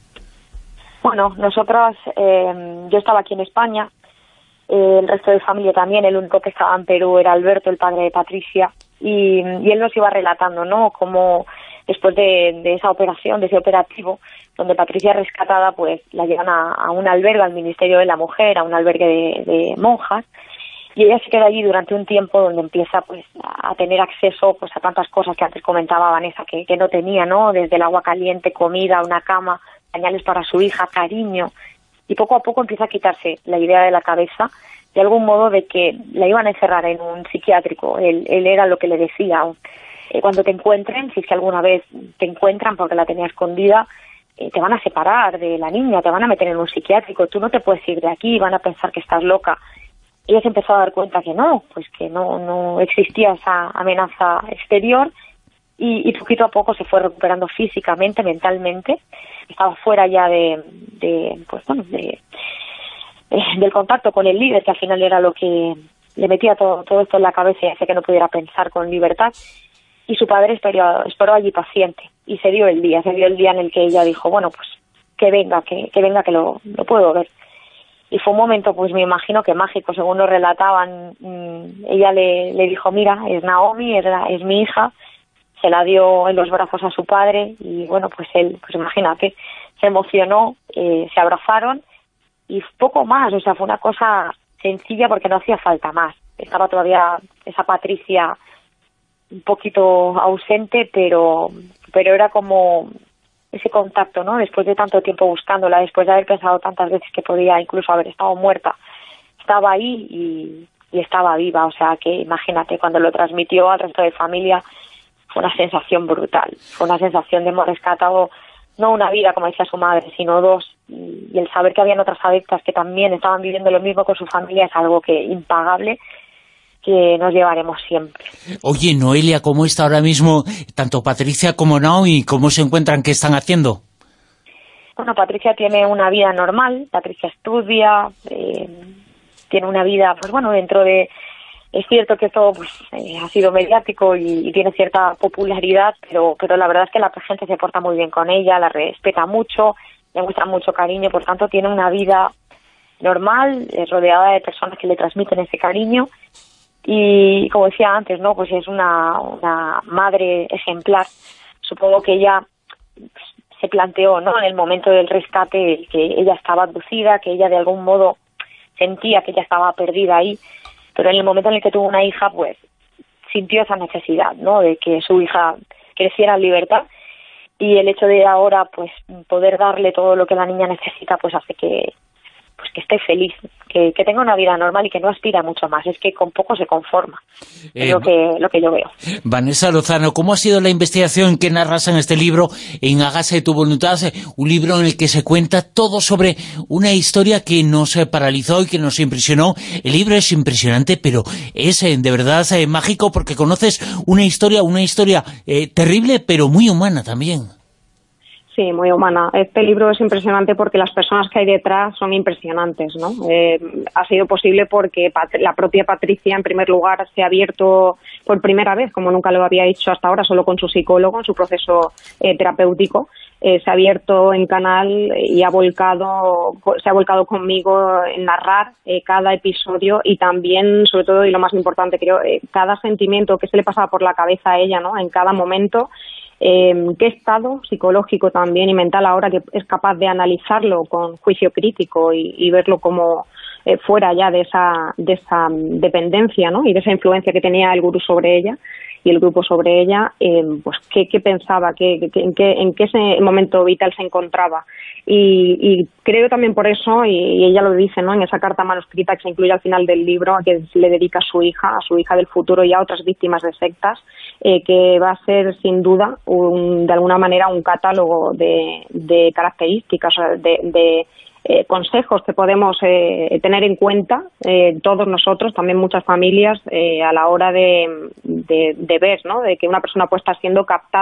Bueno, nosotras, eh, yo estaba aquí en España, eh, el resto de familia también, el único que estaba en Perú era Alberto, el padre de Patricia, y, y él nos iba relatando, ¿no?, cómo después de, de esa operación, de ese operativo, donde Patricia es rescatada, pues la llevan a, a un albergue, al Ministerio de la Mujer, a un albergue de, de monjas, y ella se queda allí durante un tiempo donde empieza pues a tener acceso pues a tantas cosas que antes comentaba Vanessa, que, que no tenía, ¿no?, desde el agua caliente, comida, una cama, pañales para su hija, cariño, y poco a poco empieza a quitarse la idea de la cabeza, de algún modo, de que la iban a encerrar en un psiquiátrico. Él, él era lo que le decía, eh, cuando te encuentren, si es que alguna vez te encuentran porque la tenía escondida, eh, te van a separar de la niña, te van a meter en un psiquiátrico, tú no te puedes ir de aquí, van a pensar que estás loca. Ella se empezó a dar cuenta que no, pues que no, no existía esa amenaza exterior, y, y poquito a poco se fue recuperando físicamente, mentalmente. Estaba fuera ya de, de pues bueno, de, eh, del contacto con el líder, que al final era lo que le metía todo, todo esto en la cabeza y hacía que no pudiera pensar con libertad. Y su padre esperó, esperó allí paciente, y se dio el día, se dio el día en el que ella dijo, bueno, pues que venga, que, que venga, que lo, lo puedo ver. Y fue un momento, pues me imagino que mágico, según lo relataban. Mmm, ella le, le dijo, mira, es Naomi, es, es mi hija, se la dio en los brazos a su padre, y bueno, pues él, pues imagínate, se emocionó, eh, se abrazaron, y poco más, o sea, fue una cosa sencilla porque no hacía falta más. Estaba todavía esa Patricia un poquito ausente, pero, pero era como ese contacto, ¿no?, después de tanto tiempo buscándola, después de haber pensado tantas veces que podía incluso haber estado muerta, estaba ahí y, y estaba viva. O sea que imagínate, cuando lo transmitió al resto de familia, fue una sensación brutal, fue una sensación de hemos rescatado no una vida, como decía su madre, sino dos, y el saber que habían otras adictas que también estaban viviendo lo mismo con su familia es algo que impagable, que nos llevaremos siempre. Oye, Noelia, ¿cómo está ahora mismo tanto Patricia como Naomi? ¿Cómo se encuentran? ¿Qué están haciendo? Bueno, Patricia tiene una vida normal, Patricia estudia, eh, tiene una vida, pues bueno, dentro de... Es cierto que esto pues, eh, ha sido mediático y, y tiene cierta popularidad, pero, pero la verdad es que la gente se porta muy bien con ella, la respeta mucho, le muestra mucho cariño, por tanto tiene una vida normal, eh, rodeada de personas que le transmiten ese cariño, y como decía antes, ¿no?, pues es una, una madre ejemplar. Supongo que ella pues, se planteó, ¿no?, en el momento del rescate, que ella estaba abducida, que ella de algún modo sentía que ella estaba perdida ahí, pero en el momento en el que tuvo una hija, pues sintió esa necesidad, ¿no?, de que su hija creciera en libertad, y el hecho de ahora pues poder darle todo lo que la niña necesita, pues hace que pues que esté feliz, que, que tenga una vida normal y que no aspira mucho más, es que con poco se conforma, eh, es lo que, lo que yo veo. Vanessa Lozano, ¿cómo ha sido la investigación que narras en este libro, en Hágase tu voluntad, un libro en el que se cuenta todo sobre una historia que nos paralizó y que nos impresionó? El libro es impresionante, pero es eh, de verdad eh, mágico, porque conoces una historia, una historia eh, terrible, pero muy humana también. Sí, muy humana. Este libro es impresionante porque las personas que hay detrás son impresionantes, ¿no? Eh, ha sido posible porque Pat- la propia Patricia, en primer lugar, se ha abierto por primera vez, como nunca lo había hecho hasta ahora, solo con su psicólogo, en su proceso eh, terapéutico. Eh, se ha abierto en canal y ha volcado, se ha volcado conmigo en narrar eh, cada episodio, y también, sobre todo, y lo más importante, creo, eh, cada sentimiento que se le pasaba por la cabeza a ella, ¿no?, en cada momento. Eh, qué estado psicológico también y mental ahora que es capaz de analizarlo con juicio crítico y, y verlo como eh, fuera ya de esa de esa dependencia, ¿no?, y de esa influencia que tenía el gurú sobre ella y el grupo sobre ella, eh, pues qué, qué pensaba, qué, qué, en, qué, en qué ese momento vital se encontraba. Y, y creo también por eso, y, y ella lo dice, ¿no?, en esa carta manuscrita que se incluye al final del libro, a que le dedica a su hija, a su hija del futuro y a otras víctimas de sectas, eh, que va a ser sin duda un, de alguna manera un catálogo de, de características, de, de eh, consejos que podemos eh, tener en cuenta eh, todos nosotros, también muchas familias, eh, a la hora de, de, de ver, ¿no?, de que una persona puede estar siendo captada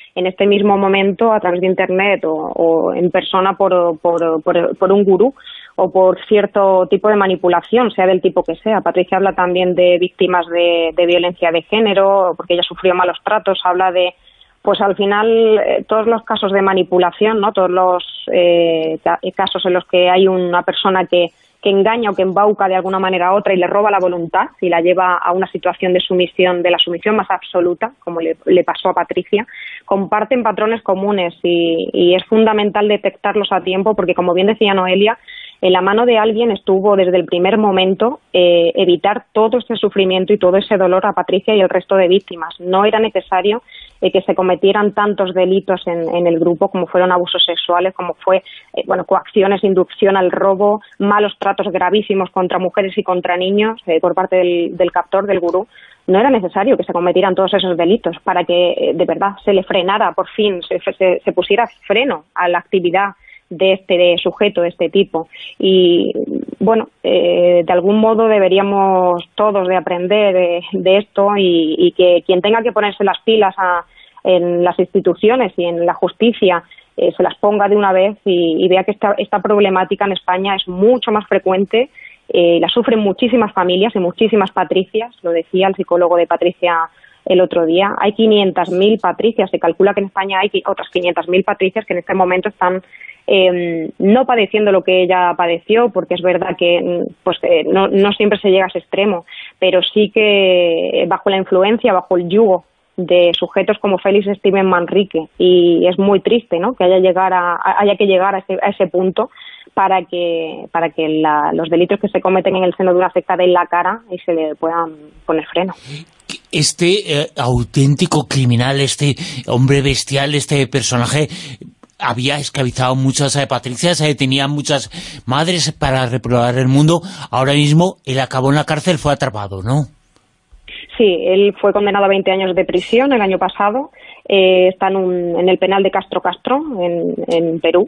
en este mismo momento a través de Internet o, o en persona por, por, por, por un gurú o por cierto tipo de manipulación, sea del tipo que sea. Patricia habla también de víctimas de, de violencia de género, porque ella sufrió malos tratos, habla de, pues al final, eh, todos los casos de manipulación, ¿no? Todos los eh, casos en los que hay una persona que, que engaña o que embauca de alguna manera a otra y le roba la voluntad y la lleva a una situación de sumisión, de la sumisión más absoluta, como le, le pasó a Patricia, comparten patrones comunes y, y es fundamental detectarlos a tiempo porque, como bien decía Noelia, en la mano de alguien estuvo desde el primer momento eh, evitar todo este sufrimiento y todo ese dolor a Patricia y el resto de víctimas. No era necesario eh, que se cometieran tantos delitos en, en el grupo como fueron abusos sexuales, como fue eh, bueno, coacciones, inducción al robo, malos tratos gravísimos contra mujeres y contra niños eh, por parte del, del captor, del gurú. No era necesario que se cometieran todos esos delitos para que eh, de verdad se le frenara, por fin, se, se, se pusiera freno a la actividad de este de sujeto, de este tipo. Y bueno, eh, de algún modo deberíamos todos de aprender de, de esto y, y que quien tenga que ponerse las pilas a, en las instituciones y en la justicia eh, se las ponga de una vez y, y vea que esta, esta problemática en España es mucho más frecuente, eh, la sufren muchísimas familias y muchísimas Patricias, lo decía el psicólogo de Patricia el otro día. Hay quinientas mil Patricias, se calcula que en España hay otras quinientas mil Patricias que en este momento están eh, no padeciendo lo que ella padeció, porque es verdad que pues eh, no, no siempre se llega a ese extremo, pero sí que bajo la influencia, bajo el yugo de sujetos como Félix Steven Manrique, y es muy triste, ¿no?, que haya, llegar a, haya que llegar a ese, a ese punto para que para que la, los delitos que se cometen en el seno de una secta den la cara y se le puedan poner freno. Este eh, auténtico criminal, este hombre bestial, este personaje, había esclavizado muchas eh, patricias, eh, tenía muchas madres para reprobar el mundo. Ahora mismo él acabó en la cárcel, fue atrapado, ¿no? Sí, él fue condenado a veinte años de prisión el año pasado, eh, está en, un, en el penal de Castro Castro, en, en Perú.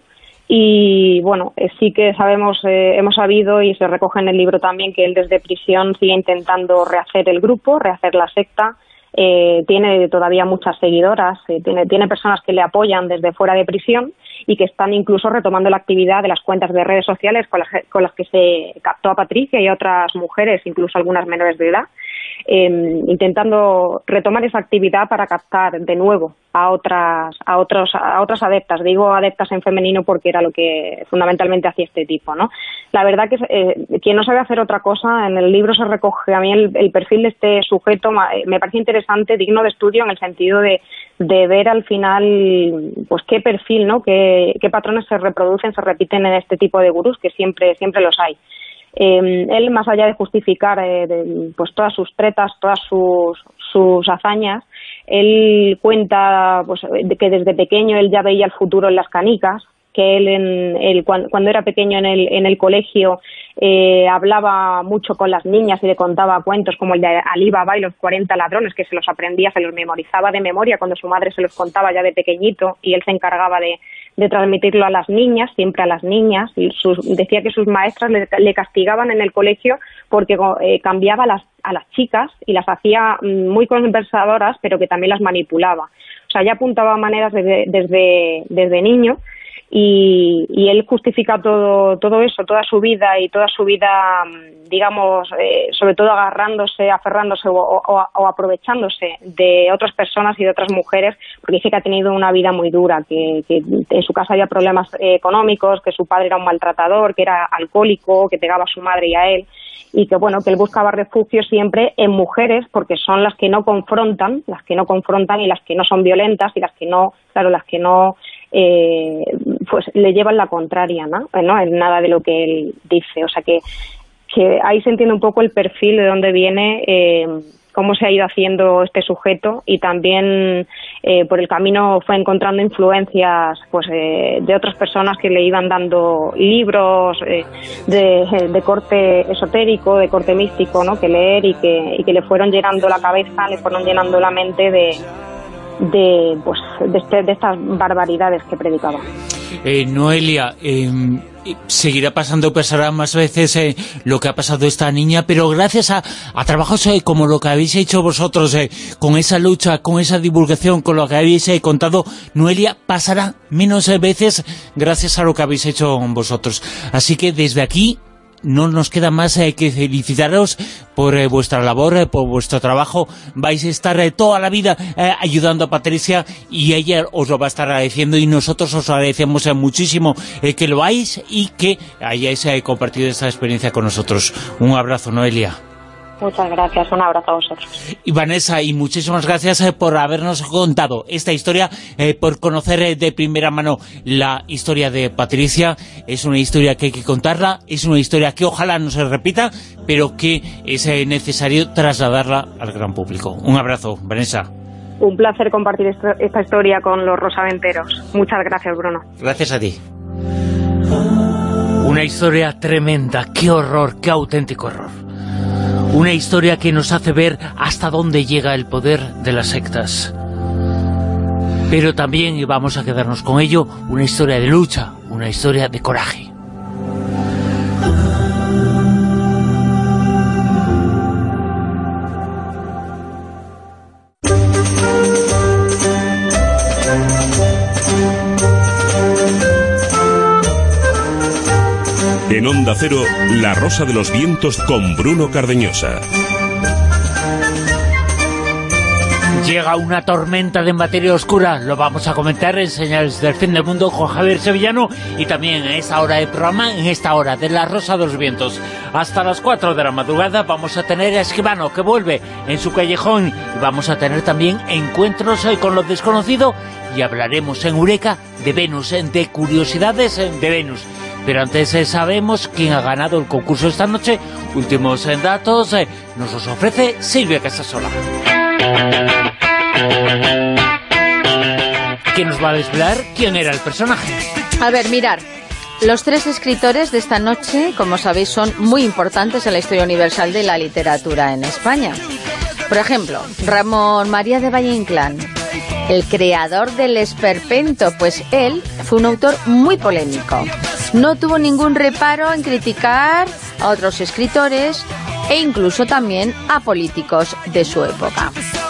Y bueno, eh, sí que sabemos, eh, hemos sabido y se recoge en el libro también que él desde prisión sigue intentando rehacer el grupo, rehacer la secta, eh, tiene todavía muchas seguidoras, eh, tiene, tiene personas que le apoyan desde fuera de prisión y que están incluso retomando la actividad de las cuentas de redes sociales con las, con las que se captó a Patricia y a otras mujeres, incluso algunas menores de edad, eh, intentando retomar esa actividad para captar de nuevo a otras a otros a otras adeptas. Digo adeptas en femenino porque era lo que fundamentalmente hacía este tipo, ¿no? La verdad que eh, quien no sabe hacer otra cosa, en el libro se recoge a mí el, el perfil de este sujeto, me parece interesante, digno de estudio en el sentido de, de ver al final pues qué perfil, ¿no?, qué, qué patrones se reproducen, se repiten en este tipo de gurús, que siempre siempre los hay. Eh, él, más allá de justificar eh, de, pues todas sus tretas, todas sus, sus hazañas, él cuenta pues, de que desde pequeño él ya veía el futuro en las canicas, que él, en, él cuando, cuando era pequeño en el, en el colegio eh, hablaba mucho con las niñas y le contaba cuentos como el de Alí Baba y los cuarenta ladrones, que se los aprendía, se los memorizaba de memoria cuando su madre se los contaba ya de pequeñito y él se encargaba de, de transmitirlo a las niñas, siempre a las niñas, y sus, decía que sus maestras le, le castigaban en el colegio porque eh, cambiaba las, a las chicas y las hacía muy conversadoras, pero que también las manipulaba. O sea, ya apuntaba maneras desde, desde, desde niño. Y, y él justifica todo todo eso, toda su vida y toda su vida, digamos, eh, sobre todo agarrándose, aferrándose o, o, o aprovechándose de otras personas y de otras mujeres, porque dice que ha tenido una vida muy dura, que, que en su casa había problemas eh, económicos, que su padre era un maltratador, que era alcohólico, que pegaba a su madre y a él, y que bueno, que él buscaba refugio siempre en mujeres, porque son las que no confrontan, las que no confrontan y las que no son violentas y las que no, claro, las que no eh, pues le llevan la contraria, ¿no? ¿no? En nada de lo que él dice. O sea que, que ahí se entiende un poco el perfil de dónde viene, eh, cómo se ha ido haciendo este sujeto, y también eh, por el camino fue encontrando influencias pues eh, de otras personas que le iban dando libros eh, de, de corte esotérico, de corte místico, ¿no?, que leer y que, y que le fueron llenando la cabeza, le fueron llenando la mente de de pues de, este, de estas barbaridades que predicaba. Eh, Noelia, eh, seguirá pasando, pasará más veces eh, lo que ha pasado esta niña, pero gracias a, a trabajos eh, como lo que habéis hecho vosotros, eh, con esa lucha, con esa divulgación, con lo que habéis eh, contado, Noelia, pasará menos eh, veces gracias a lo que habéis hecho vosotros. Así que desde aquí no nos queda más eh, que felicitaros por eh, vuestra labor, eh, por vuestro trabajo. Vais a estar eh, toda la vida eh, ayudando a Patricia y ella os lo va a estar agradeciendo, y nosotros os agradecemos eh, muchísimo eh, que lo hayáis y que hayáis eh, compartido esta experiencia con nosotros. Un abrazo, Noelia. Muchas gracias, un abrazo a vosotros. Y Vanessa, y muchísimas gracias eh, por habernos contado esta historia, eh, por conocer eh, de primera mano la historia de Patricia. Es una historia que hay que contarla, es una historia que ojalá no se repita, pero que es eh, necesario trasladarla al gran público. Un abrazo, Vanessa. Un placer compartir esto, esta historia con los rosaventeros. Muchas gracias, Bruno. Gracias a ti. Una historia tremenda, qué horror, qué auténtico horror. Una historia que nos hace ver hasta dónde llega el poder de las sectas. Pero también, y vamos a quedarnos con ello, una historia de lucha, una historia de coraje. En Onda Cero, La Rosa de los Vientos con Bruno Cardeñosa. Llega una tormenta de materia oscura, lo vamos a comentar en Señales del Fin del Mundo con Javier Sevillano, y también en esta hora de programa, en esta hora de La Rosa de los Vientos. Hasta las cuatro de la madrugada vamos a tener a Escribano, que vuelve en su callejón, y vamos a tener también encuentros con lo desconocido, y hablaremos en Eureka de Venus, de curiosidades de Venus. Pero antes eh, sabemos quién ha ganado el concurso esta noche. Últimos eh, datos eh, nos los ofrece Silvia Casasola. ¿Quién nos va a desvelar quién era el personaje? A ver, mirar. Los tres escritores de esta noche, como sabéis, son muy importantes en la historia universal de la literatura en España. Por ejemplo, Ramón María de Valle Inclán, el creador del esperpento, pues él fue un autor muy polémico. No tuvo ningún reparo en criticar a otros escritores e incluso también a políticos de su época.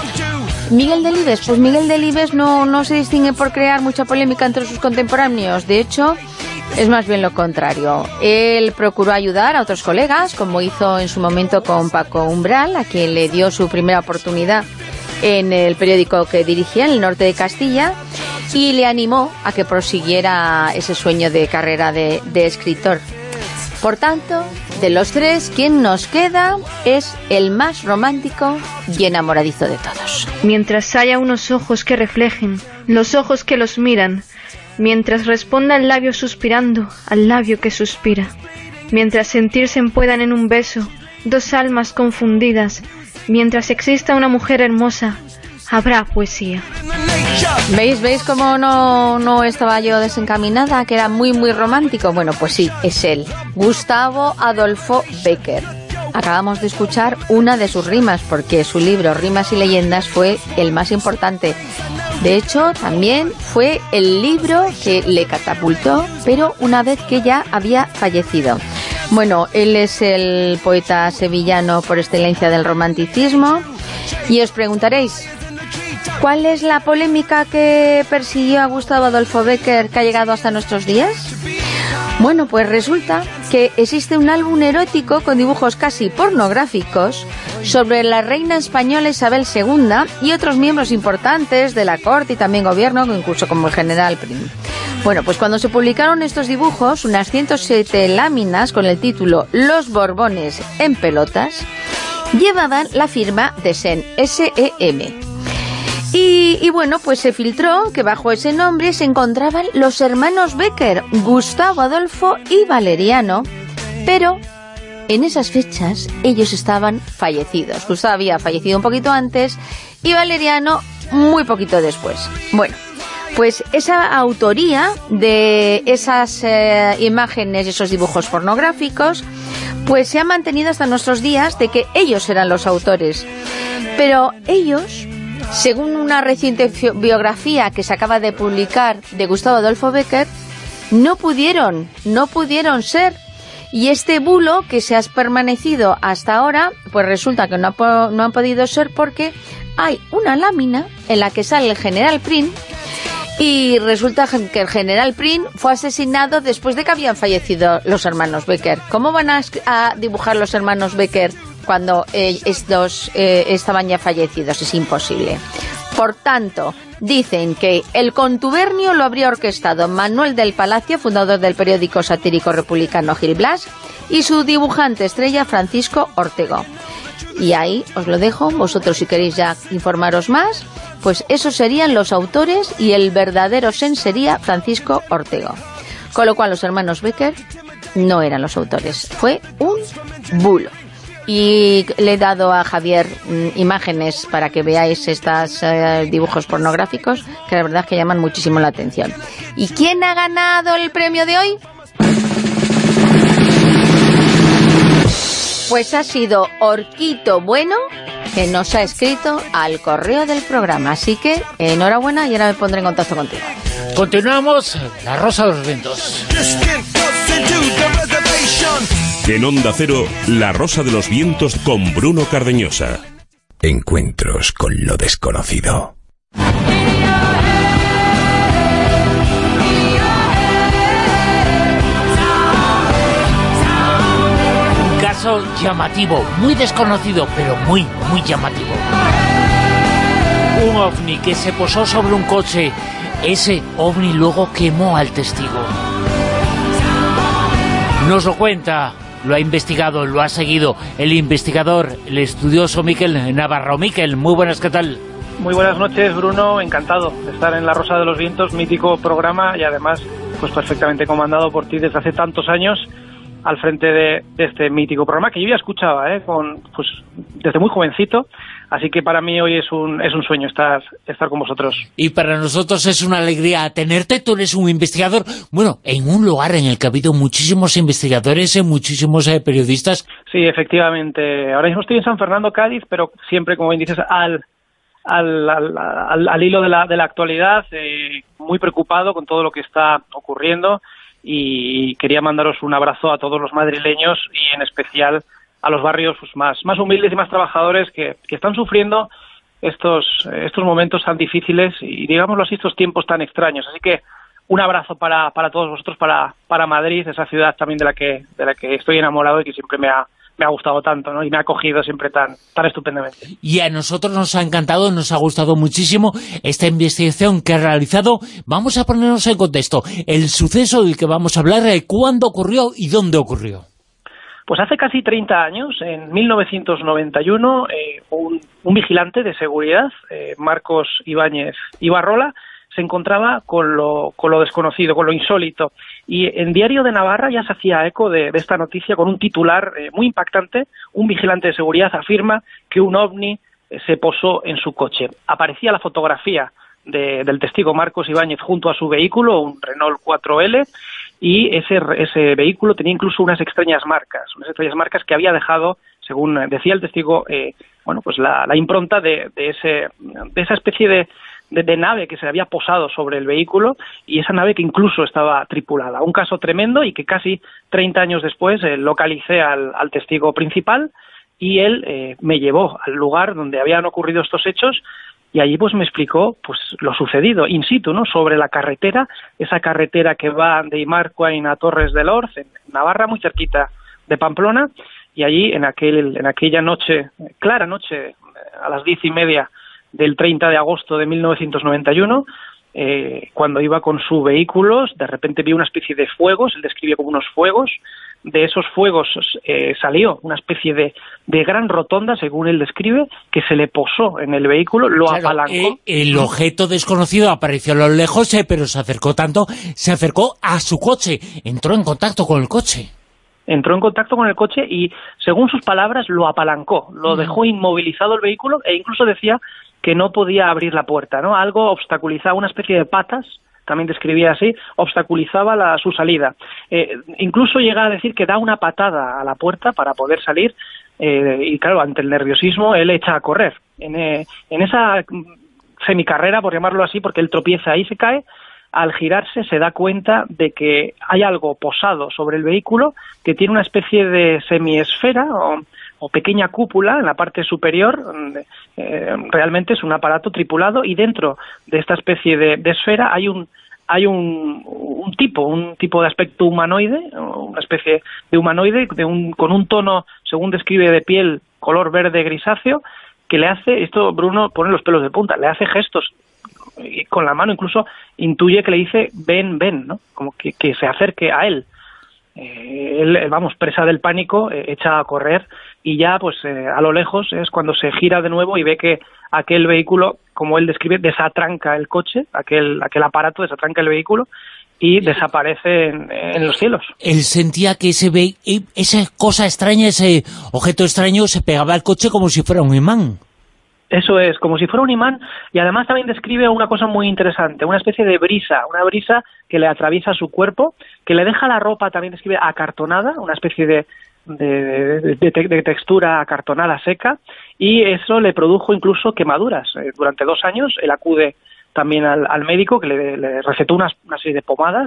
Miguel Delibes, pues Miguel Delibes no, no se distingue por crear mucha polémica entre sus contemporáneos. De hecho, es más bien lo contrario. Él procuró ayudar a otros colegas, como hizo en su momento con Paco Umbral, a quien le dio su primera oportunidad en el periódico que dirigía en el norte de Castilla, y le animó a que prosiguiera ese sueño de carrera de, de escritor. Por tanto, de los tres, quien nos queda es el más romántico y enamoradizo de todos. Mientras haya unos ojos que reflejen, los ojos que los miran, mientras responda el labio suspirando al labio que suspira, mientras sentirse puedan en un beso dos almas confundidas, mientras exista una mujer hermosa, habrá poesía. ¿Veis? ¿Veis cómo no, no estaba yo desencaminada? Que era muy, muy romántico. Bueno, pues sí, es él. Gustavo Adolfo Bécquer. Acabamos de escuchar una de sus rimas, porque su libro Rimas y Leyendas fue el más importante. De hecho, también fue el libro que le catapultó, pero una vez que ya había fallecido. Bueno, él es el poeta sevillano por excelencia del romanticismo. Y os preguntaréis, ¿cuál es la polémica que persiguió a Gustavo Adolfo Bécquer que ha llegado hasta nuestros días? Bueno, pues resulta que existe un álbum erótico con dibujos casi pornográficos sobre la reina española Isabel segunda y otros miembros importantes de la corte y también gobierno, incluso como el general Prim. Bueno, pues cuando se publicaron estos dibujos, unas ciento siete láminas con el título Los Borbones en pelotas, llevaban la firma de Sen, S E M. Y, y bueno, pues se filtró que bajo ese nombre se encontraban los hermanos Bécquer, Gustavo Adolfo y Valeriano, pero en esas fechas ellos estaban fallecidos. Gustavo había fallecido un poquito antes y Valeriano muy poquito después. Bueno, pues esa autoría de esas eh, imágenes y esos dibujos pornográficos pues se ha mantenido hasta nuestros días, de que ellos eran los autores. Pero ellos, según una reciente biografía que se acaba de publicar de Gustavo Adolfo Bécquer, no pudieron, no pudieron ser. Y este bulo que se ha permanecido hasta ahora, pues resulta que no, ha, no han podido ser porque hay una lámina en la que sale el general Prim, y resulta que el general Prim fue asesinado después de que habían fallecido los hermanos Becker. ¿Cómo van a, a dibujar los hermanos Becker cuando eh, estos eh, estaban ya fallecidos? Es imposible. Por tanto, dicen que el contubernio lo habría orquestado Manuel del Palacio, fundador del periódico satírico republicano Gil Blas, y su dibujante estrella Francisco Ortego. Y ahí os lo dejo, vosotros si queréis ya informaros más, pues esos serían los autores y el verdadero Sen sería Francisco Ortego. Con lo cual los hermanos Becker no eran los autores, fue un bulo. Y le he dado a Javier mm, imágenes para que veáis estos eh, dibujos pornográficos, que la verdad es que llaman muchísimo la atención. ¿Y quién ha ganado el premio de hoy? Pues ha sido Orquito Bueno, que nos ha escrito al correo del programa. Así que enhorabuena y ahora me pondré en contacto contigo. Continuamos, La Rosa de los Vientos. En Onda Cero, La Rosa de los Vientos con Bruno Cardeñosa. Encuentros con lo desconocido. Un caso llamativo, muy desconocido, pero muy, muy llamativo. Un ovni que se posó sobre un coche. Ese ovni luego quemó al testigo. Nos lo cuenta, lo ha investigado, lo ha seguido el investigador, el estudioso Miquel Navarro. Miquel, muy buenas, ¿qué tal? Muy buenas noches, Bruno, encantado de estar en La Rosa de los Vientos, mítico programa y además pues perfectamente comandado por ti desde hace tantos años al frente de, de este mítico programa que yo ya escuchaba ¿eh? con, pues, desde muy jovencito, así que para mí hoy es un, es un sueño estar, estar con vosotros. Y para nosotros es una alegría tenerte. Tú eres un investigador, bueno, en un lugar en el que ha habido muchísimos investigadores, eh, muchísimos eh, periodistas. Sí, efectivamente. Ahora mismo estoy en San Fernando, Cádiz, pero siempre, como bien dices, al, al, al, al, al hilo de la, de la actualidad, eh, muy preocupado con todo lo que está ocurriendo. Y quería mandaros un abrazo a todos los madrileños y en especial a los barrios pues, más, más humildes y más trabajadores que, que están sufriendo estos, estos momentos tan difíciles y, digámoslo así, estos tiempos tan extraños. Así que un abrazo para, para todos vosotros, para, para Madrid, esa ciudad también de la que de la que estoy enamorado y que siempre me ha, me ha gustado tanto, ¿no? Y me ha acogido siempre tan, tan estupendamente. Y a nosotros nos ha encantado, nos ha gustado muchísimo esta investigación que ha realizado. Vamos a ponernos en contexto. El suceso del que vamos a hablar, ¿cuándo ocurrió y dónde ocurrió? Pues hace casi treinta años, en mil novecientos noventa y uno, eh, un, un vigilante de seguridad, eh, Marcos Ibáñez Ibarrola, se encontraba con lo, con lo desconocido, con lo insólito. Y en Diario de Navarra ya se hacía eco de, de esta noticia con un titular eh, muy impactante. Un vigilante de seguridad afirma que un ovni eh, se posó en su coche. Aparecía la fotografía de, del testigo Marcos Ibáñez junto a su vehículo, un Renault cuatro L, y ese, ese vehículo tenía incluso unas extrañas marcas, unas extrañas marcas que había dejado, según decía el testigo, eh, bueno, pues la, la impronta de, de, ese, de esa especie de De, de nave que se había posado sobre el vehículo y esa nave que incluso estaba tripulada. Un caso tremendo y que casi treinta años después eh, localicé al, al testigo principal y él eh, me llevó al lugar donde habían ocurrido estos hechos y allí pues me explicó pues lo sucedido in situ, ¿no? Sobre la carretera, esa carretera que va de Imarcoain a Torres del Orz, en Navarra, muy cerquita de Pamplona, y allí en aquel en aquella noche, clara noche, a las diez y media del treinta de agosto de mil novecientos noventa y uno, eh, cuando iba con su vehículo, de repente vio una especie de fuegos, él describe como unos fuegos, de esos fuegos eh, salió una especie de, de gran rotonda, según él describe, que se le posó en el vehículo, lo claro, apalancó. Eh, el objeto desconocido apareció a lo lejos, eh, pero se acercó tanto, se acercó a su coche, entró en contacto con el coche. Entró en contacto con el coche y, según sus palabras, lo apalancó, lo dejó inmovilizado el vehículo e incluso decía que no podía abrir la puerta, ¿no? Algo obstaculizaba, una especie de patas, también describía así, obstaculizaba la, su salida. Eh, incluso llega a decir que da una patada a la puerta para poder salir eh, y, claro, ante el nerviosismo, él echa a correr. En, eh, en esa semicarrera, por llamarlo así, porque él tropieza y se cae, al girarse se da cuenta de que hay algo posado sobre el vehículo que tiene una especie de semiesfera o, o pequeña cúpula en la parte superior. Eh, realmente es un aparato tripulado y dentro de esta especie de, de esfera hay un hay un, un tipo, un tipo de aspecto humanoide, una especie de humanoide de un, con un tono, según describe, de piel color verde grisáceo, que le hace, esto Bruno pone los pelos de punta, le hace gestos y con la mano, incluso intuye que le dice ven, ven, ¿no? Como que, que se acerque a él. Eh, él, vamos, presa del pánico, eh, echa a correr y ya pues eh, a lo lejos es cuando se gira de nuevo y ve que aquel vehículo, como él describe, desatranca el coche, aquel, aquel aparato desatranca el vehículo y desaparece en, en los cielos. Él sentía que ese ve esa cosa extraña, ese objeto extraño se pegaba al coche como si fuera un imán. Eso es, como si fuera un imán, y además también describe una cosa muy interesante, una especie de brisa, una brisa que le atraviesa su cuerpo, que le deja la ropa, también describe acartonada, una especie de, de, de, de, de textura acartonada seca, y eso le produjo incluso quemaduras. Eh, durante dos años él acude también al, al médico, que le, le recetó unas, una serie de pomadas,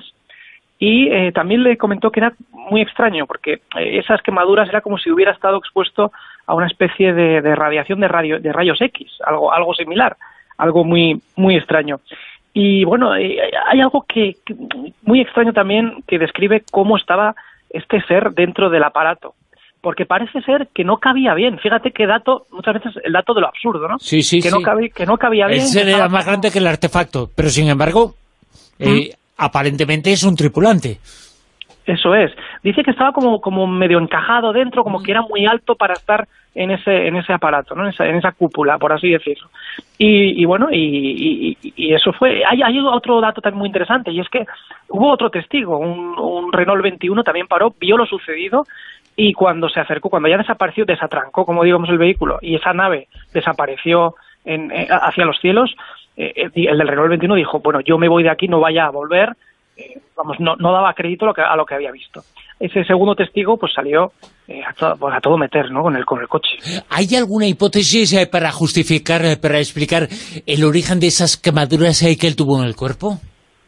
y eh, también le comentó que era muy extraño, porque eh, esas quemaduras era como si hubiera estado expuesto a una especie de, de radiación de, radio, de rayos X, algo, algo similar, algo muy, muy extraño. Y bueno, eh, hay algo que, que muy extraño también que describe cómo estaba este ser dentro del aparato, porque parece ser que no cabía bien. Fíjate qué dato, muchas veces el dato de lo absurdo, ¿no? Sí, sí, que sí. No cabía, que no cabía bien. El ser era más grande que el artefacto, pero sin embargo, ¿Mm? eh, aparentemente es un tripulante. Eso es. Dice que estaba como, como medio encajado dentro, como que era muy alto para estar en ese en ese aparato, ¿no? En esa, en esa cúpula, por así decirlo. Y, y bueno, y, y, y eso fue... Hay, hay otro dato también muy interesante, y es que hubo otro testigo, un, un Renault veintiuno también paró, vio lo sucedido, y cuando se acercó, cuando ya desapareció, desatrancó, como digamos, el vehículo, y esa nave desapareció en, eh, hacia los cielos, eh, el del Renault veintiuno dijo, bueno, yo me voy de aquí, no vaya a volver. Eh, vamos, no, no daba crédito a lo, que, a lo que había visto. Ese segundo testigo pues salió eh, a, to, pues, a todo meter, ¿no? con el con el coche. ¿Hay alguna hipótesis eh, para justificar, eh, para explicar el origen de esas quemaduras eh, que él tuvo en el cuerpo?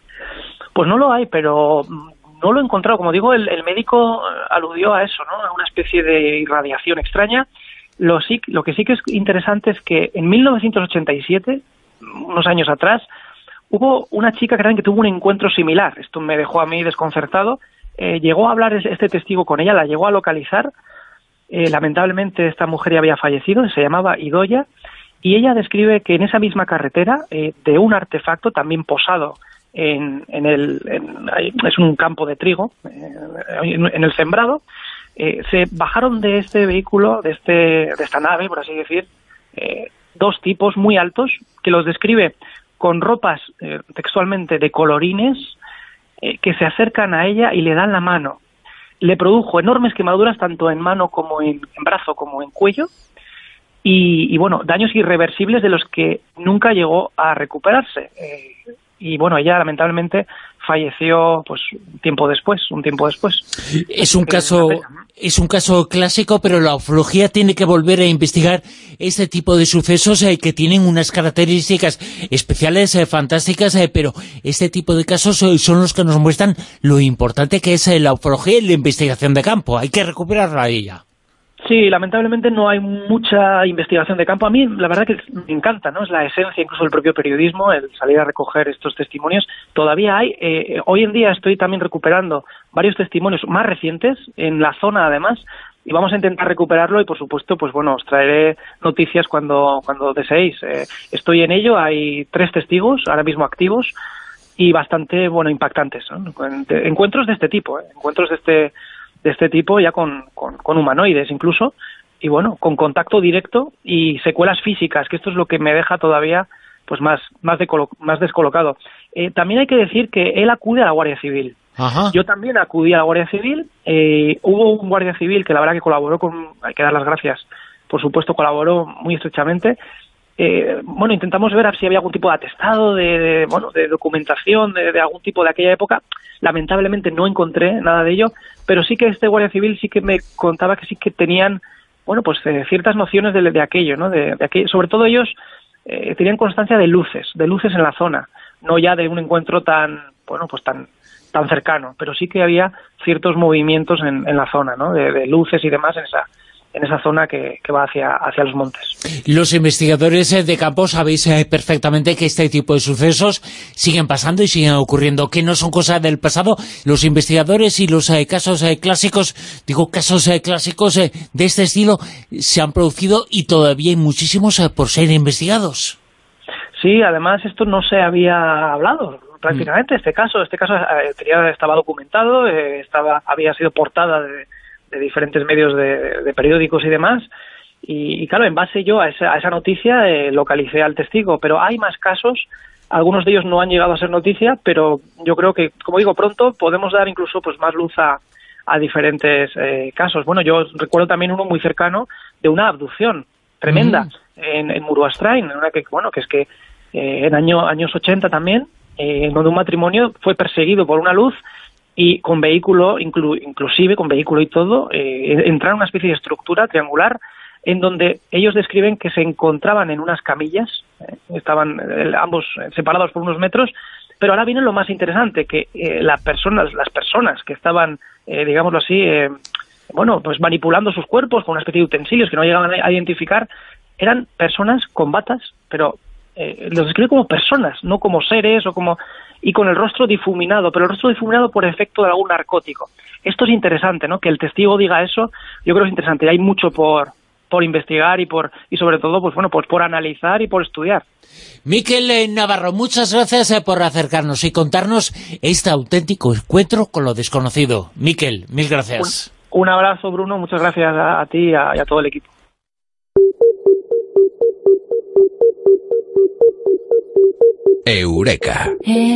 Pues no lo hay, pero no lo he encontrado. Como digo, el, el médico aludió a eso, ¿no? A una especie de irradiación extraña. Lo, sí, lo que sí que es interesante es que en mil novecientos ochenta y siete, unos años atrás, hubo una chica que también que tuvo un encuentro similar. Esto me dejó a mí desconcertado. Eh, llegó a hablar este testigo con ella, la llegó a localizar. Eh, lamentablemente esta mujer ya había fallecido, se llamaba Idoya, y ella describe que en esa misma carretera, eh, de un artefacto también posado en, en el... En, es un campo de trigo, eh, en, en el sembrado, eh, se bajaron de este vehículo, de, este, de esta nave, por así decir, eh, dos tipos muy altos, que los describe con ropas eh, textualmente de colorines, eh, que se acercan a ella y le dan la mano. Le produjo enormes quemaduras tanto en mano como en, en brazo como en cuello y, y bueno, daños irreversibles de los que nunca llegó a recuperarse. Eh, y bueno, ella lamentablemente falleció pues un tiempo después, un tiempo después. Es un caso es un caso clásico, pero la ufología tiene que volver a investigar este tipo de sucesos eh, que tienen unas características especiales, eh, fantásticas, eh, pero este tipo de casos eh, son los que nos muestran lo importante que es eh, la ufología y la investigación de campo. Hay que recuperarla a ella. Sí, lamentablemente no hay mucha investigación de campo. A mí la verdad que me encanta, ¿no? Es la esencia incluso del propio periodismo, el salir a recoger estos testimonios. Todavía hay, eh, hoy en día estoy también recuperando varios testimonios más recientes en la zona además, y vamos a intentar recuperarlo y por supuesto, pues bueno, os traeré noticias cuando, cuando deseéis. Eh, estoy en ello, hay tres testigos ahora mismo activos y bastante, bueno, impactantes, ¿no? Encuentros de este tipo, ¿eh? Encuentros de este... de este tipo ya con, con, con humanoides incluso, y bueno, con contacto directo y secuelas físicas, que esto es lo que me deja todavía pues más, más, decolo, más descolocado. Eh, también hay que decir que él acude a la Guardia Civil. Ajá. Yo también acudí a la Guardia Civil, eh, hubo un Guardia Civil que la verdad que colaboró con, hay que dar las gracias, por supuesto colaboró muy estrechamente. Eh, bueno, intentamos ver si había algún tipo de atestado, de, de bueno, de documentación, de, de algún tipo de aquella época. Lamentablemente no encontré nada de ello, pero sí que este Guardia Civil sí que me contaba que sí que tenían, bueno, pues eh, ciertas nociones de, de aquello, ¿no? De, de aquello. Sobre todo ellos eh, tenían constancia de luces, de luces en la zona, no ya de un encuentro tan, bueno, pues tan tan cercano, pero sí que había ciertos movimientos en, en la zona, ¿no? De, de luces y demás en esa en esa zona que, que va hacia, hacia los montes. Los investigadores de campo sabéis eh, perfectamente que este tipo de sucesos siguen pasando y siguen ocurriendo, que no son cosas del pasado. Los investigadores y los eh, casos eh, clásicos, digo casos eh, clásicos eh, de este estilo, se han producido y todavía hay muchísimos eh, por ser investigados. Sí, además esto no se había hablado prácticamente, mm. este caso, este caso eh, ya estaba documentado, eh, estaba había sido portada de de diferentes medios de, de periódicos y demás, y, y claro, en base yo a esa, a esa noticia eh, localicé al testigo, pero hay más casos, algunos de ellos no han llegado a ser noticia, pero yo creo que, como digo, pronto podemos dar incluso pues más luz a, a diferentes eh, casos. Bueno, yo recuerdo también uno muy cercano de una abducción tremenda mm. en, en Muruastrain, en una que, bueno, que es que eh, en año, años ochenta también, eh, en donde un matrimonio fue perseguido por una luz y con vehículo, inclu, inclusive con vehículo y todo, eh, entraron en una especie de estructura triangular en donde ellos describen que se encontraban en unas camillas, eh, estaban eh, ambos separados por unos metros, pero ahora viene lo más interesante, que eh, las personas, las personas que estaban, eh, digámoslo así, eh, bueno, pues manipulando sus cuerpos con una especie de utensilios que no llegaban a identificar, eran personas con batas, pero eh, los describe como personas, no como seres o como... y con el rostro difuminado, pero el rostro difuminado por efecto de algún narcótico. Esto es interesante, ¿no? Que el testigo diga eso, yo creo que es interesante, y hay mucho por, por investigar y por y sobre todo, pues bueno, pues por analizar y por estudiar. Miquel Navarro, muchas gracias por acercarnos y contarnos este auténtico encuentro con lo desconocido. Miquel, mil gracias. Un, un abrazo, Bruno, muchas gracias a, a ti y a, y a todo el equipo. Eureka.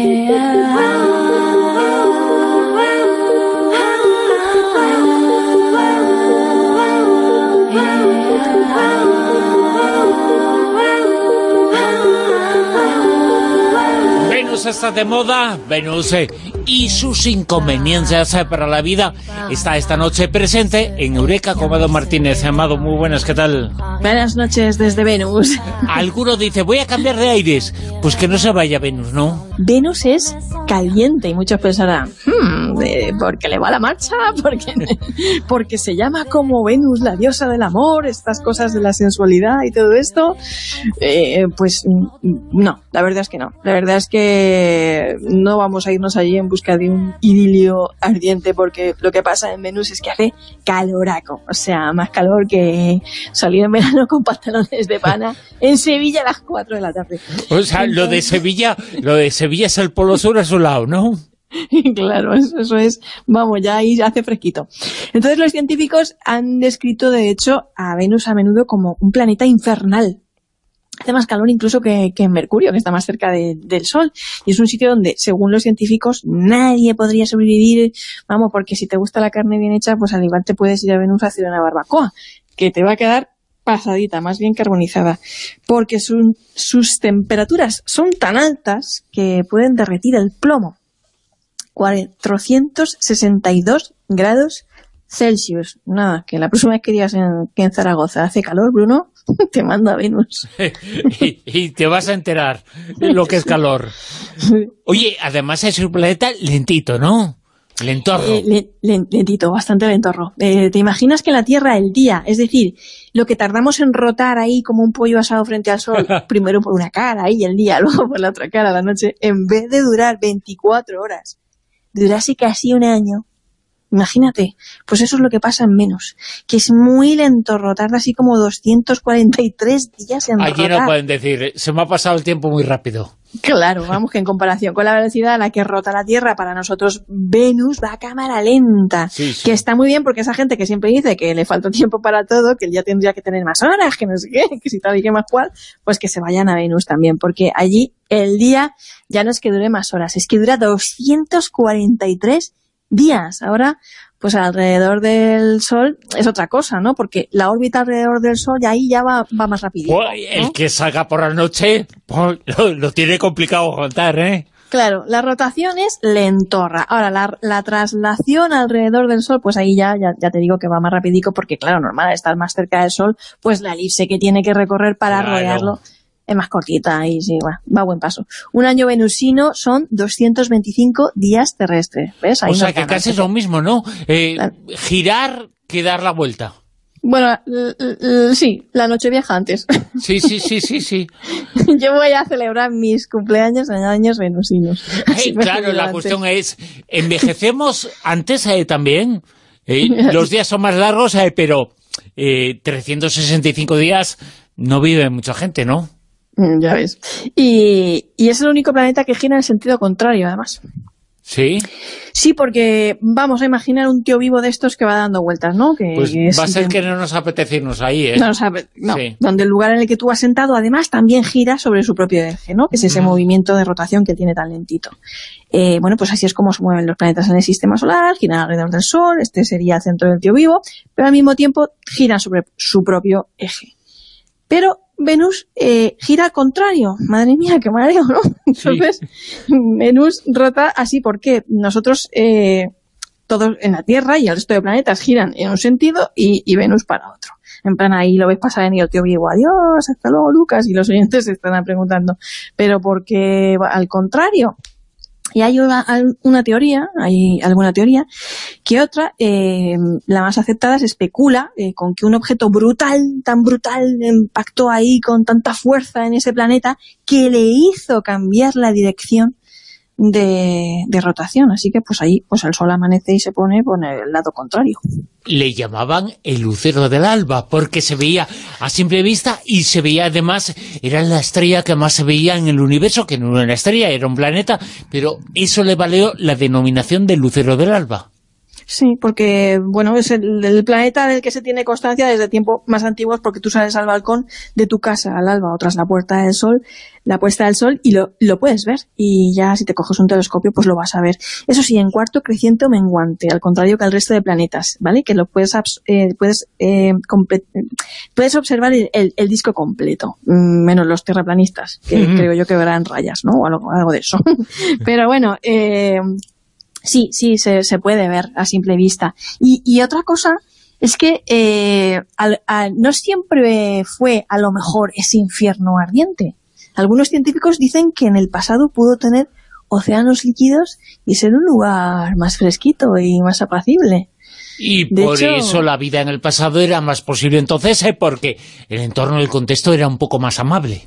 Venus está de moda, Venus eh, y sus inconveniencias eh, para la vida está esta noche presente en Eureka con Amado Martínez. Amado, muy buenas, ¿qué tal? Buenas noches desde Venus. Alguno dice, voy a cambiar de aires. Pues que no se vaya a Venus, ¿no? Venus es caliente y muchos pensarán, hmm, eh, ¿porque le va la marcha? ¿Porque, porque se llama como Venus, la diosa del amor, estas cosas de la sensualidad y todo esto. Eh, pues no, la verdad es que no. La verdad es que no vamos a irnos allí en busca de un idilio ardiente, porque lo que pasa en Venus es que hace caloraco, o sea, más calor que salir en verano con pantalones de pana en Sevilla a las cuatro de la tarde. O sea, lo de Sevilla, lo de Sevilla es el polo sur a su lado, ¿no? Claro, eso, eso es, vamos, ya ahí hace fresquito. Entonces los científicos han descrito, de hecho, a Venus a menudo como un planeta infernal. Hace más calor incluso que, que en Mercurio, que está más cerca de, del Sol. Y es un sitio donde, según los científicos, nadie podría sobrevivir. Vamos, porque si te gusta la carne bien hecha, pues al igual te puedes ir a Venus a hacer una barbacoa, que te va a quedar pasadita, más bien carbonizada, porque su, sus temperaturas son tan altas que pueden derretir el plomo. cuatrocientos sesenta y dos grados Celsius. Nada, que la próxima vez que digas en, que en Zaragoza hace calor, Bruno, te mando a Venus. y, y te vas a enterar de lo que es calor. Oye, además es un planeta lentito, ¿no? Lentorro. Eh, le, le, lentito, bastante lentorro. Eh, ¿Te imaginas que la Tierra, el día, es decir, lo que tardamos en rotar ahí como un pollo asado frente al sol, primero por una cara y el día, luego por la otra cara la noche, en vez de durar veinticuatro horas, durase casi un año? Imagínate, pues eso es lo que pasa en Venus, que es muy lentorro, tarda así como doscientos cuarenta y tres días en rotar. Allí no pueden decir, se me ha pasado el tiempo muy rápido. Claro, vamos, que en comparación con la velocidad a la que rota la Tierra, para nosotros Venus va a cámara lenta, sí, sí. Que está muy bien porque esa gente que siempre dice que le falta tiempo para todo, que el día tendría que tener más horas, que no sé qué, que si tal y que más cual, pues que se vayan a Venus también, porque allí el día ya no es que dure más horas, es que dura doscientos cuarenta y tres días. Ahora, pues alrededor del Sol es otra cosa, ¿no? Porque la órbita alrededor del Sol ya ahí ya va, va más rápido, ¿no? El que salga por la noche, pues, lo, lo tiene complicado contar, ¿eh? Claro, la rotación es lentorra. Ahora, la, la traslación alrededor del Sol, pues ahí ya, ya, ya te digo que va más rapidico, porque claro, normal, estar más cerca del Sol, pues la elipse que tiene que recorrer para claro. rodearlo es más cortita y sí, bueno, va a buen paso. Un año venusino son doscientos veinticinco días terrestres, ¿ves? Ahí o sea, no que casi es lo mismo, ¿no? Eh, claro. Girar que dar la vuelta. Bueno, sí, la noche vieja antes. Sí, sí, sí, sí, sí. Yo voy a celebrar mis cumpleaños en años venusinos. Eh, claro, la antes. Cuestión es, ¿envejecemos antes eh, también? Eh, los días son más largos, eh, pero eh, trescientos sesenta y cinco días no vive mucha gente, ¿no? Ya ves. Y, y es el único planeta que gira en sentido contrario, además. ¿Sí? Sí, porque vamos a imaginar un tío vivo de estos que va dando vueltas, ¿no? Que, pues que es va a ser que no nos apetece irnos ahí, ¿eh? No, nos apetece, no. Sí. Donde el lugar en el que tú has sentado, además, también gira sobre su propio eje, ¿no? Que es ese uh-huh. movimiento de rotación que tiene tan lentito. Eh, bueno, pues así es como se mueven los planetas en el sistema solar, giran alrededor del Sol, este sería el centro del tío vivo, pero al mismo tiempo giran sobre su propio eje. Pero Venus eh, gira al contrario. Madre mía, qué mareo, ¿no? Entonces, sí. Venus rota así porque nosotros, eh, todos en la Tierra y el resto de planetas giran en un sentido y, y Venus para otro. En plan, ahí lo ves pasar en el tío vivo, adiós, hasta luego, Lucas, y los oyentes se están preguntando, pero ¿por qué al contrario? Y hay una, una teoría, hay alguna teoría, que otra, eh, la más aceptada, se especula eh, con que un objeto brutal, tan brutal, impactó ahí con tanta fuerza en ese planeta, que le hizo cambiar la dirección de, de rotación. Así que pues ahí pues el Sol amanece y se pone por el lado contrario. Le llamaban el lucero del alba, porque se veía a simple vista y se veía además, era la estrella que más se veía en el universo, que no era una estrella, era un planeta, pero eso le valió la denominación del lucero del alba. Sí, porque, bueno, es el, el planeta del que se tiene constancia desde tiempos más antiguos, porque tú sales al balcón de tu casa al alba o tras la puerta del sol, la puesta del sol, y lo, lo puedes ver, y ya si te coges un telescopio pues lo vas a ver. Eso sí, en cuarto creciente o menguante, al contrario que el resto de planetas, ¿vale? Que lo puedes eh, puedes eh, puedes observar el, el, el disco completo, menos los terraplanistas, que mm-hmm. creo yo que verán rayas, ¿no? O algo, algo de eso. Pero bueno, eh... Sí, sí, se, se puede ver a simple vista. Y, y otra cosa es que eh, al, al, no siempre fue a lo mejor ese infierno ardiente. Algunos científicos dicen que en el pasado pudo tener océanos líquidos y ser un lugar más fresquito y más apacible. Y de por hecho, eso la vida en el pasado era más posible entonces, ¿eh? Porque el entorno, el contexto era un poco más amable.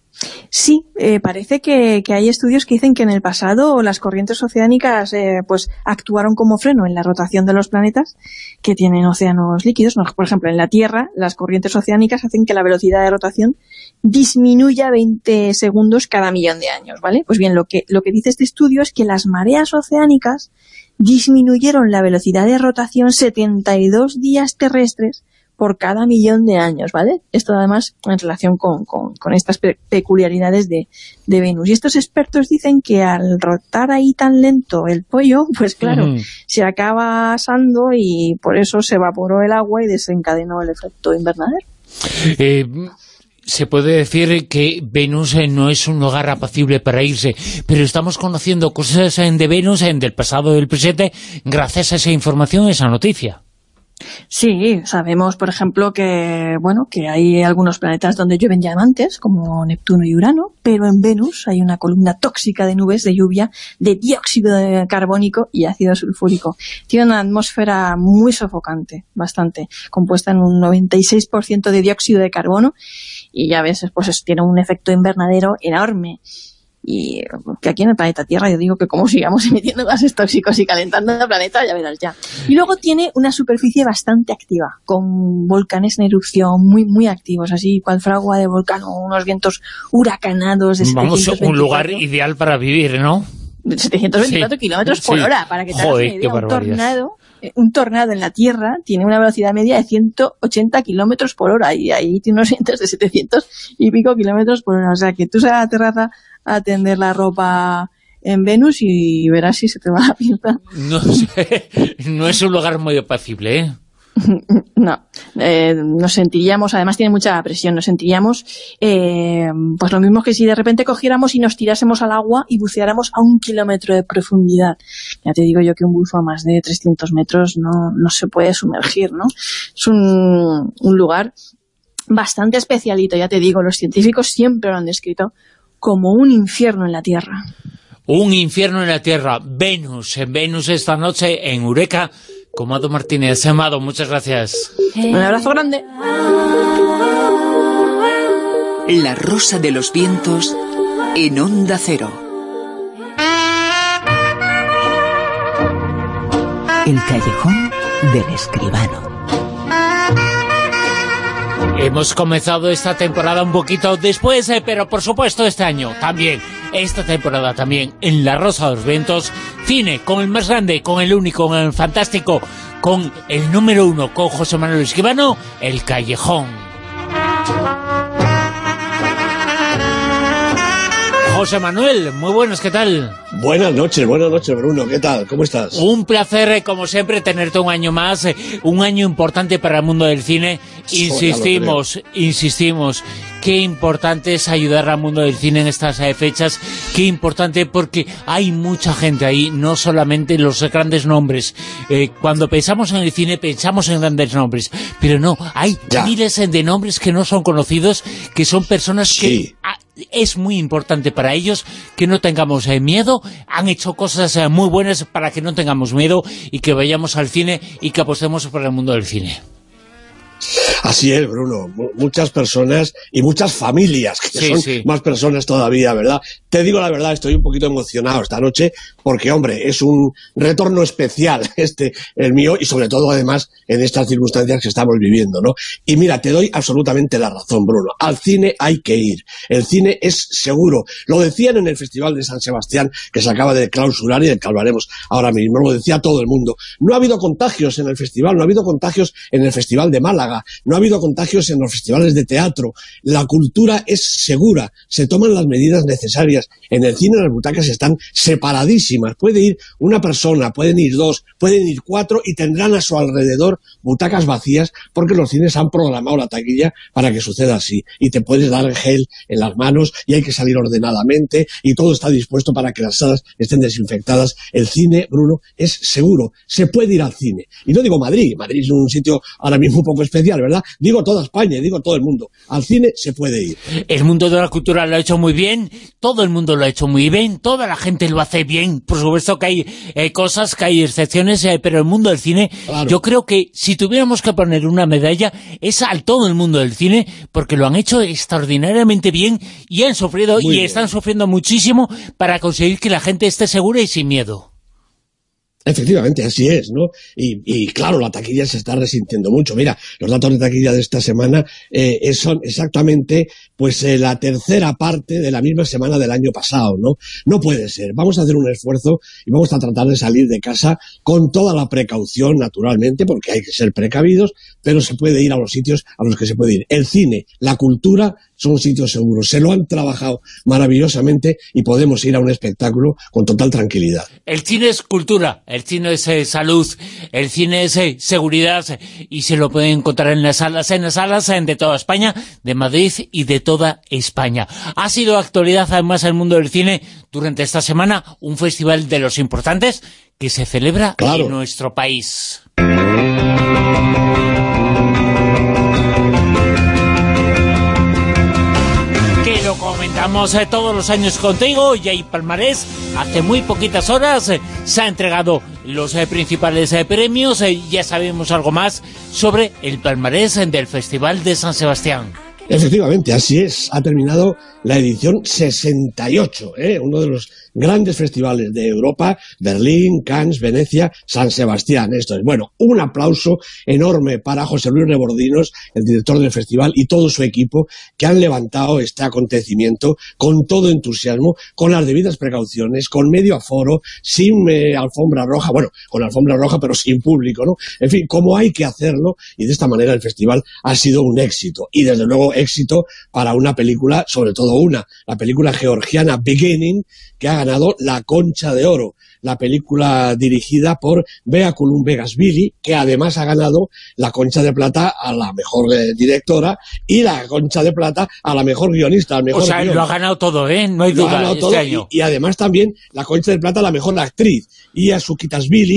Sí, eh, parece que, que hay estudios que dicen que en el pasado las corrientes oceánicas eh, pues actuaron como freno en la rotación de los planetas que tienen océanos líquidos. Por ejemplo, en la Tierra, las corrientes oceánicas hacen que la velocidad de rotación disminuya veinte segundos cada millón de años, ¿vale? Pues bien, lo que, lo que dice este estudio es que las mareas oceánicas disminuyeron la velocidad de rotación setenta y dos días terrestres por cada millón de años, ¿vale? Esto además en relación con, con, con estas pe peculiaridades de, de Venus. Y estos expertos dicen que al rotar ahí tan lento el pollo, pues claro, mm. se acaba asando y por eso se evaporó el agua y desencadenó el efecto invernadero. Eh... Se puede decir que Venus no es un lugar apacible para irse, pero estamos conociendo cosas de Venus del pasado y del presente gracias a esa información, esa noticia. Sí, sabemos, por ejemplo, que bueno que hay algunos planetas donde llueven diamantes, como Neptuno y Urano, pero en Venus hay una columna tóxica de nubes de lluvia de dióxido de carbónico y ácido sulfúrico. Tiene una atmósfera muy sofocante, bastante, compuesta en un noventa y seis por ciento de dióxido de carbono, y ya ves, pues eso tiene un efecto invernadero enorme. Y que aquí en el planeta Tierra yo digo que como sigamos emitiendo gases tóxicos y calentando el planeta, ya verás ya. Y luego tiene una superficie bastante activa, con volcanes en erupción muy muy activos, así cual fragua de volcán, unos vientos huracanados de Vamos, un lugar ideal para vivir, ¿no? De setecientos veinticuatro sí. kilómetros por sí. hora, para que te hagas una idea. Un tornado, un tornado en la Tierra tiene una velocidad media de ciento ochenta kilómetros por hora, y ahí tiene unos vientos de setecientos y pico kilómetros por hora. O sea, que tú sales a la terraza a tender la ropa en Venus y verás si se te va la pinza. No sé, no es un lugar muy apacible, ¿eh? No, eh, nos sentiríamos, además tiene mucha presión, nos sentiríamos eh, pues lo mismo que si de repente cogiéramos y nos tirásemos al agua y buceáramos a un kilómetro de profundidad. Ya te digo yo que un buzo a más de trescientos metros no, no se puede sumergir, ¿no? Es un, un lugar bastante especialito, ya te digo, los científicos siempre lo han descrito como un infierno en la Tierra. Un infierno en la Tierra. Venus, en Venus esta noche en Eureka, con Mado Martínez. Mado, muchas gracias. Un abrazo grande. La Rosa de los Vientos en Onda Cero. El callejón del escribano. Hemos comenzado esta temporada un poquito después, eh, pero por supuesto este año también, esta temporada también, en La Rosa de los Vientos, cine con el más grande, con el único, con el fantástico, con el número uno, con José Manuel Escribano, El Callejón. José Manuel, muy buenas, ¿qué tal? Buenas noches, buenas noches, Bruno, ¿qué tal? ¿Cómo estás? Un placer, como siempre, tenerte un año más, un año importante para el mundo del cine. Insistimos, oh, insistimos, qué importante es ayudar al mundo del cine en estas eh, fechas, qué importante porque hay mucha gente ahí, no solamente los grandes nombres. Eh, cuando pensamos en el cine, pensamos en grandes nombres, pero no, hay ya. miles de nombres que no son conocidos, que son personas sí. que... Ah, es muy importante para ellos que no tengamos eh, miedo, han hecho cosas eh, muy buenas para que no tengamos miedo y que vayamos al cine y que apostemos por el mundo del cine. Así es, Bruno, muchas personas y muchas familias, que sí, son sí. más personas todavía, ¿verdad? Te digo la verdad, estoy un poquito emocionado esta noche porque, hombre, es un retorno especial este, el mío, y sobre todo, además, en estas circunstancias que estamos viviendo, ¿no? Y mira, te doy absolutamente la razón, Bruno, al cine hay que ir, el cine es seguro, lo decían en el Festival de San Sebastián, que se acaba de clausurar y del que hablaremos ahora mismo, lo decía todo el mundo, no ha habido contagios en el festival, no ha habido contagios en el Festival de Málaga, no ha habido contagios en los festivales de teatro, la cultura es segura, se toman las medidas necesarias, en el cine las butacas están separadísimas, puede ir una persona, pueden ir dos, pueden ir cuatro y tendrán a su alrededor butacas vacías porque los cines han programado la taquilla para que suceda así, y te puedes dar gel en las manos y hay que salir ordenadamente y todo está dispuesto para que las salas estén desinfectadas. El cine, Bruno, es seguro, se puede ir al cine, y no digo Madrid, Madrid es un sitio ahora mismo un poco especial, ¿verdad? Digo toda España, digo todo el mundo. Al cine se puede ir. El mundo de la cultura lo ha hecho muy bien, todo el mundo lo ha hecho muy bien, toda la gente lo hace bien. Por supuesto que hay eh, cosas, que hay excepciones, eh, pero el mundo del cine, claro. Yo creo que si tuviéramos que poner una medalla, es al todo el mundo del cine, porque lo han hecho extraordinariamente bien y han sufrido muy y bien. Están sufriendo muchísimo para conseguir que la gente esté segura y sin miedo. Efectivamente, así es, ¿no? Y, y claro, la taquilla se está resintiendo mucho. Mira, los datos de taquilla de esta semana eh, son exactamente pues eh, la tercera parte de la misma semana del año pasado, ¿no? No puede ser. Vamos a hacer un esfuerzo y vamos a tratar de salir de casa con toda la precaución, naturalmente, porque hay que ser precavidos, pero se puede ir a los sitios a los que se puede ir. El cine, la cultura, son sitios seguros. Se lo han trabajado maravillosamente y podemos ir a un espectáculo con total tranquilidad. El cine es cultura, el cine es eh, salud, el cine es eh, seguridad, y se lo pueden encontrar en las salas, en las salas eh, de toda España, de Madrid y de toda España. Ha sido actualidad además el mundo del cine durante esta semana, un festival de los importantes que se celebra claro. en nuestro país. Lo comentamos eh, todos los años contigo, y hay palmarés. Hace muy poquitas horas eh, se han entregado los eh, principales eh, premios, eh, ya sabemos algo más sobre el palmarés eh, del Festival de San Sebastián. Efectivamente, así es, ha terminado la edición sesenta y ocho, ¿eh? Uno de los grandes festivales de Europa, Berlín, Cannes, Venecia, San Sebastián. Esto es, bueno, un aplauso enorme para José Luis Rebordinos, el director del festival, y todo su equipo, que han levantado este acontecimiento con todo entusiasmo, con las debidas precauciones, con medio aforo, sin eh, alfombra roja, bueno, con alfombra roja pero sin público, ¿no? En fin, como hay que hacerlo, y de esta manera el festival ha sido un éxito, y desde luego éxito para una película, sobre todo una, la película georgiana Beginning, que ha ganado la Concha de Oro, la película dirigida por Bea Kulumbegasvili, que además ha ganado la Concha de Plata a la mejor eh, directora y la Concha de Plata a la mejor guionista. Al mejor o sea, guion. Lo ha ganado todo, ¿eh? No hay lo duda este todo, año. Y, y además también la Concha de Plata a la mejor actriz, y a Sukitasvili,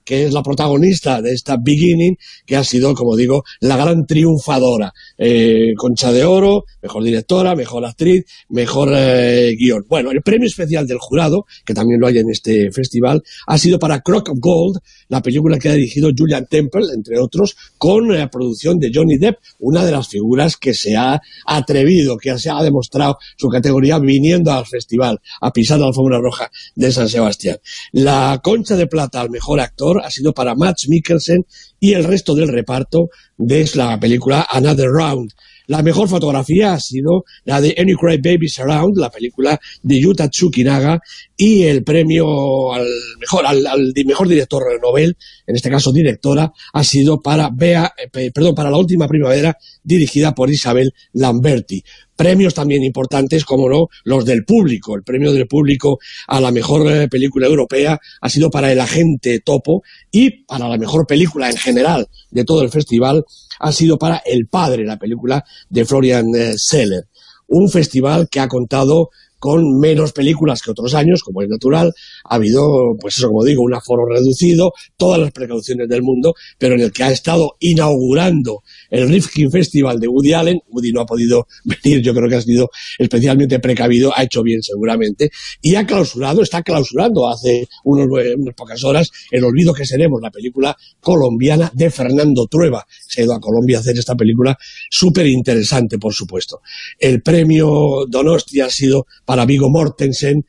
que es la protagonista de esta Beginning, que ha sido, como digo, la gran triunfadora. Eh, Concha de Oro, mejor directora, mejor actriz, mejor eh, guión. Bueno, el premio especial del jurado, que también lo hay en este festival, ha sido para Crock of Gold, la película que ha dirigido Julian Temple, entre otros, con la producción de Johnny Depp, una de las figuras que se ha atrevido, que se ha demostrado su categoría viniendo al festival, a pisar la alfombra roja de San Sebastián. La Concha de Plata al mejor actor ha sido para Mads Mikkelsen y el resto del reparto de la película Another Round. La mejor fotografía ha sido la de Any Cry Babies Around, la película de Yuta Tsuki-Naga, y el premio al mejor, al, al mejor director novel, en este caso directora, ha sido para Bea, eh, perdón, para La Última Primavera, dirigida por Isabel Lamberti. Premios también importantes, como no, los del público. El premio del público a la mejor eh, película europea ha sido para El Agente Topo, y para la mejor película en general de todo el festival ha sido para El Padre, la película de Florian eh, Zeller. Un festival que ha contado con menos películas que otros años, como es natural. Ha habido, pues eso, como digo, un aforo reducido, todas las precauciones del mundo, pero en el que ha estado inaugurando el Rifkin Festival de Woody Allen. Woody no ha podido venir, yo creo que ha sido especialmente precavido, ha hecho bien seguramente, y ha clausurado, está clausurando hace unos, unas pocas horas El Olvido que seremos, la película colombiana de Fernando Trueba. Se ha ido a Colombia a hacer esta película súper interesante, por supuesto. El premio Donosti ha sido para Viggo Mortensen,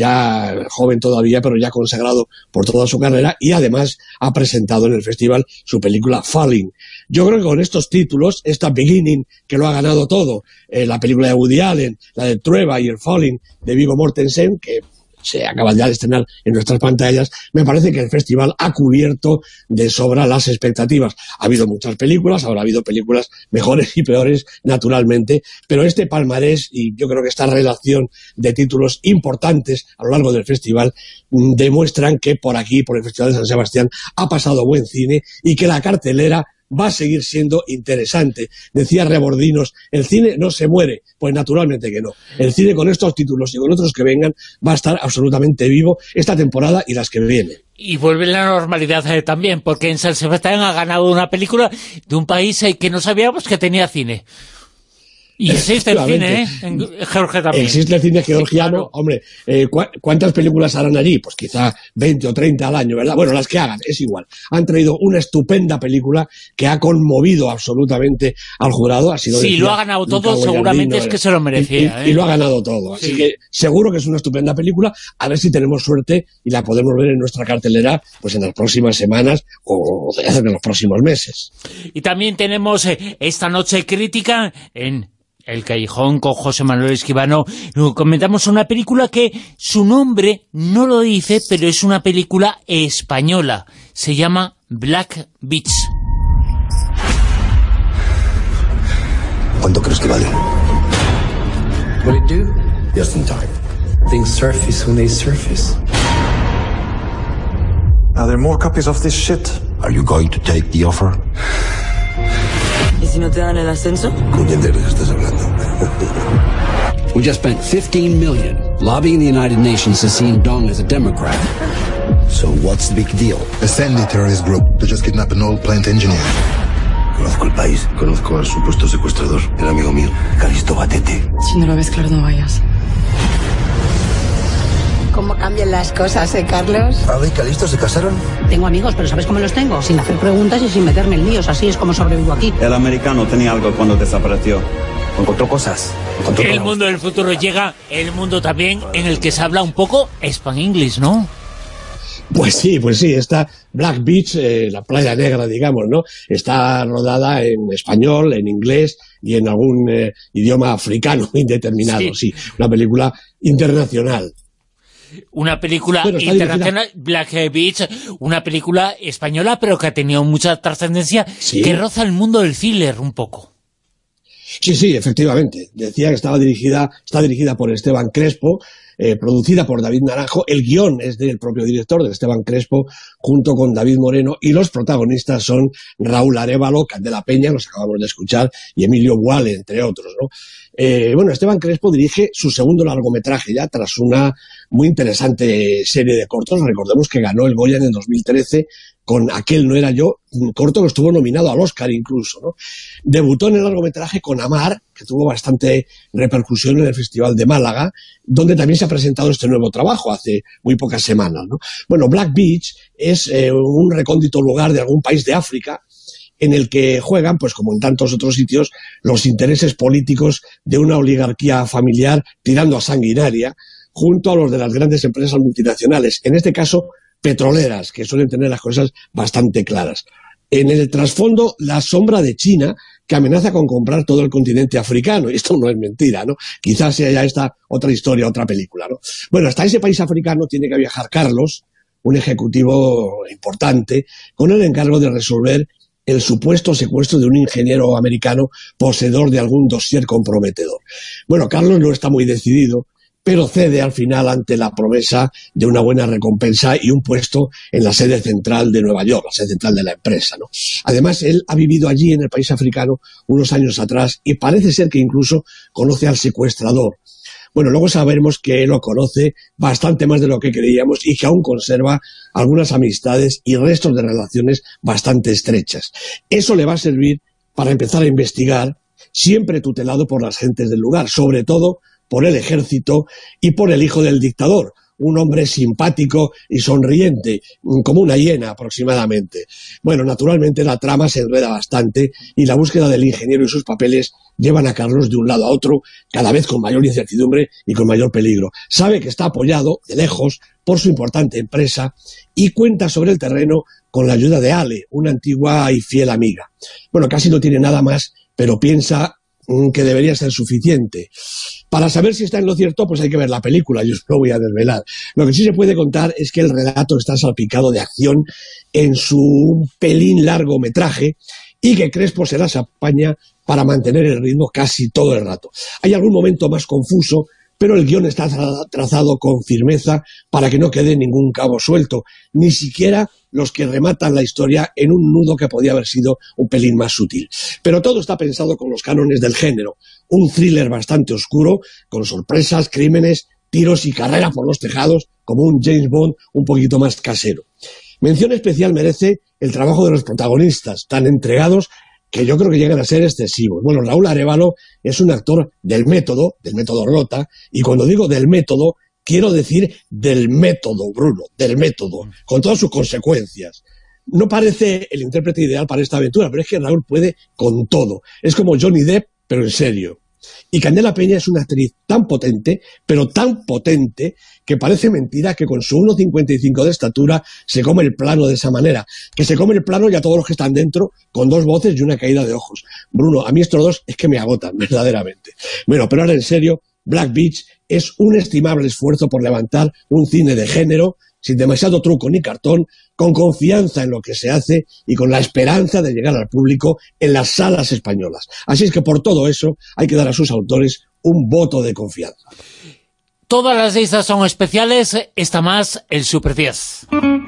ya joven todavía, pero ya consagrado por toda su carrera, y además ha presentado en el festival su película Falling. Yo creo que con estos títulos, esta Beginning, que lo ha ganado todo, eh, la película de Woody Allen, la de Trueba y el Falling de Viggo Mortensen, que se acaban ya de estrenar en nuestras pantallas, me parece que el festival ha cubierto de sobra las expectativas. Ha habido muchas películas, habrá habido películas mejores y peores, naturalmente, pero este palmarés, y yo creo que esta relación de títulos importantes a lo largo del festival, demuestran que por aquí, por el Festival de San Sebastián, ha pasado buen cine, y que la cartelera va a seguir siendo interesante. Decía Rebordinos, el cine no se muere. Pues naturalmente que no. El cine, con estos títulos y con otros que vengan, va a estar absolutamente vivo esta temporada y las que vienen. Y vuelve la normalidad eh, también, porque en San Sebastián ha ganado una película de un país eh, que no sabíamos que tenía cine. Y existe el cine, ¿eh? En Georgia también. Existe el cine georgiano. Sí, claro. Hombre, eh, ¿cu ¿cuántas películas harán allí? Pues quizá veinte o treinta al año, ¿verdad? Bueno, las que hagan, es igual. Han traído una estupenda película que ha conmovido absolutamente al jurado. Ha sido, sí, decía, lo ha ganado todo, seguramente es que se lo merecía. Y, y, ¿eh? y lo ha ganado todo. Así sí. que seguro que es una estupenda película. A ver si tenemos suerte y la podemos ver en nuestra cartelera pues en las próximas semanas o en los próximos meses. Y también tenemos eh, esta noche crítica en El Callejón con José Manuel Escribano. Comentamos una película que su nombre no lo dice, pero es una película española. Se llama Black Beach. ¿Cuánto crees que vale? Will it do? Just in time. Things surface when they surface. Are there more copies of this shit? Are you going to take the offer? ¿Y si no te dan el ascenso? ¿Con quién te crees que estás hablando? We just spent fifteen million lobbying the United Nations to see Dong as a Democrat. So what's the big deal? A Sandy terrorist group. They just kidnapped an old plant engineer. Conozco el país, conozco al supuesto secuestrador, el amigo mío, Calisto Batete. Si no lo ves claro, no vayas. ¿Cómo cambian las cosas, eh, Carlos? ¿Ada y Calisto se casaron? Tengo amigos, pero ¿sabes cómo los tengo? Sin hacer preguntas y sin meterme en líos. Así es como sobrevivo aquí. El americano tenía algo cuando desapareció. Encontró cosas. Encontró el cosas. Mundo del futuro llega, el mundo también en el que se habla un poco Span-English, ¿no? Pues sí, pues sí, esta Black Beach, eh, la playa negra, digamos, ¿no? Está rodada en español, en inglés y en algún eh, idioma africano indeterminado, sí. sí, una película internacional. Una película bueno, internacional, dirigida... Black Beach, una película española, pero que ha tenido mucha trascendencia, ¿sí? Que roza el mundo del thriller un poco. Sí, sí, efectivamente. Decía que estaba dirigida, está dirigida por Esteban Crespo, eh, producida por David Naranjo. El guión es del propio director, de Esteban Crespo, junto con David Moreno, y los protagonistas son Raúl Arévalo, Candela Peña, los acabamos de escuchar, y Emilio Boale, entre otros, ¿no? Eh, bueno, Esteban Crespo dirige su segundo largometraje ya, tras una muy interesante serie de cortos. Recordemos que ganó el Goya en el dos mil trece con Aquel no era yo, un corto que estuvo nominado al Oscar incluso, ¿no? Debutó en el largometraje con Amar, que tuvo bastante repercusión en el Festival de Málaga, donde también se ha presentado este nuevo trabajo hace muy pocas semanas, ¿no? Bueno, Black Beach es eh, un recóndito lugar de algún país de África en el que juegan, pues como en tantos otros sitios, los intereses políticos de una oligarquía familiar tirando a sanguinaria, junto a los de las grandes empresas multinacionales, en este caso petroleras, que suelen tener las cosas bastante claras. En el trasfondo, la sombra de China, que amenaza con comprar todo el continente africano, y esto no es mentira, ¿no? Quizás sea ya esta otra historia, otra película, ¿no? Bueno, hasta ese país africano tiene que viajar Carlos, un ejecutivo importante, con el encargo de resolver el supuesto secuestro de un ingeniero americano poseedor de algún dossier comprometedor. Bueno, Carlos no está muy decidido, pero cede al final ante la promesa de una buena recompensa y un puesto en la sede central de Nueva York, la sede central de la empresa, ¿no? Además, él ha vivido allí en el país africano unos años atrás y parece ser que incluso conoce al secuestrador. Bueno, luego sabremos que él lo conoce bastante más de lo que creíamos y que aún conserva algunas amistades y restos de relaciones bastante estrechas. Eso le va a servir para empezar a investigar, siempre tutelado por las gentes del lugar, sobre todo por el ejército y por el hijo del dictador, un hombre simpático y sonriente, como una hiena aproximadamente. Bueno, naturalmente la trama se enreda bastante y la búsqueda del ingeniero y sus papeles llevan a Carlos de un lado a otro, cada vez con mayor incertidumbre y con mayor peligro. Sabe que está apoyado, de lejos, por su importante empresa y cuenta sobre el terreno con la ayuda de Ale, una antigua y fiel amiga. Bueno, casi no tiene nada más, pero piensa que debería ser suficiente. Para saber si está en lo cierto, pues hay que ver la película, yo os lo voy a desvelar. Lo que sí se puede contar es que el relato está salpicado de acción en su pelín largometraje y que Crespo se las apaña para mantener el ritmo casi todo el rato. Hay algún momento más confuso, pero el guión está trazado con firmeza para que no quede ningún cabo suelto, ni siquiera los que rematan la historia en un nudo que podía haber sido un pelín más sutil. Pero todo está pensado con los cánones del género, un thriller bastante oscuro, con sorpresas, crímenes, tiros y carrera por los tejados, como un James Bond un poquito más casero. Mención especial merece el trabajo de los protagonistas, tan entregados que yo creo que llegan a ser excesivos. Bueno, Raúl Arévalo es un actor del método, del método Rota, y cuando digo del método, quiero decir del método, Bruno, del método, con todas sus consecuencias. No parece el intérprete ideal para esta aventura, pero es que Raúl puede con todo. Es como Johnny Depp, pero en serio. Y Candela Peña es una actriz tan potente, pero tan potente, que parece mentira que con su uno cincuenta y cinco de estatura se come el plano de esa manera. Que se come el plano y a todos los que están dentro, con dos voces y una caída de ojos. Bruno, a mí estos dos es que me agotan, verdaderamente. Bueno, pero ahora en serio, Black Beach es un estimable esfuerzo por levantar un cine de género, sin demasiado truco ni cartón, con confianza en lo que se hace y con la esperanza de llegar al público en las salas españolas. Así es que por todo eso hay que dar a sus autores un voto de confianza. Todas las listas son especiales, esta más el Super diez.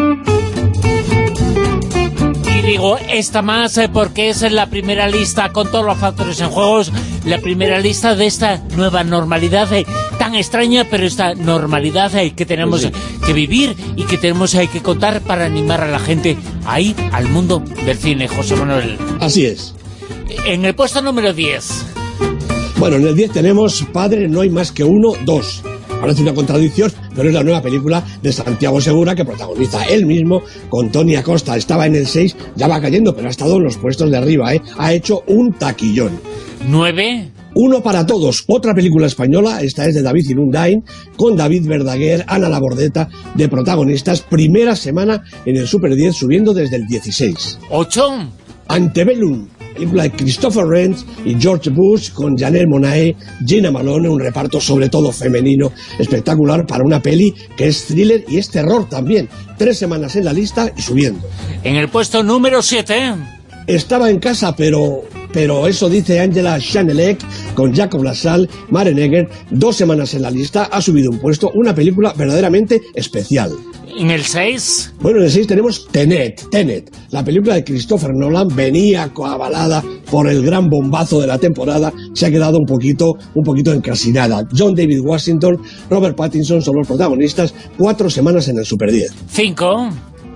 Y digo esta más porque es la primera lista con todos los factores en juegos, la primera lista de esta nueva normalidad eh, tan extraña, pero esta normalidad eh, que tenemos sí. que vivir y que tenemos eh, que contar para animar a la gente a ir al mundo del cine, José Manuel. Así es. En el puesto número diez. Bueno, en el diez tenemos Padre no hay más que uno, dos. Parece una contradicción, pero es la nueva película de Santiago Segura que protagoniza él mismo con Tony Acosta. Estaba en el seis, ya va cayendo, pero ha estado en los puestos de arriba, ¿eh? Ha hecho un taquillón. ¿Nueve? Uno para todos, otra película española, esta es de David Inundain, con David Verdaguer, Ana Labordeta, de protagonistas, primera semana en el Super diez, subiendo desde el dieciséis. ¿Ocho? Antebellum, película de Christopher Renz y George Bush con Janelle Monáe, Gina Malone, un reparto sobre todo femenino espectacular para una peli que es thriller y es terror también. Tres semanas en la lista y subiendo. En el puesto número siete. Estaba en casa, pero pero eso dice Angela Chanelec con Jacob LaSalle, Maren Eger, dos semanas en la lista, ha subido un puesto, una película verdaderamente especial. ¿En el seis? Bueno, en el seis tenemos Tenet, Tenet, la película de Christopher Nolan, venía coavalada por el gran bombazo de la temporada, se ha quedado un poquito, un poquito encasinada. John David Washington, Robert Pattinson son los protagonistas, cuatro semanas en el Super diez. Cinco.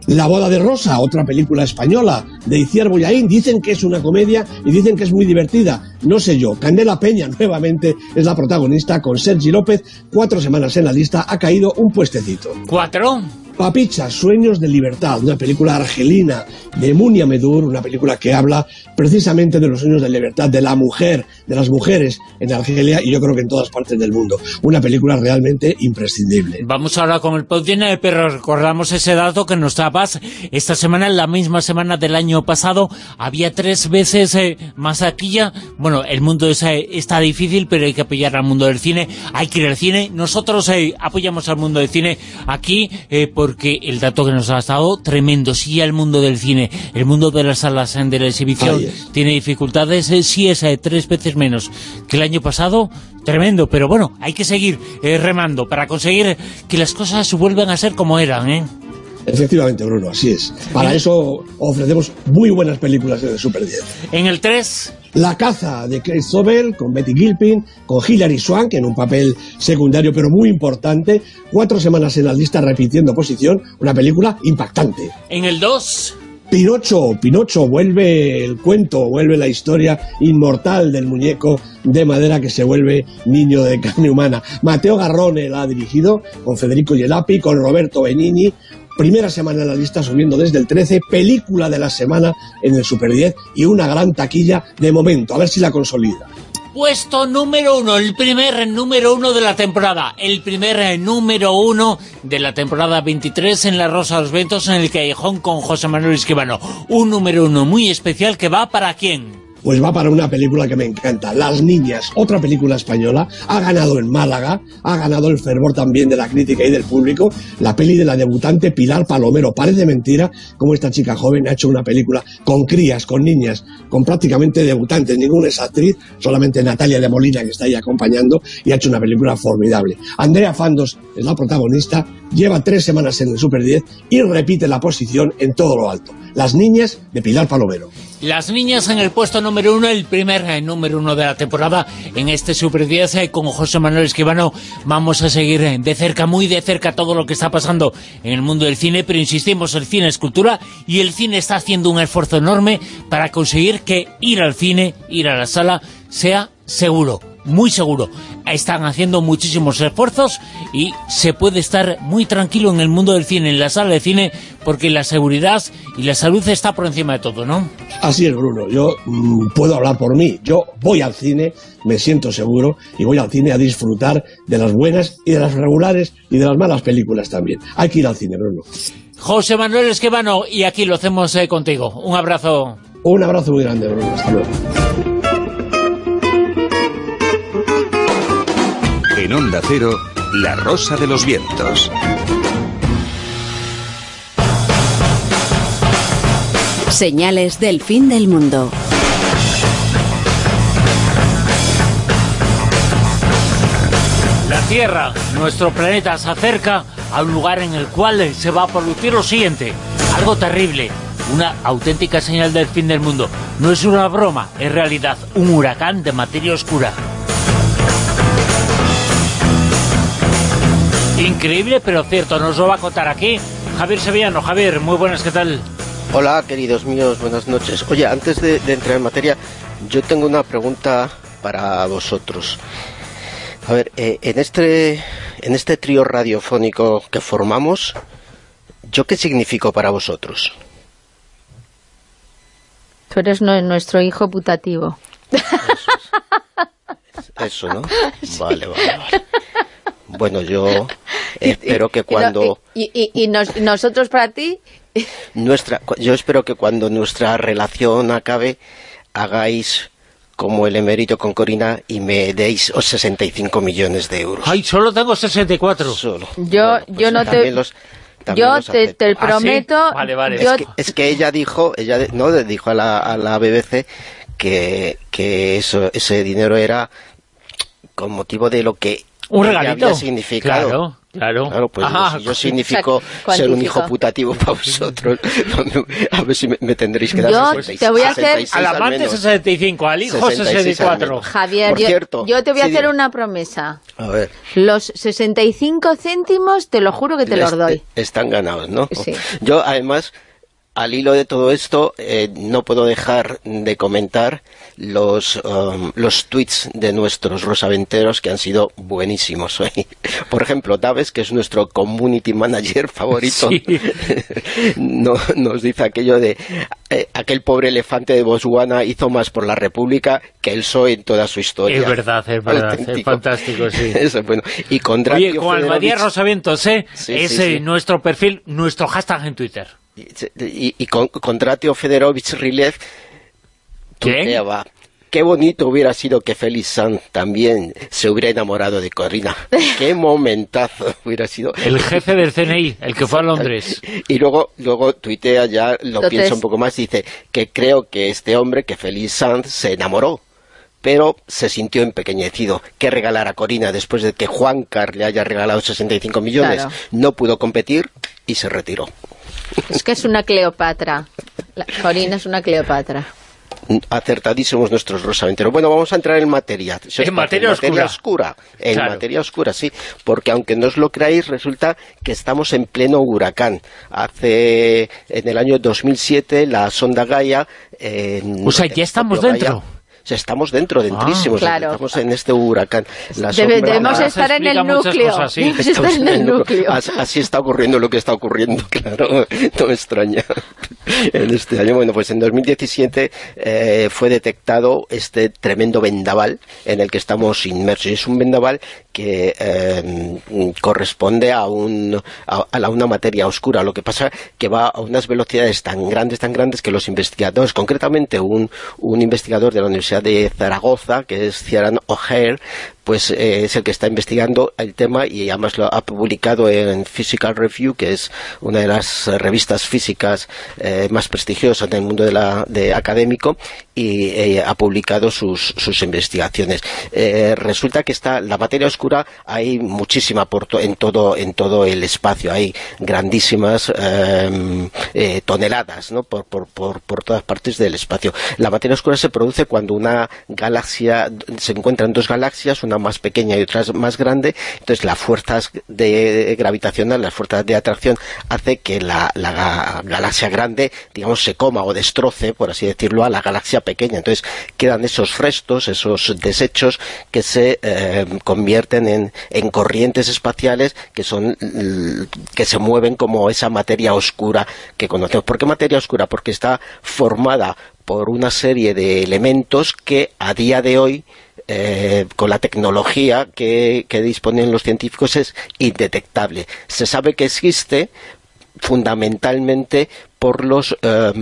La boda de Rosa, otra película española de Itziar Bollaín. Dicen que es una comedia y dicen que es muy divertida. No sé yo. Candela Peña, nuevamente, es la protagonista con Sergi López. Cuatro semanas en la lista, ha caído un puestecito. ¿Cuatro? Papicha, Sueños de Libertad, una película argelina de Munia Medur, una película que habla precisamente de los sueños de libertad de la mujer, de las mujeres en Argelia y yo creo que en todas partes del mundo. Una película realmente imprescindible. Vamos ahora con el podium, pero recordamos ese dato que nos dabas esta semana, en la misma semana del año pasado, había tres veces eh, más taquilla. Bueno, el mundo es, eh, está difícil, pero hay que apoyar al mundo del cine, hay que ir al cine. Nosotros eh, apoyamos al mundo del cine aquí eh, por porque el dato que nos ha dado, tremendo. Sí, el mundo del cine, el mundo de las salas de la exhibición tiene dificultades, eh, sí es eh, tres veces menos que el año pasado, tremendo, pero bueno, hay que seguir eh, remando para conseguir que las cosas vuelvan a ser como eran, ¿eh? Efectivamente, Bruno, así es. Para eso ofrecemos muy buenas películas en el Super diez. En el tres... La caza de Craig Sobel, con Betty Gilpin, con Hilary Swank, en un papel secundario pero muy importante. Cuatro semanas en la lista repitiendo posición, una película impactante. En el dos... Pinocho, Pinocho, vuelve el cuento, vuelve la historia inmortal del muñeco de madera que se vuelve niño de carne humana. Mateo Garrone la ha dirigido, con Federico Gelapi, con Roberto Benigni. Primera semana en la lista, subiendo desde el trece, película de la semana en el Super diez y una gran taquilla de momento, a ver si la consolida. Puesto número uno, el primer número uno de la temporada, el primer número uno de la temporada veintitrés en La Rosa de los Vientos, en el Callejón con José Manuel Escribano. Un número uno muy especial que va para ¿quién? Pues va para una película que me encanta, Las Niñas, otra película española, ha ganado en Málaga, ha ganado el fervor también de la crítica y del público, la peli de la debutante Pilar Palomero. Parece mentira cómo esta chica joven ha hecho una película con crías, con niñas, con prácticamente debutantes, ninguna es actriz, solamente Natalia de Molina que está ahí acompañando y ha hecho una película formidable. Andrea Fandos es la protagonista, lleva tres semanas en el Super diez y repite la posición en todo lo alto. Las Niñas de Pilar Palomero. Las Niñas en el puesto número uno, el primer eh, número uno de la temporada en este Super diez eh, con José Manuel Escribano. Vamos a seguir eh, de cerca, muy de cerca, todo lo que está pasando en el mundo del cine, pero insistimos, el cine es cultura y el cine está haciendo un esfuerzo enorme para conseguir que ir al cine, ir a la sala, sea seguro. Muy seguro. Están haciendo muchísimos esfuerzos y se puede estar muy tranquilo en el mundo del cine, en la sala de cine, porque la seguridad y la salud está por encima de todo, ¿no? Así es, Bruno. Yo mmm, puedo hablar por mí. Yo voy al cine, me siento seguro y voy al cine a disfrutar de las buenas y de las regulares y de las malas películas también. Hay que ir al cine, Bruno. José Manuel Escribano, y aquí lo hacemos eh, contigo. Un abrazo. Un abrazo muy grande, Bruno. Hasta luego. En Onda Cero, La Rosa de los Vientos. Señales del fin del mundo. La Tierra, nuestro planeta, se acerca a un lugar en el cual se va a producir lo siguiente. Algo terrible. Una auténtica señal del fin del mundo. No es una broma, es realidad. Un huracán de materia oscura. Increíble, pero cierto, nos lo va a contar aquí Javier Sevillano. Javier, muy buenas, ¿qué tal? Hola, queridos míos, buenas noches. Oye, antes de, de entrar en materia, yo tengo una pregunta para vosotros. A ver, eh, en este en este trío radiofónico que formamos, ¿yo qué significo para vosotros? Tú eres no, nuestro hijo putativo. Eso, eso, ¿no? Sí. Vale, vale, vale. Bueno, yo espero que cuando... ¿Y, y, y nos, nosotros para ti? nuestra Yo espero que cuando nuestra relación acabe, hagáis como el emérito con Corina y me deis sesenta y cinco millones de euros. ¡Ay, solo tengo sesenta y cuatro! Solo. Yo, bueno, pues yo no te... Los, yo te, te prometo... ¿Ah, sí? Vale, vale. Yo... Es, que, es que ella dijo, ella no dijo a la, a la B B C que, que eso, ese dinero era con motivo de lo que... Un regalito, había significado. Claro. Claro, claro pues ah, si yo significo ser un hijo putativo para vosotros, a ver si me, me tendréis que dar yo sesenta y seis, te voy a hacer al amante sesenta y cinco, al hijo sesenta y cuatro. Javier, Por yo, cierto, yo te voy a sí, hacer dime. una promesa. A ver. Los sesenta y cinco céntimos, te lo juro que te los doy. Están ganados, ¿no? Sí. Yo, además, al hilo de todo esto, eh, no puedo dejar de comentar los, um, los tweets de nuestros rosaventeros que han sido buenísimos hoy. Por ejemplo, Daves, que es nuestro community manager favorito, sí. no, nos dice aquello de eh, aquel pobre elefante de Botswana hizo más por la República que el P S O E en toda su historia. Es verdad, es verdad, auténtico. Es fantástico, sí. Eso, bueno. Y Condratio Oye, con Almadía Rosavientos, ¿eh? Sí, es sí, sí. Eh, nuestro perfil, nuestro hashtag en Twitter. Y, y, y con, Condratio Federovich Rilev tuiteaba: qué bonito hubiera sido que Félix Sanz también se hubiera enamorado de Corina. Qué momentazo hubiera sido. El jefe del C N I, el que fue a Londres. Y luego, luego tuitea ya, lo Entonces... piensa un poco más, dice que creo que este hombre, que Félix Sanz, se enamoró, pero se sintió empequeñecido. ¿Qué regalar a Corina después de que Juancar le haya regalado sesenta y cinco millones? Claro. No pudo competir y se retiró. Es que es una Cleopatra. La Corina es una Cleopatra. Acertadísimos nuestros rosaventeros. Bueno, vamos a entrar en materia. En materia, en oscura. materia oscura. En claro. materia oscura, sí. Porque aunque no os lo creáis, resulta que estamos en pleno huracán. Hace, en el año dos mil siete, la sonda Gaia... En o sea, ya estamos dentro. Gaia, o sea, estamos dentro, dentrísimos, ah, claro. estamos en este huracán. La Debe, sombra, debemos la... estar en el núcleo. Cosas, ¿sí? Estar en el núcleo. Así, así está ocurriendo lo que está ocurriendo, claro, no me extraña. En este año, bueno, pues en dos mil diecisiete eh, fue detectado este tremendo vendaval en el que estamos inmersos. Y es un vendaval que eh, corresponde a, un, a, a una materia oscura. Lo que pasa que va a unas velocidades tan grandes, tan grandes que los investigadores, concretamente un, un investigador de la Universidad de Zaragoza, que es Ciaran O'Hare, pues eh, es el que está investigando el tema y además lo ha publicado en Physical Review, que es una de las revistas físicas eh, más prestigiosas del mundo de la, de académico, y eh, ha publicado sus, sus investigaciones. Eh, resulta que está la materia oscura, hay muchísima por to, en todo en todo el espacio, hay grandísimas eh, eh, toneladas, ¿no? por, por, por, por todas partes del espacio. La materia oscura se produce cuando una galaxia, se encuentran dos galaxias, una más pequeña y otra más grande, entonces las fuerzas de gravitacional, las fuerzas de atracción hace que la, la galaxia grande, digamos, se coma o destroce, por así decirlo, a la galaxia pequeña. Entonces quedan esos restos, esos desechos que se eh, convierten en, en corrientes espaciales que son que se mueven como esa materia oscura que conocemos. ¿Por qué materia oscura? Porque está formada por una serie de elementos que a día de hoy, Eh, con la tecnología que, que disponen los científicos, es indetectable. Se sabe que existe fundamentalmente por los eh,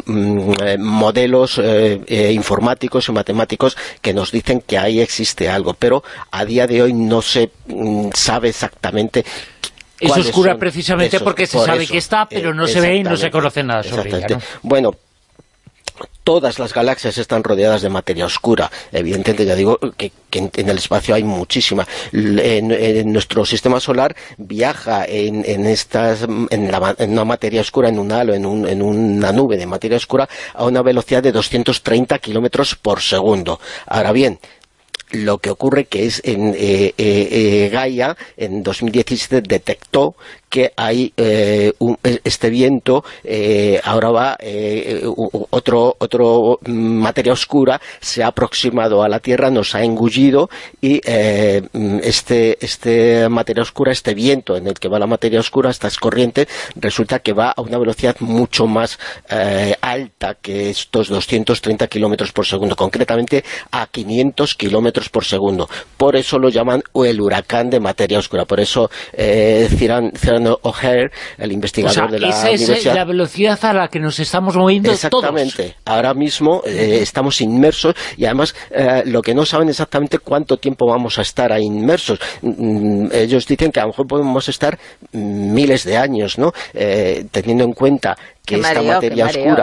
modelos eh, eh, informáticos y matemáticos que nos dicen que ahí existe algo, pero a día de hoy no se mm, sabe exactamente. Es oscura precisamente esos, porque se por sabe eso, que está, pero no se ve y no se conoce nada sobre ella, ¿no? Bueno, todas las galaxias están rodeadas de materia oscura. Evidentemente, ya digo que, que en, en el espacio hay muchísima. En, en nuestro sistema solar viaja en, en estas en, la, en una materia oscura, en un halo, en, un, en una nube de materia oscura, a una velocidad de doscientos treinta kilómetros por segundo. Ahora bien, lo que ocurre que es en eh, eh, Gaia en dos mil diecisiete detectó que hay eh, un, este viento, eh, ahora va eh, otro otro materia oscura, se ha aproximado a la Tierra, nos ha engullido, y eh, este este materia oscura, este viento en el que va la materia oscura, estas corrientes, resulta que va a una velocidad mucho más eh, alta que estos doscientos treinta kilómetros por segundo, concretamente a quinientos kilómetros por segundo. Por eso lo llaman el huracán de materia oscura. Por eso eh, Ciaran O'Hare, el investigador, o sea, de la esa universidad... Esa es la velocidad a la que nos estamos moviendo. Exactamente. Todos. Ahora mismo eh, estamos inmersos, y además eh, lo que no saben exactamente cuánto tiempo vamos a estar ahí inmersos. Mm, ellos dicen que a lo mejor podemos estar miles de años, ¿no? Eh, teniendo en cuenta que qué esta mareo, materia mareo, oscura... ¿eh?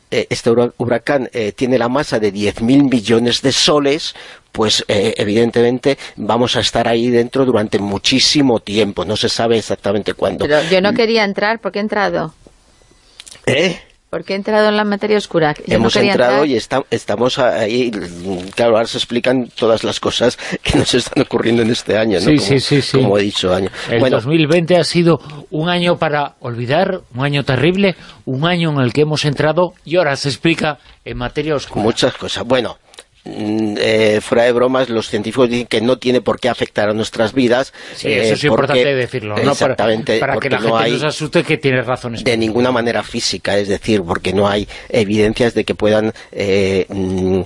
eh, este huracán eh, tiene la masa de diez mil millones de soles, pues eh, evidentemente vamos a estar ahí dentro durante muchísimo tiempo, no se sabe exactamente cuándo. Pero yo no quería entrar, ¿por qué he entrado? ¿Eh? ¿Por qué he entrado en la materia oscura? Yo Hemos no entrado entrar. y está, estamos ahí, claro, ahora se explican todas las cosas que nos están ocurriendo en este año, ¿no? Sí, como, sí, sí, sí. como he dicho, año. El bueno, dos mil veinte ha sido un año para olvidar, un año terrible, un año en el que hemos entrado y ahora se explica en materia oscura. Muchas cosas. Bueno, Eh, fuera de bromas, los científicos dicen que no tiene por qué afectar a nuestras vidas. Sí, eso es eh, porque, importante decirlo, ¿no? Exactamente, para, para que la no gente hay, no se asuste, que tiene razones. De ninguna manera física, es decir, porque no hay evidencias de que puedan eh, mm,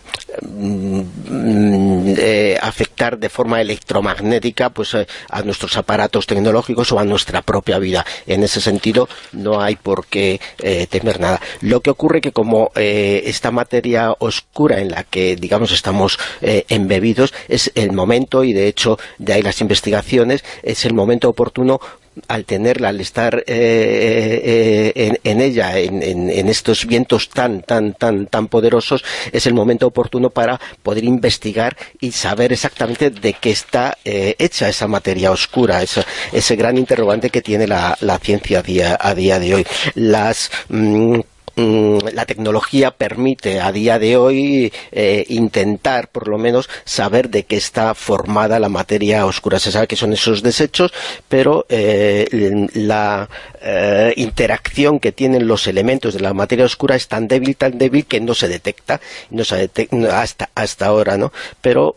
mm, eh, afectar de forma electromagnética pues eh, a nuestros aparatos tecnológicos o a nuestra propia vida. En ese sentido, no hay por qué eh, temer nada. Lo que ocurre que como eh, esta materia oscura en la que, digamos, estamos eh, embebidos, es el momento, y de hecho de ahí las investigaciones, es el momento oportuno al tenerla, al estar eh, eh, en, en ella, en, en, en estos vientos tan, tan, tan, tan poderosos, es el momento oportuno para poder investigar y saber exactamente de qué está eh, hecha esa materia oscura, esa, ese gran interrogante que tiene la, la ciencia a día, a día de hoy. Las... Mmm, la tecnología permite a día de hoy eh, intentar por lo menos saber de qué está formada la materia oscura. Se sabe que son esos desechos, pero eh, la eh, interacción que tienen los elementos de la materia oscura es tan débil, tan débil que no se detecta, no se detecta hasta, hasta ahora, ¿no? Pero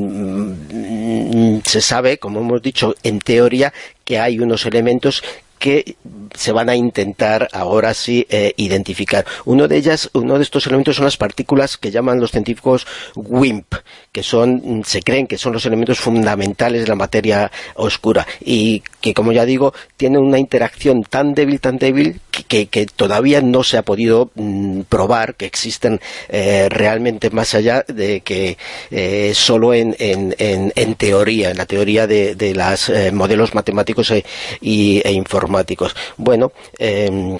mmm, se sabe, como hemos dicho, en teoría, que hay unos elementos que se van a intentar ahora sí eh, identificar. Uno de ellas, uno de estos elementos son las partículas que llaman los científicos W I M P, que son, se creen que son los elementos fundamentales de la materia oscura y que, como ya digo, tienen una interacción tan débil, tan débil que, que, que todavía no se ha podido mm, probar que existen eh, realmente, más allá de que eh, solo en, en, en, en teoría, en la teoría de, de los eh, modelos matemáticos e, y, e informáticos. Bueno, eh,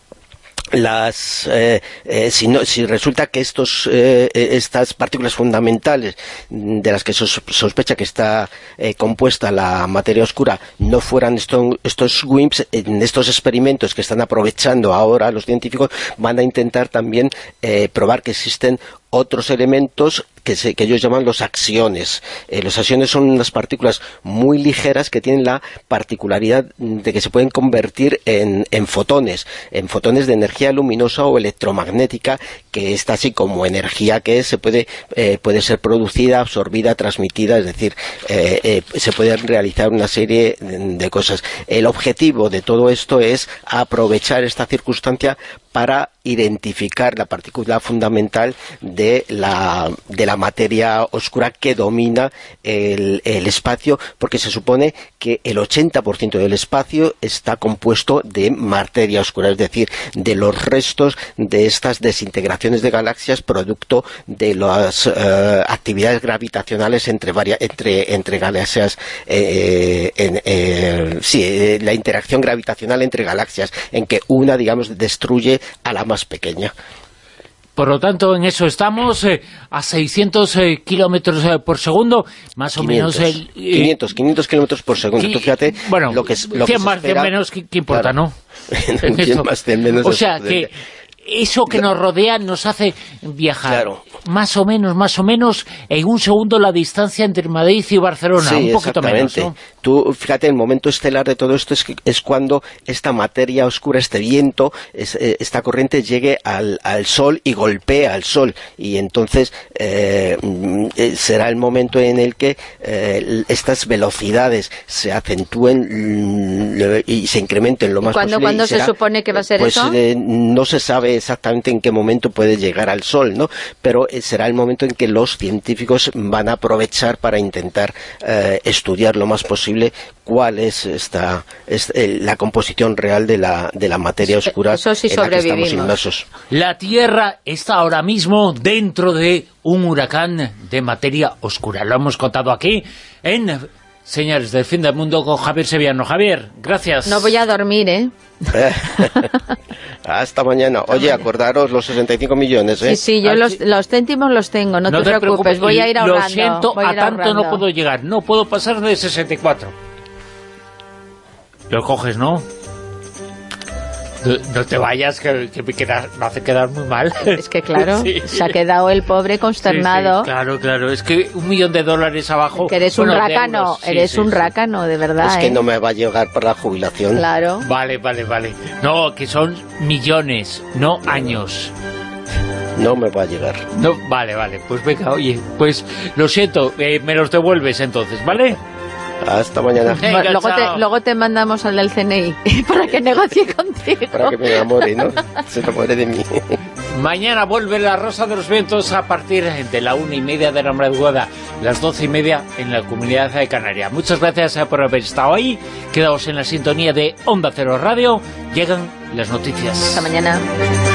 las eh, eh, si, no, si resulta que estos eh, estas partículas fundamentales de las que sos, sospecha que está eh, compuesta la materia oscura no fueran esto, estos W I M Ps, en estos experimentos que están aprovechando ahora los científicos van a intentar también eh, probar que existen otros elementos que, se, que ellos llaman los axiones. Eh, los axiones son unas partículas muy ligeras que tienen la particularidad de que se pueden convertir en, en fotones, en fotones de energía luminosa o electromagnética, que esta así como energía que es, se puede, eh, puede ser producida, absorbida, transmitida, es decir, eh, eh, se pueden realizar una serie de cosas. El objetivo de todo esto es aprovechar esta circunstancia para identificar la partícula fundamental de la, de la materia oscura que domina el, el espacio, porque se supone que el ochenta por ciento del espacio está compuesto de materia oscura, es decir, de los restos de estas desintegraciones de galaxias producto de las eh, actividades gravitacionales entre, varias, entre, entre galaxias, eh, en, eh, sí, eh, la interacción gravitacional entre galaxias, en que una, digamos, destruye a la más pequeña. Por lo tanto, en eso estamos, eh, a seiscientos eh, kilómetros eh, por segundo, más o quinientos, menos... El, eh, quinientos, quinientos kilómetros por segundo. Tú fíjate, bueno, lo que, lo cien que más, espera, cien menos, ¿qué, qué importa, claro, no? cien más, cien menos. O sea, que eso que nos rodea nos hace viajar. Claro. Más o menos, más o menos, en un segundo la distancia entre Madrid y Barcelona, sí, un poquito menos, ¿no? Tú, fíjate, el momento estelar de todo esto es, es cuando esta materia oscura, este viento, es, esta corriente llegue al, al Sol y golpea al Sol, y entonces eh, será el momento en el que eh, estas velocidades se acentúen y se incrementen lo más ¿Cuándo, posible. ¿Cuándo será, se supone que va a ser pues, eso? Eh, no se sabe exactamente en qué momento puede llegar al Sol, ¿no? Pero será el momento en que los científicos van a aprovechar para intentar eh, estudiar lo más posible cuál es esta es, eh, la composición real de la, de la materia oscura Eso sí en la que estamos inmersos. La Tierra está ahora mismo dentro de un huracán de materia oscura. Lo hemos contado aquí en Señales del Fin del Mundo con Javier Sevillano. Javier, gracias. No voy a dormir, ¿eh? Hasta mañana. Oye, acordaros los sesenta y cinco millones, ¿eh? Sí, sí, yo los, los céntimos los tengo, no, no te, te preocupes, voy a ir ahorrando. Lo siento, voy a, a tanto ahorrando. no puedo llegar, no puedo pasar de sesenta y cuatro. Lo coges, ¿no? No, no te vayas, que, que me, queda, me hace quedar muy mal. Es que claro, sí. Se ha quedado el pobre consternado. Sí, sí, claro, claro, es que un millón de dólares abajo... Que eres bueno, un rácano, sí, eres sí, un sí. rácano, de verdad. Es que ¿eh? no me va a llegar por la jubilación. Claro. Vale, vale, vale. No, que son millones, no años. No me va a llegar. No, vale, vale, pues venga, oye, pues lo siento, eh, me los devuelves entonces, ¿vale? Hasta mañana. Venga, luego, te, luego te mandamos al del C N I para que negocie contigo. Para que me enamore, ¿no? Se enamore de mí. Mañana vuelve La Rosa de los Vientos a partir de la una y media de la madrugada, las doce y media en la Comunidad de Canarias. Muchas gracias por haber estado ahí. Quedaos en la sintonía de Onda Cero Radio. Llegan las noticias. Hasta mañana.